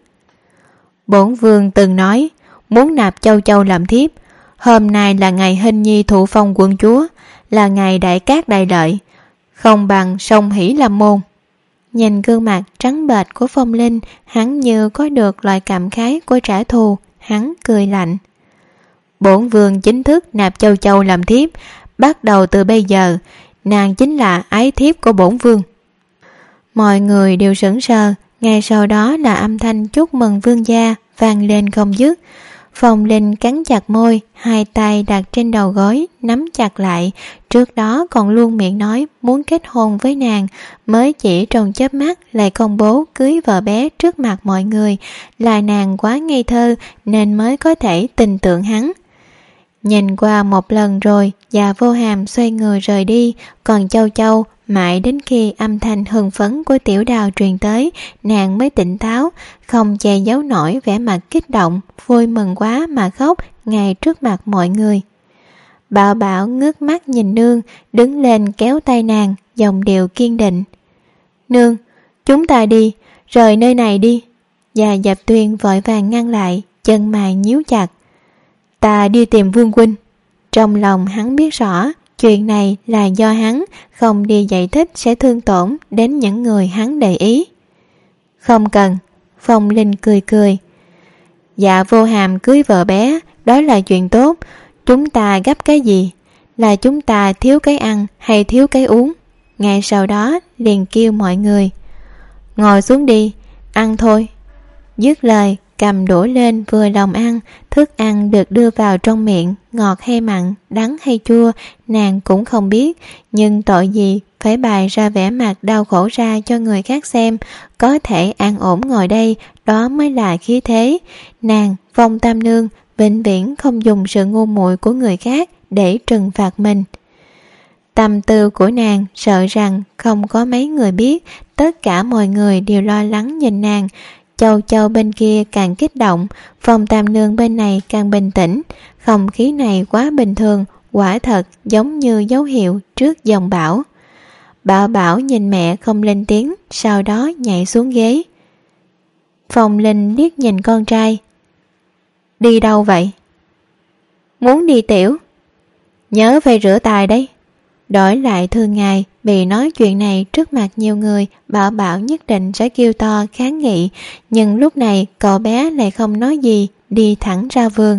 B: Bổn vương từng nói muốn nạp Châu Châu làm thiếp, hôm nay là ngày Hình Nhi thụ phong quận chúa, là ngày đại cát đại lợi, không bằng song hỷ làm môn. Nhìn gương mặt trắng bệch của Phong Linh, hắn như có được loại cảm khái của trả thù, hắn cười lạnh. Bổn vương chính thức nạp Châu Châu làm thiếp, bắt đầu từ bây giờ, nàng chính là ái thiếp của bổn vương. Mọi người đều sững sờ, ngay sau đó là âm thanh chúc mừng vương gia vang lên không dứt. Phong Linh cắn chặt môi, hai tay đặt trên đầu gối, nắm chặt lại. Trước đó còn luôn miệng nói muốn kết hôn với nàng, mới chỉ trong chớp mắt lại công bố cưới vợ bé trước mặt mọi người. Là nàng quá ngây thơ nên mới có thể tin tưởng hắn. Nhìn qua một lần rồi, Dạ Vô Hàm xoay người rời đi, còn Châu Châu mãi đến khi âm thanh hưng phấn của Tiểu Đào truyền tới, nàng mới tỉnh táo, không che giấu nổi vẻ mặt kích động, vui mừng quá mà khóc ngay trước mặt mọi người. Bảo Bảo ngước mắt nhìn nương, đứng lên kéo tay nàng, giọng điệu kiên định. Nương, chúng ta đi, rời nơi này đi. Và Dập Tuyên vội vàng ngăn lại, chân mày nhíu chặt. Ta đi tìm Vương huynh. Trong lòng hắn biết rõ, chuyện này là do hắn, không đi giải thích sẽ thương tổn đến những người hắn để ý. Không cần. Phong Linh cười cười. Dạ Vô Hàm cưới vợ bé, đó là chuyện tốt. Chúng ta gấp cái gì? Là chúng ta thiếu cái ăn hay thiếu cái uống? Ngay sau đó liền kêu mọi người. Ngồi xuống đi, ăn thôi. Dứt lời, cầm đũa lên vừa lòng ăn. Thức ăn được đưa vào trong miệng, ngọt hay mặn, đắng hay chua, nàng cũng không biết. Nhưng tội gì phải bày ra vẻ mặt đau khổ ra cho người khác xem. Có thể an ổn ngồi đây, đó mới là khí thế. Nàng, Phong Tam Nương, vĩnh viễn không dùng sự ngu muội của người khác để trừng phạt mình. Tâm tư của nàng sợ rằng không có mấy người biết, tất cả mọi người đều lo lắng nhìn nàng. Châu Châu bên kia càng kích động, Phong Tam Nương bên này càng bình tĩnh. Không khí này quá bình thường, quả thật giống như dấu hiệu trước dòng bão. Bảo Bảo nhìn mẹ không lên tiếng, sau đó nhảy xuống ghế. Phong Linh liếc nhìn con trai. Đi đâu vậy? Muốn đi tiểu. Nhớ phải rửa tay đấy. Đổi lại thường ngày, vì nói chuyện này trước mặt nhiều người, Bảo Bảo nhất định sẽ kêu to kháng nghị, nhưng lúc này cậu bé lại không nói gì, đi thẳng ra vườn.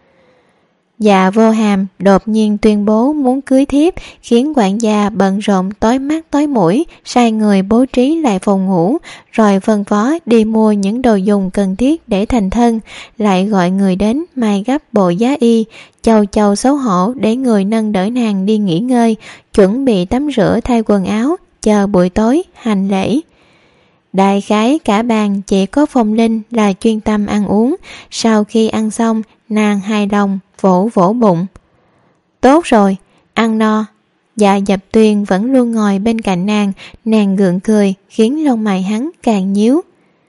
B: Dạ Vô Hàm đột nhiên tuyên bố muốn cưới thiếp, khiến quản gia bận rộn tối mắt tối mũi, sai người bố trí lại phòng ngủ, rồi phân phó đi mua những đồ dùng cần thiết để thành thân, lại gọi người đến may gấp bộ giá y. Châu Châu xấu hổ để người nâng đỡ nàng đi nghỉ ngơi, chuẩn bị tắm rửa thay quần áo, chờ buổi tối hành lễ. Đại khái cả bàn chỉ có Phong Linh là chuyên tâm ăn uống. Sau khi ăn xong, nàng hài lòng vỗ vỗ bụng. Tốt rồi, ăn no. Dạ Dập Tuyên vẫn luôn ngồi bên cạnh nàng, nàng gượng cười khiến lông mày hắn càng nhíu.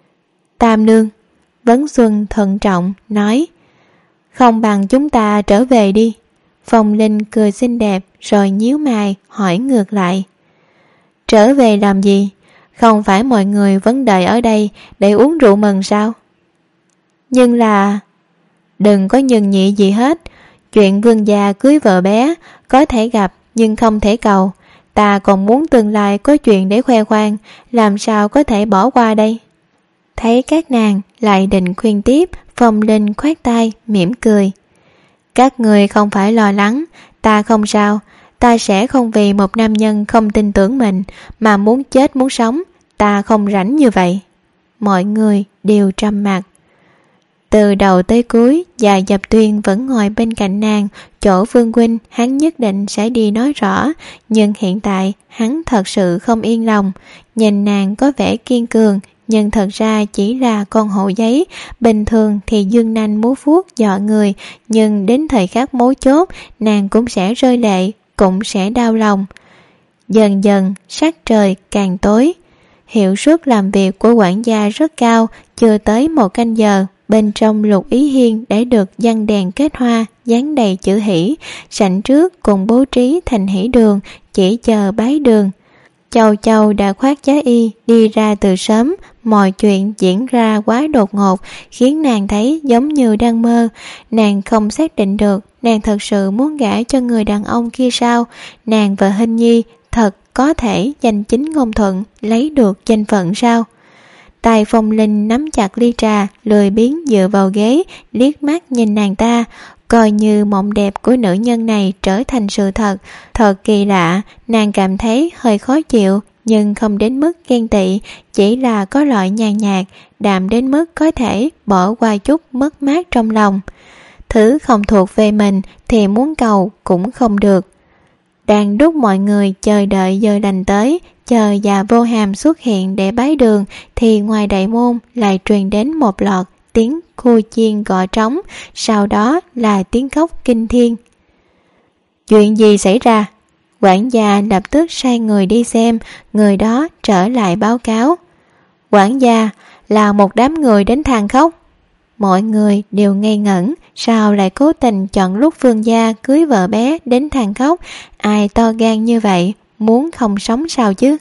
B: Tam Nương, Vấn Xuân thận trọng nói. Không bằng chúng ta trở về đi. Phong Linh cười xinh đẹp rồi nhíu mày hỏi ngược lại. Trở về làm gì? Không phải mọi người vẫn đợi ở đây để uống rượu mừng sao? Nhưng là... Đừng có nhường nhị gì hết. Chuyện vương gia cưới vợ bé có thể gặp nhưng không thể cầu. Ta còn muốn tương lai có chuyện để khoe khoang, làm sao có thể bỏ qua đây? Thấy các nàng lại định khuyên tiếp, Phong Linh khoát tay mỉm cười. Các người không phải lo lắng, ta không sao. Ta sẽ không vì một nam nhân không tin tưởng mình mà muốn chết muốn sống. Ta không rảnh như vậy. Mọi người đều trầm mặc. Từ đầu tới cuối, Dạ Dập Tuyên vẫn ngồi bên cạnh nàng. Chỗ Vương huynh hắn nhất định sẽ đi nói rõ, nhưng hiện tại hắn thật sự không yên lòng. Nhìn nàng có vẻ kiên cường, nhưng thật ra chỉ là con hổ giấy. Bình thường thì dương nanh múa vuốt dọa người, nhưng đến thời khắc mấu chốt, nàng cũng sẽ rơi lệ, cũng sẽ đau lòng. Dần dần, sắc trời càng tối. Hiệu suất làm việc của quản gia rất cao, chưa tới một canh giờ. Bên trong Lục Ý Hiên đã được giăng đèn kết hoa, dán đầy chữ hỷ. Sảnh trước cùng bố trí thành hỷ đường, chỉ chờ bái đường. Châu Châu đã khoác giá y đi ra từ sớm. Mọi chuyện diễn ra quá đột ngột, khiến nàng thấy giống như đang mơ. Nàng không xác định được nàng thật sự muốn gả cho người đàn ông kia sao. Nàng và Hình Nhi thật có thể danh chính ngôn thuận lấy được danh phận sao? Tay Phong Linh nắm chặt ly trà, lười biếng dựa vào ghế, liếc mắt nhìn nàng ta, coi như mộng đẹp của nữ nhân này trở thành sự thật. Thật kỳ lạ, nàng cảm thấy hơi khó chịu, nhưng không đến mức ghen tị, chỉ là có loại nhàn nhạt, đạm đến mức có thể bỏ qua chút mất mát trong lòng. thứ không thuộc về mình thì muốn cầu cũng không được. Đang lúc mọi người chờ đợi giờ lành tới, chờ Dạ Vô Hàm xuất hiện để bái đường, thì ngoài đại môn lại truyền đến một loạt tiếng khu chiên gõ trống, sau đó là tiếng khóc kinh thiên. Chuyện gì xảy ra? Quản gia lập tức sai người đi xem, người đó trở lại báo cáo. Quản gia, là một đám người đến than khóc. Mọi người đều ngây ngẩn, sao lại cố tình chọn lúc Vương gia cưới vợ bé đến than khóc? Ai to gan như vậy, muốn không sống sao chứ?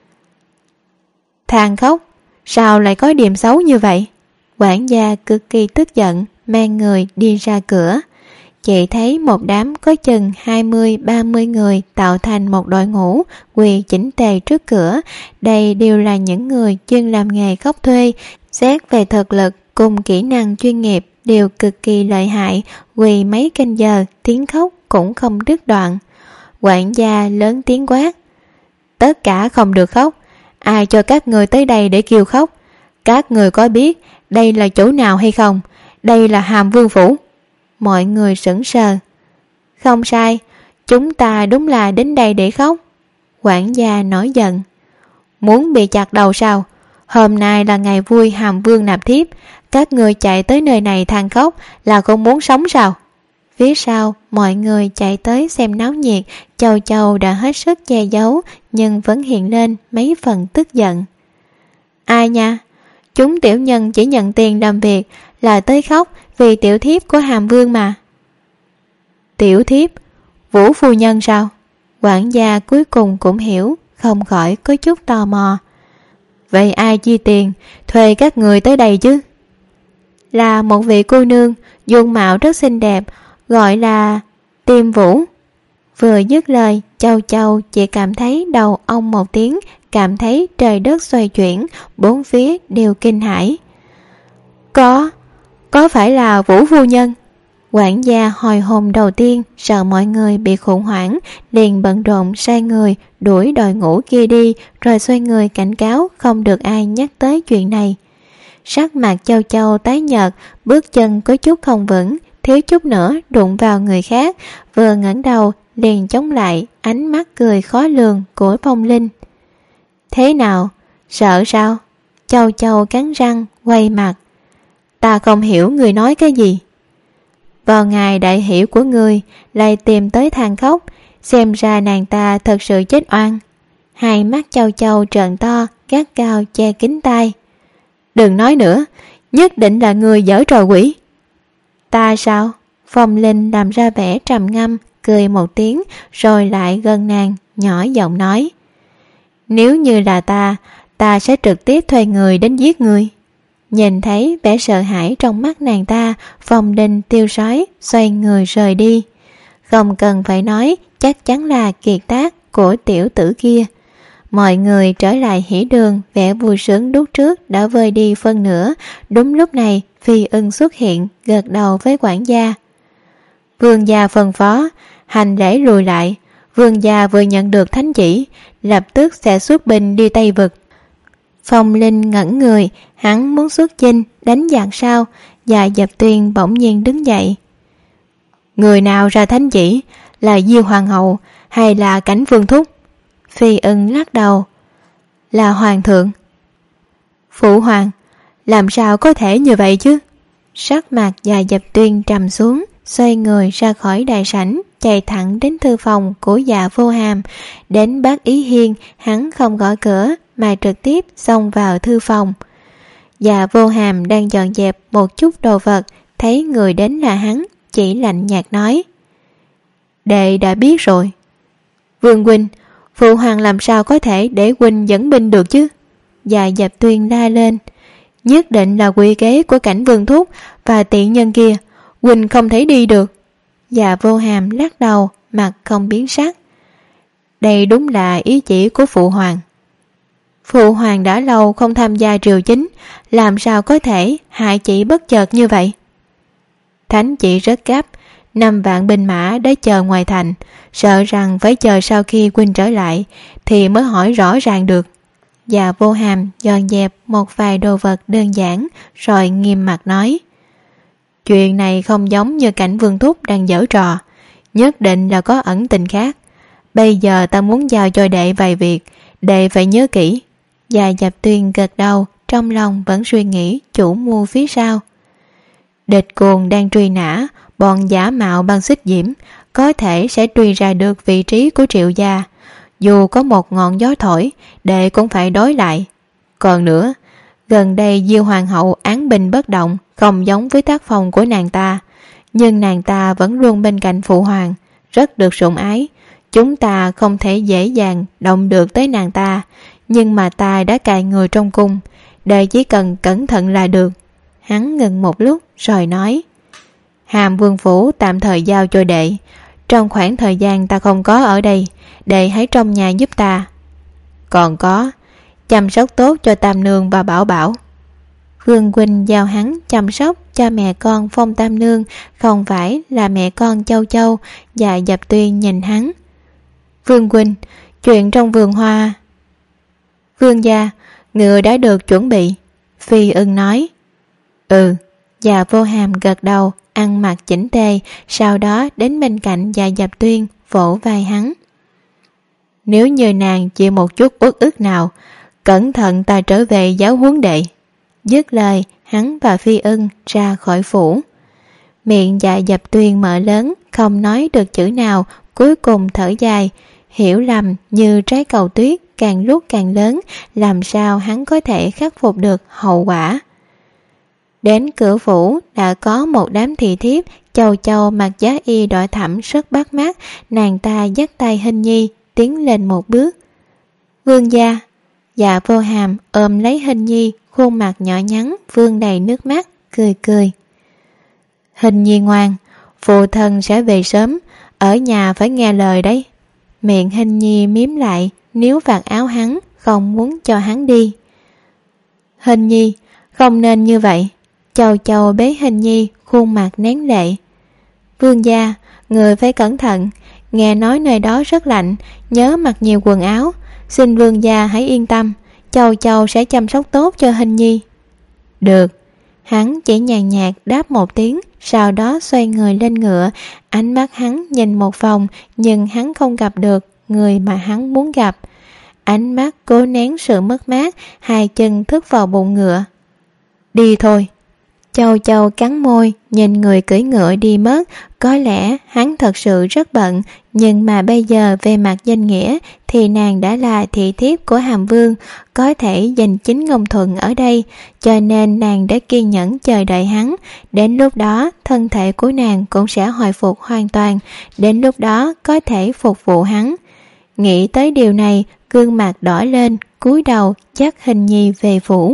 B: Than khóc? Sao lại có điểm xấu như vậy? Quản gia cực kỳ tức giận, mang người đi ra cửa. Chị thấy một đám có chừng hai mươi ba mươi người tạo thành một đội ngũ quỳ chỉnh tề trước cửa. Đây đều là những người chuyên làm nghề khóc thuê. Xét về thực lực cùng kỹ năng chuyên nghiệp đều cực kỳ lợi hại, quỳ mấy canh giờ tiếng khóc cũng không đứt đoạn. Quản gia lớn tiếng quát: tất cả không được khóc. Ai cho các người tới đây để kêu khóc? Các người có biết đây là chỗ nào hay không? Đây là Hàm Vương Phủ. Mọi người sững sờ. Không sai, chúng ta đúng là đến đây để khóc. Quản gia nổi giận. Muốn bị chặt đầu sao? Hôm nay là ngày vui Hàm Vương nạp thiếp, các người chạy tới nơi này than khóc là không muốn sống sao? Phía sau mọi người chạy tới xem náo nhiệt. Châu Châu đã hết sức che giấu, nhưng vẫn hiện lên mấy phần tức giận. Ai nha? Chúng tiểu nhân chỉ nhận tiền làm việc, là tới khóc vì tiểu thiếp của Hàm Vương mà. Tiểu thiếp? Vũ phu nhân sao? Quản gia cuối cùng cũng hiểu, không khỏi có chút tò mò. Vậy ai chi tiền thuê các người tới đây chứ? Là một vị cô nương, dung mạo rất xinh đẹp, gọi là Tiêm Vũ. Vừa dứt lời, Châu Châu chỉ cảm thấy đầu ong một tiếng, cảm thấy trời đất xoay chuyển, bốn phía đều kinh hãi. Có, có phải là Vũ phu nhân? Quản gia hồi hồn đầu tiên sợ mọi người bị khủng hoảng, liền bận rộn sai người đuổi đội ngũ kia đi, rồi xoay người cảnh cáo không được ai nhắc tới chuyện này. Sắc mặt Châu Châu tái nhợt, bước chân có chút không vững, thiếu chút nữa đụng vào người khác, vừa ngẩng đầu liền chống lại ánh mắt cười khó lường của Phong Linh. Thế nào? Sợ sao? Châu Châu cắn răng quay mặt. Ta không hiểu người nói cái gì. Vào ngày đại hiểu của người lại tìm tới than khóc, xem ra nàng ta thật sự chết oan. Hai mắt Châu Châu trợn to, gắt cao che kín tai. Đừng nói nữa, nhất định là người giở trò quỷ. Ta sao? Phong Linh làm ra vẻ trầm ngâm, cười một tiếng rồi lại gần nàng, nhỏ giọng nói. Nếu như là ta, ta sẽ trực tiếp thuê người đến giết người. Nhìn thấy vẻ sợ hãi trong mắt nàng ta, Phong Linh tiêu sói xoay người rời đi. Không cần phải nói, chắc chắn là kiệt tác của tiểu tử kia. Mọi người trở lại hỉ đường, vẻ vui sướng lúc trước đã vơi đi phân nửa. Đúng lúc này Phi Ưng xuất hiện, gật đầu với quản gia. Vương gia phân phó hành lễ lùi lại. Vương gia vừa nhận được thánh chỉ, lập tức sẽ xuất binh đi Tây Vực. Phong Linh ngẩn người, hắn muốn xuất chinh đánh giặc sao? Dạ Dập Tuyên bỗng nhiên đứng dậy. Người nào ra thánh chỉ, là Diêu Hoàng hậu hay là Cảnh Vương thúc? Phi Ưng lắc đầu. Là hoàng thượng. Phụ hoàng, làm sao có thể như vậy chứ? Sắc mặt Dạ Dập Tuyên trầm xuống, xoay người ra khỏi đại sảnh, chạy thẳng đến thư phòng của Dạ Vô Hàm. Đến Bác Ý Hiên, hắn không gõ cửa mà trực tiếp xông vào thư phòng. Dạ Vô Hàm đang dọn dẹp một chút đồ vật, thấy người đến là hắn, chỉ lạnh nhạt nói. Đệ đã biết rồi. Vương huynh, phụ hoàng làm sao có thể để huynh dẫn binh được chứ? Dạ Dập Tuyên la lên. Nhất định là quy kế của Cảnh Vương thúc và tiện nhân kia, huynh không thể đi được. Dạ Vô Hàm lắc đầu, mặt không biến sắc. Đây đúng là ý chỉ của phụ hoàng. Phụ hoàng đã lâu không tham gia triều chính, làm sao có thể hại chỉ bất chợt như vậy? Thánh chỉ rất gấp, năm vạn binh mã đã chờ ngoài thành, sợ rằng phải chờ sau khi huynh trở lại thì mới hỏi rõ ràng được. Dạ Vô Hàm dọn dẹp một vài đồ vật đơn giản rồi nghiêm mặt nói. Chuyện này không giống như cảnh Vương Thúc đang giở trò, nhất định là có ẩn tình khác. Bây giờ ta muốn giao cho đệ vài việc, đệ phải nhớ kỹ. Và Dập Tuyên gật đầu, trong lòng vẫn suy nghĩ chủ mưu phía sau. Địch Cuồng đang truy nã, bọn giả mạo băng Xích Diễm có thể sẽ truy ra được vị trí của Triệu gia. Dù có một ngọn gió thổi, đệ cũng phải đối lại. Còn nữa, gần đây Diêu Hoàng hậu án binh bất động, không giống với tác phong của nàng ta, nhưng nàng ta vẫn luôn bên cạnh phụ hoàng, rất được sủng ái. Chúng ta không thể dễ dàng động được tới nàng ta, nhưng mà ta đã cài người trong cung, đệ chỉ cần cẩn thận là được. Hắn ngừng một lúc rồi nói, Hàm Vương phủ tạm thời giao cho đệ. Trong khoảng thời gian ta không có ở đây, đệ hãy trong nhà giúp ta. Còn có, chăm sóc tốt cho Tam Nương và Bảo Bảo. Vương huynh giao hắn chăm sóc cho mẹ con Phong Tam Nương, không phải là mẹ con Châu Châu. Và Dập Tuyên nhìn hắn. Vương huynh, chuyện trong vườn hoa. Vương gia, ngựa đã được chuẩn bị. Phi Ưng nói. Ừ. Và Vô Hàm gật đầu, ăn mặc chỉnh tề, sau đó đến bên cạnh và Dập Tuyên vỗ vai hắn. Nếu như nàng chỉ một chút uất ức nào, cẩn thận ta trở về giáo huấn đệ. Dứt lời, hắn và Phi Ưng ra khỏi phủ. Miệng dạ Dập Tuyên mở lớn, không nói được chữ nào, cuối cùng thở dài, hiểu lầm như trái cầu tuyết càng lúc càng lớn, làm sao hắn có thể khắc phục được hậu quả. Đến cửa phủ đã có một đám thị thiếp, Châu Châu mặc giá y đỏ thẫm rất bắt mắt, nàng ta dắt tay Hình Nhi tiến lên một bước. Vương gia. Dạ Vô Hàm ôm lấy Hình Nhi, khuôn mặt nhỏ nhắn vương đầy nước mắt, cười cười. Hình Nhi ngoan, phụ thân sẽ về sớm, ở nhà phải nghe lời đấy. Miệng Hình Nhi miếm lại, níu vạt áo hắn, không muốn cho hắn đi. Hình Nhi, không nên như vậy. Châu Châu bế Hình Nhi, khuôn mặt nén lệ. Vương gia, người phải cẩn thận, nghe nói nơi đó rất lạnh, nhớ mặc nhiều quần áo. Xin vương gia hãy yên tâm, Châu Châu sẽ chăm sóc tốt cho Hình Nhi. Được. Hắn chỉ nhàn nhạt đáp một tiếng, sau đó xoay người lên ngựa. Ánh mắt hắn nhìn một vòng, nhưng hắn không gặp được người mà hắn muốn gặp. Ánh mắt cố nén sự mất mát, hai chân thức vào bụng ngựa. Đi thôi. Châu Châu cắn môi, nhìn người cưỡi ngựa đi mất. Có lẽ hắn thật sự rất bận, nhưng mà bây giờ về mặt danh nghĩa thì nàng đã là thị thiếp của Hàm Vương, có thể giành chính ngôn thuận ở đây, cho nên nàng đã kiên nhẫn chờ đợi hắn. Đến lúc đó thân thể của nàng cũng sẽ hồi phục hoàn toàn, đến lúc đó có thể phục vụ hắn. Nghĩ tới điều này, gương mặt đỏ lên, cúi đầu dắt Hình Nhi về phủ.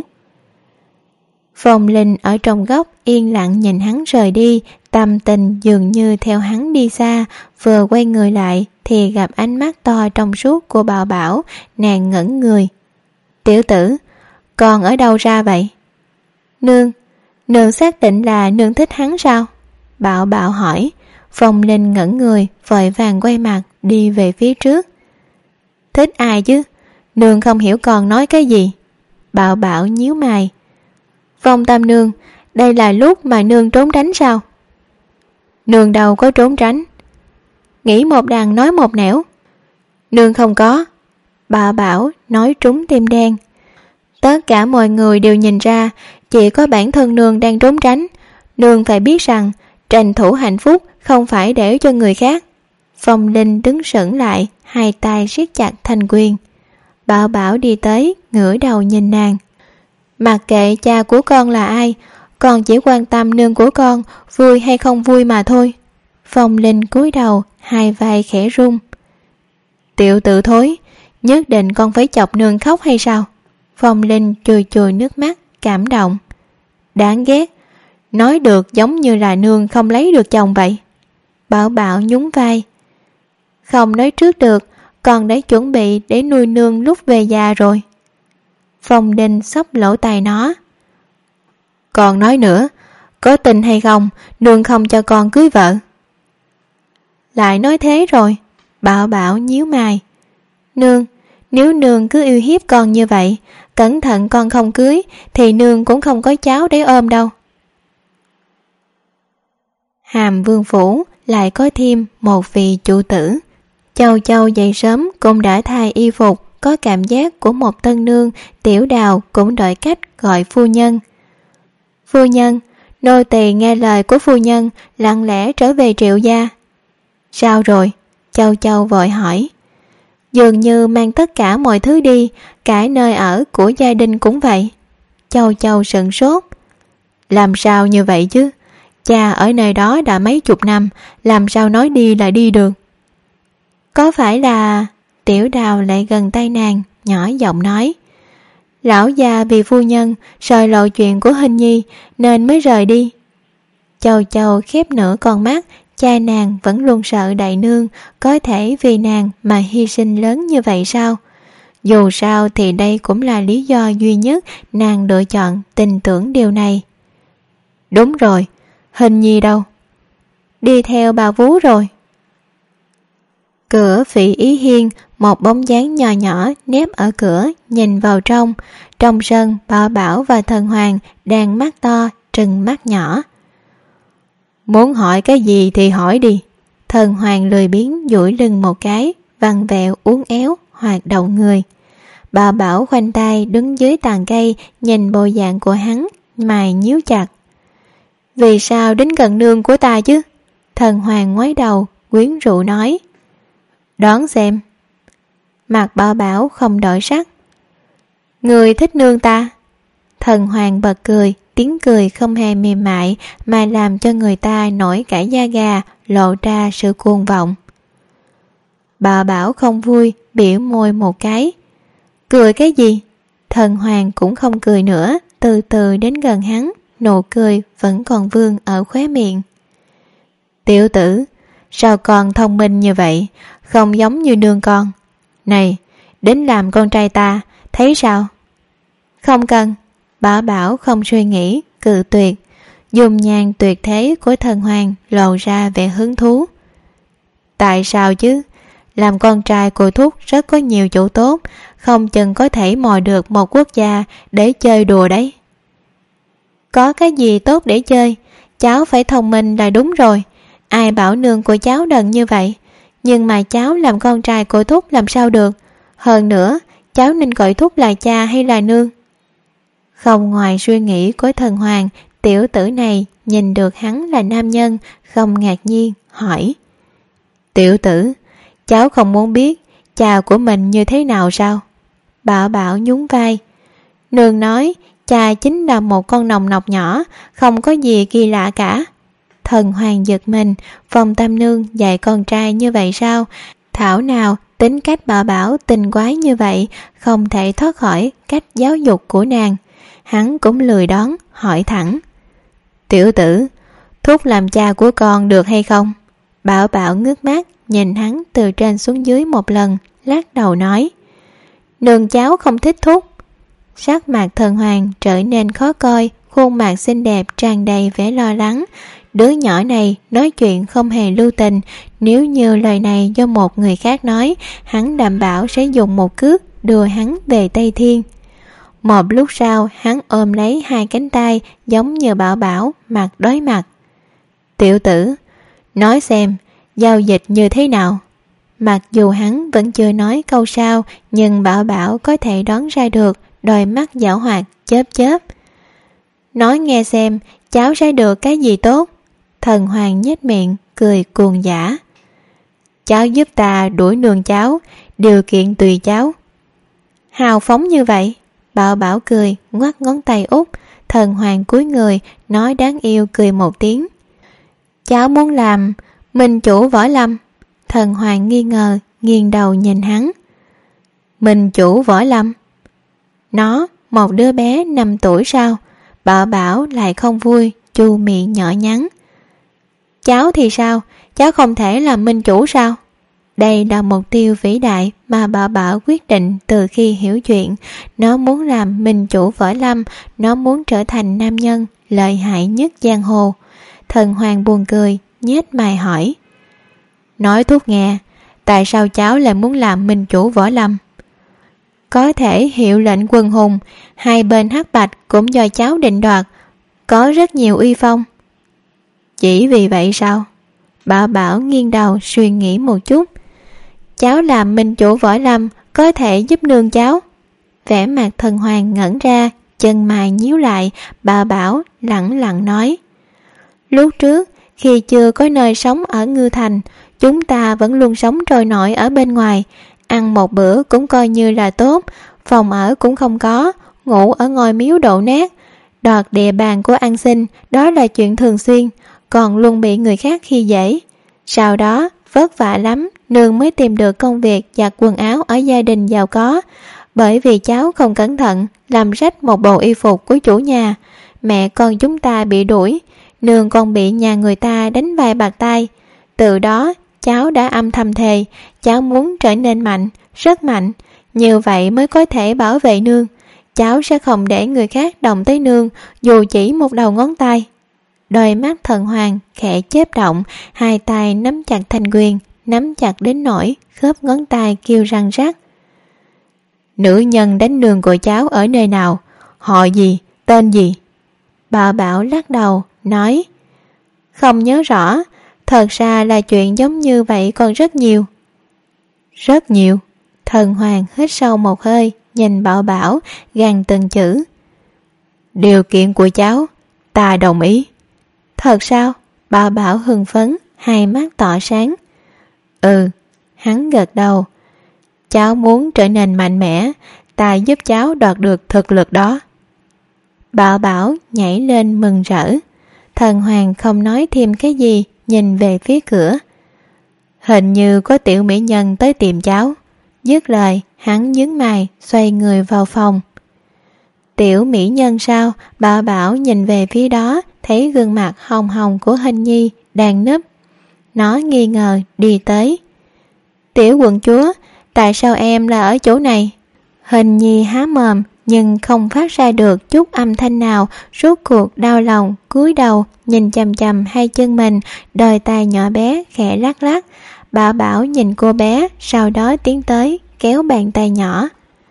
B: Phong Linh ở trong góc yên lặng nhìn hắn rời đi, tâm tình dường như theo hắn đi xa. Vừa quay người lại thì gặp ánh mắt to trong suốt của Bảo Bảo, nàng ngẩn người. Tiểu tử, con ở đâu ra vậy? Nương, nương xác định là nương thích hắn sao? Bảo Bảo hỏi. Phong Linh ngẩn người, vội vàng quay mặt đi về phía trước. Thích ai chứ? Nương không hiểu con nói cái gì. Bảo Bảo nhíu mày. Phong Tam Nương, đây là lúc mà nương trốn tránh sao? Nương đâu có trốn tránh. Nghĩ một đằng nói một nẻo. Nương không có. Bà Bảo nói trúng tim đen. Tất cả mọi người đều nhìn ra, chỉ có bản thân nương đang trốn tránh. Nương phải biết rằng tranh thủ hạnh phúc không phải để cho người khác. Phong Linh đứng sững lại, hai tay siết chặt thành quyền. Bảo Bảo đi tới, ngửa đầu nhìn nàng. Mặc kệ cha của con là ai, con chỉ quan tâm nương của con vui hay không vui mà thôi. Phong Linh cúi đầu, hai vai khẽ run. Tiểu tự thối, nhất định con phải chọc nương khóc hay sao? Phong Linh chùi chùi nước mắt, cảm động. Đáng ghét, nói được giống như là nương không lấy được chồng vậy. Bảo Bảo nhún vai. Không nói trước được, con đã chuẩn bị để nuôi nương lúc về già rồi. Phong Linh xốc lỗ tai nó. Còn nói nữa, có tin hay không, nương không cho con cưới vợ. Lại nói thế rồi. Bảo Bảo nhíu mày. Nương, nếu nương cứ yêu hiếp con như vậy, cẩn thận con không cưới, thì nương cũng không có cháu để ôm đâu. Hàm Vương Phủ lại có thêm một vị chủ tử. Châu Châu dậy sớm cũng đã thay y phục, có cảm giác của một tân nương. Tiểu Đào cũng đổi cách gọi phu nhân. Phu nhân, nô tỳ nghe lời của phu nhân, lặng lẽ trở về Triệu gia. Sao rồi? Châu Châu vội hỏi. Dường như mang tất cả mọi thứ đi, cả nơi ở của gia đình cũng vậy. Châu Châu sửng sốt. Làm sao như vậy chứ? Cha ở nơi đó đã mấy chục năm, làm sao nói đi lại đi được? Có phải là... Tiểu Đào lại gần tay nàng, nhỏ giọng nói. Lão già vì phu nhân sợ lộ chuyện của Hình Nhi nên mới rời đi. Châu Châu khép nửa con mắt. Cha nàng vẫn luôn sợ đại nương có thể vì nàng mà hy sinh lớn như vậy sao? Dù sao thì đây cũng là lý do duy nhất nàng lựa chọn tin tưởng điều này. Đúng rồi, Hình Nhi đâu? Đi theo bà vú rồi. Cửa Phỉ Ý Hiên, một bóng dáng nhỏ nhỏ nép ở cửa nhìn vào trong. Trong sân, Bảo Bảo và Thần Hoàng đang mắt to trừng mắt nhỏ. Muốn hỏi cái gì thì hỏi đi. Thần Hoàng lười biếng duỗi lưng một cái, vặn vẹo uốn éo hoạt động người. Bảo Bảo khoanh tay đứng dưới tàn cây, nhìn bộ dạng của hắn, mày nhíu chặt. Vì sao đến gần nương của ta chứ? Thần Hoàng ngoái đầu, quyến rũ nói. Đoán xem. Mặt Bảo Bảo không đổi sắc. Người thích nương ta? Thần Hoàng bật cười, tiếng cười không hề mềm mại mà làm cho người ta nổi cả da gà, lộ ra sự cuồng vọng. Bảo Bảo không vui, biểu môi một cái. Cười cái gì? Thần Hoàng cũng không cười nữa, từ từ đến gần hắn, nụ cười vẫn còn vương ở khóe miệng. Tiểu tử, sao con thông minh như vậy, không giống như nương con. Này, đến làm con trai ta, thấy sao? Không cần. Bảo Bảo không suy nghĩ, cự tuyệt. Dùng nhàn tuyệt thế của Thần Hoàng lộ ra vẻ hứng thú. Tại sao chứ? Làm con trai của thúc rất có nhiều chỗ tốt, không chừng có thể mò được một quốc gia để chơi đùa đấy. Có cái gì tốt để chơi? Cháu phải thông minh là đúng rồi. Ai bảo nương của cháu đần như vậy? Nhưng mà cháu làm con trai của thúc làm sao được? Hơn nữa, cháu nên gọi thúc là cha hay là nương? Không ngoài suy nghĩ của Thần Hoàng, tiểu tử này nhìn được hắn là nam nhân, không ngạc nhiên, hỏi. Tiểu tử, cháu không muốn biết cha của mình như thế nào sao? Bảo Bảo nhún vai. Nương nói, cha chính là một con nòng nọc nhỏ, không có gì kỳ lạ cả. Thần Hoàng giật mình, Phong Tam Nương dạy con trai như vậy sao? Thảo nào tính cách Bảo Bảo tình quái như vậy, không thể thoát khỏi cách giáo dục của nàng. Hắn cũng lười đón, hỏi thẳng. Tiểu tử, thúc làm cha của con được hay không? Bảo Bảo ngước mắt, nhìn hắn từ trên xuống dưới một lần, lắc đầu nói. Nương cháu không thích thúc. Sắc mặt Thần Hoàng trở nên khó coi, khuôn mặt xinh đẹp tràn đầy vẻ lo lắng. Đứa nhỏ này nói chuyện không hề lưu tình, nếu như lời này do một người khác nói, hắn đảm bảo sẽ dùng một cước đưa hắn về Tây Thiên. Một lúc sau, hắn ôm lấy hai cánh tay giống như Bảo Bảo, mặt đối mặt. Tiểu tử, nói xem, giao dịch như thế nào? Mặc dù hắn vẫn chưa nói câu sau, nhưng Bảo Bảo có thể đoán ra được, đôi mắt giảo hoạt, chớp chớp. Nói nghe xem, cháu sẽ được cái gì tốt? Thần Hoàng nhếch miệng, cười cuồng dã. Cháu giúp ta đuổi nương cháu, điều kiện tùy cháu. Hào phóng như vậy. Bảo Bảo cười, ngoắc ngón tay út. Thần Hoàng cúi người, nói đáng yêu cười một tiếng. Cháu muốn làm minh chủ võ lâm. Thần Hoàng nghi ngờ, nghiêng đầu nhìn hắn. Minh chủ võ lâm? Nó, một đứa bé năm tuổi sao? Bảo Bảo lại không vui, chu miệng nhỏ nhắn. Cháu thì sao? Cháu không thể làm minh chủ sao? Đây là mục tiêu vĩ đại mà Bảo Bảo quyết định từ khi hiểu chuyện. Nó muốn làm minh chủ võ lâm, nó muốn trở thành nam nhân lợi hại nhất giang hồ. Thần Hoàng buồn cười, nhếch mày hỏi. Nói thuốc nghe, tại sao cháu lại muốn làm minh chủ võ lâm? Có thể hiệu lệnh quần hùng, hai bên hắc bạch cũng do cháu định đoạt, có rất nhiều uy phong. Chỉ vì vậy sao? Bảo Bảo nghiêng đầu suy nghĩ một chút. Cháu làm minh chủ võ lâm, có thể giúp nương cháu. Vẻ mặt Thần Hoàng ngẩn ra, chân mày nhíu lại. Bảo Bảo lẳng lặng nói, lúc trước khi chưa có nơi sống ở Ngư Thành, chúng ta vẫn luôn sống trôi nổi ở bên ngoài, ăn một bữa cũng coi như là tốt, phòng ở cũng không có, ngủ ở ngôi miếu đổ nát, đoạt địa bàn của An Sinh, đó là chuyện thường xuyên, còn luôn bị người khác khi dễ. Sau đó vất vả lắm nương mới tìm được công việc giặt quần áo ở gia đình giàu có. Bởi vì cháu không cẩn thận làm rách một bộ y phục của chủ nhà, mẹ con chúng ta bị đuổi, nương còn bị nhà người ta đánh vài bạt tay. Từ đó cháu đã âm thầm thề cháu muốn trở nên mạnh, rất mạnh, như vậy mới có thể bảo vệ nương. Cháu sẽ không để người khác động tới nương dù chỉ một đầu ngón tay. Đôi mắt Thần Hoàng khẽ chớp động, hai tay nắm chặt thành quyền, nắm chặt đến nỗi khớp ngón tay kêu răng rắc. Nữ nhân đánh nương của cháu ở nơi nào? Họ gì? Tên gì? Bảo Bảo lắc đầu nói, không nhớ rõ, thật ra là chuyện giống như vậy còn rất nhiều. Rất nhiều? Thần Hoàng hít sâu một hơi, nhìn Bảo Bảo gằn từng chữ. Điều kiện của cháu ta đồng ý. Thật sao? Bảo Bảo hưng phấn, hai mắt tỏ sáng. Ừ, hắn gật đầu. Cháu muốn trở nên mạnh mẽ, ta giúp cháu đoạt được thực lực đó. Bảo Bảo nhảy lên mừng rỡ. Thần Hoàng không nói thêm cái gì, nhìn về phía cửa. Hình như có tiểu mỹ nhân tới tìm cháu. Dứt lời, hắn nhướng mày, xoay người vào phòng. Tiểu mỹ nhân sao? Bảo Bảo nhìn về phía đó, thấy gương mặt hồng hồng của Hình Nhi đang núp. Nó nghi ngờ đi tới. Tiểu quận chúa, tại sao em là ở chỗ này? Hình Nhi há mồm nhưng không phát ra được chút âm thanh nào, rốt cuộc đau lòng, cúi đầu nhìn chằm chằm hai chân mình, đôi tay nhỏ bé khẽ lắc lắc. Bảo Bảo nhìn cô bé, sau đó tiến tới kéo bàn tay nhỏ.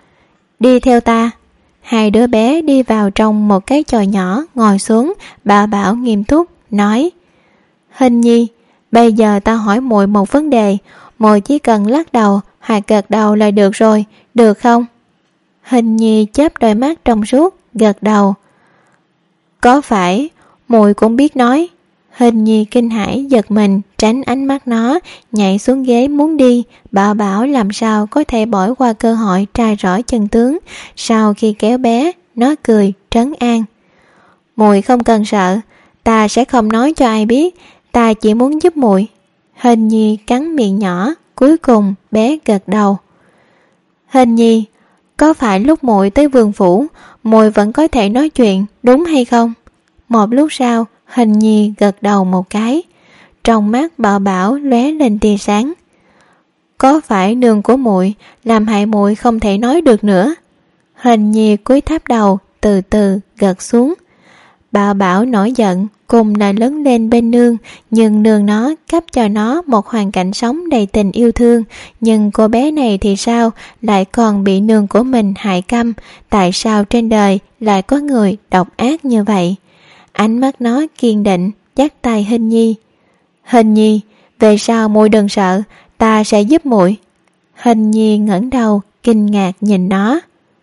B: Đi theo ta. Hai đứa bé đi vào trong một cái chòi nhỏ, ngồi xuống. Bảo Bảo nghiêm túc nói, Hình Nhi, bây giờ ta hỏi muội một vấn đề, muội chỉ cần lắc đầu hoặc gật đầu là được rồi, được không? Hình Nhi chớp đôi mắt trong suốt, gật đầu. Có phải muội cũng biết nói? Hình Nhi kinh hãi giật mình, tránh ánh mắt nó, nhảy xuống ghế muốn đi. Bảo Bảo làm sao có thể bỏ qua cơ hội tra rõ chân tướng. Sau khi kéo bé, nó cười trấn an. Muội không cần sợ, ta sẽ không nói cho ai biết, ta chỉ muốn giúp muội. Hình Nhi cắn miệng nhỏ, cuối cùng bé gật đầu. Hình Nhi, có phải lúc muội tới vườn phủ, muội vẫn có thể nói chuyện, đúng hay không? Một lúc sau, Hình Nhi gật đầu một cái. Trong mắt Bảo Bảo lóe lên tia sáng. Có phải nương của muội làm hại muội không thể nói được nữa? Hình Nhi cúi thấp đầu, từ từ gật xuống. Bảo Bảo nổi giận, cùng là lớn lên bên nương, nhưng nương nó cấp cho nó một hoàn cảnh sống đầy tình yêu thương. Nhưng cô bé này thì sao, lại còn bị nương của mình hại căm? Tại sao trên đời lại có người độc ác như vậy? Ánh mắt nó kiên định, dắt tay Hình Nhi. Hình Nhi, về sau muội đừng sợ, ta sẽ giúp muội. Hình Nhi ngẩng đầu, kinh ngạc nhìn nó.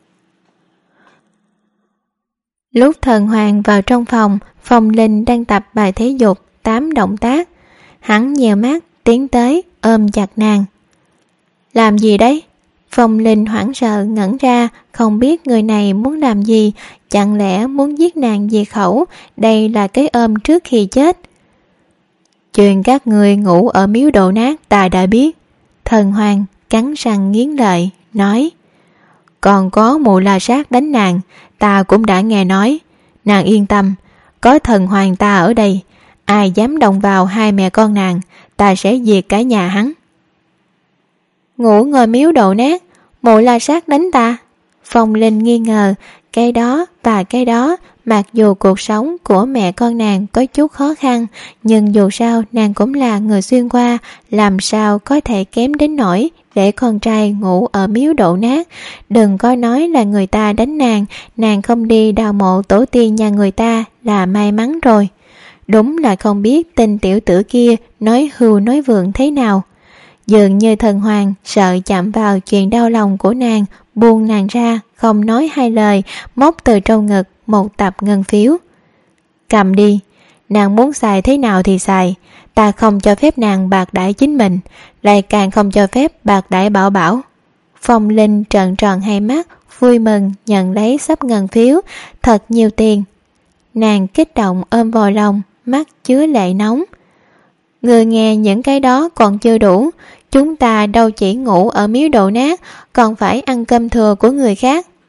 B: Lúc Thần Hoàng vào trong phòng, Phong Linh đang tập bài thể dục tám động tác. Hắn nhèo mắt tiến tới ôm chặt nàng. Làm gì đấy? Phong Linh hoảng sợ ngẩn ra, không biết người này muốn làm gì, chẳng lẽ muốn giết nàng diệt khẩu? Đây là cái ôm trước khi chết. Chuyện các người ngủ ở miếu đổ nát ta đã biết. Thần Hoàng cắn răng nghiến lợi nói, còn có mụ La Sát đánh nàng, ta cũng đã nghe nói. Nàng yên tâm, có Thần Hoàng ta ở đây, ai dám động vào hai mẹ con nàng, ta sẽ diệt cả nhà hắn. Ngủ ngồi miếu đổ nát, mụ La Sát đánh ta? Phong Linh nghi ngờ, cái đó và cái đó, mặc dù cuộc sống của mẹ con nàng có chút khó khăn, nhưng dù sao nàng cũng là người xuyên qua, làm sao có thể kém đến nỗi để con trai ngủ ở miếu đổ nát. Đừng có nói là người ta đánh nàng, nàng không đi đào mộ tổ tiên nhà người ta là may mắn rồi. Đúng là không biết tên tiểu tử kia nói hưu nói vượng thế nào. Dường như thần hoàng sợ chạm vào chuyện đau lòng của nàng, buông nàng ra, không nói hai lời, móc từ trong ngực một tập ngân phiếu. Cầm đi, nàng muốn xài thế nào thì xài, ta không cho phép nàng bạc đãi chính mình, lại càng không cho phép bạc đãi Bảo Bảo. Phong Linh trợn tròn hai mắt, vui mừng nhận lấy xấp ngân phiếu, thật nhiều tiền. Nàng kích động ôm vào lòng, mắt chứa lệ nóng. Người nghe những cái đó còn chưa đủ, chúng ta đâu chỉ ngủ ở miếu đổ nát, còn phải ăn cơm thừa của người khác.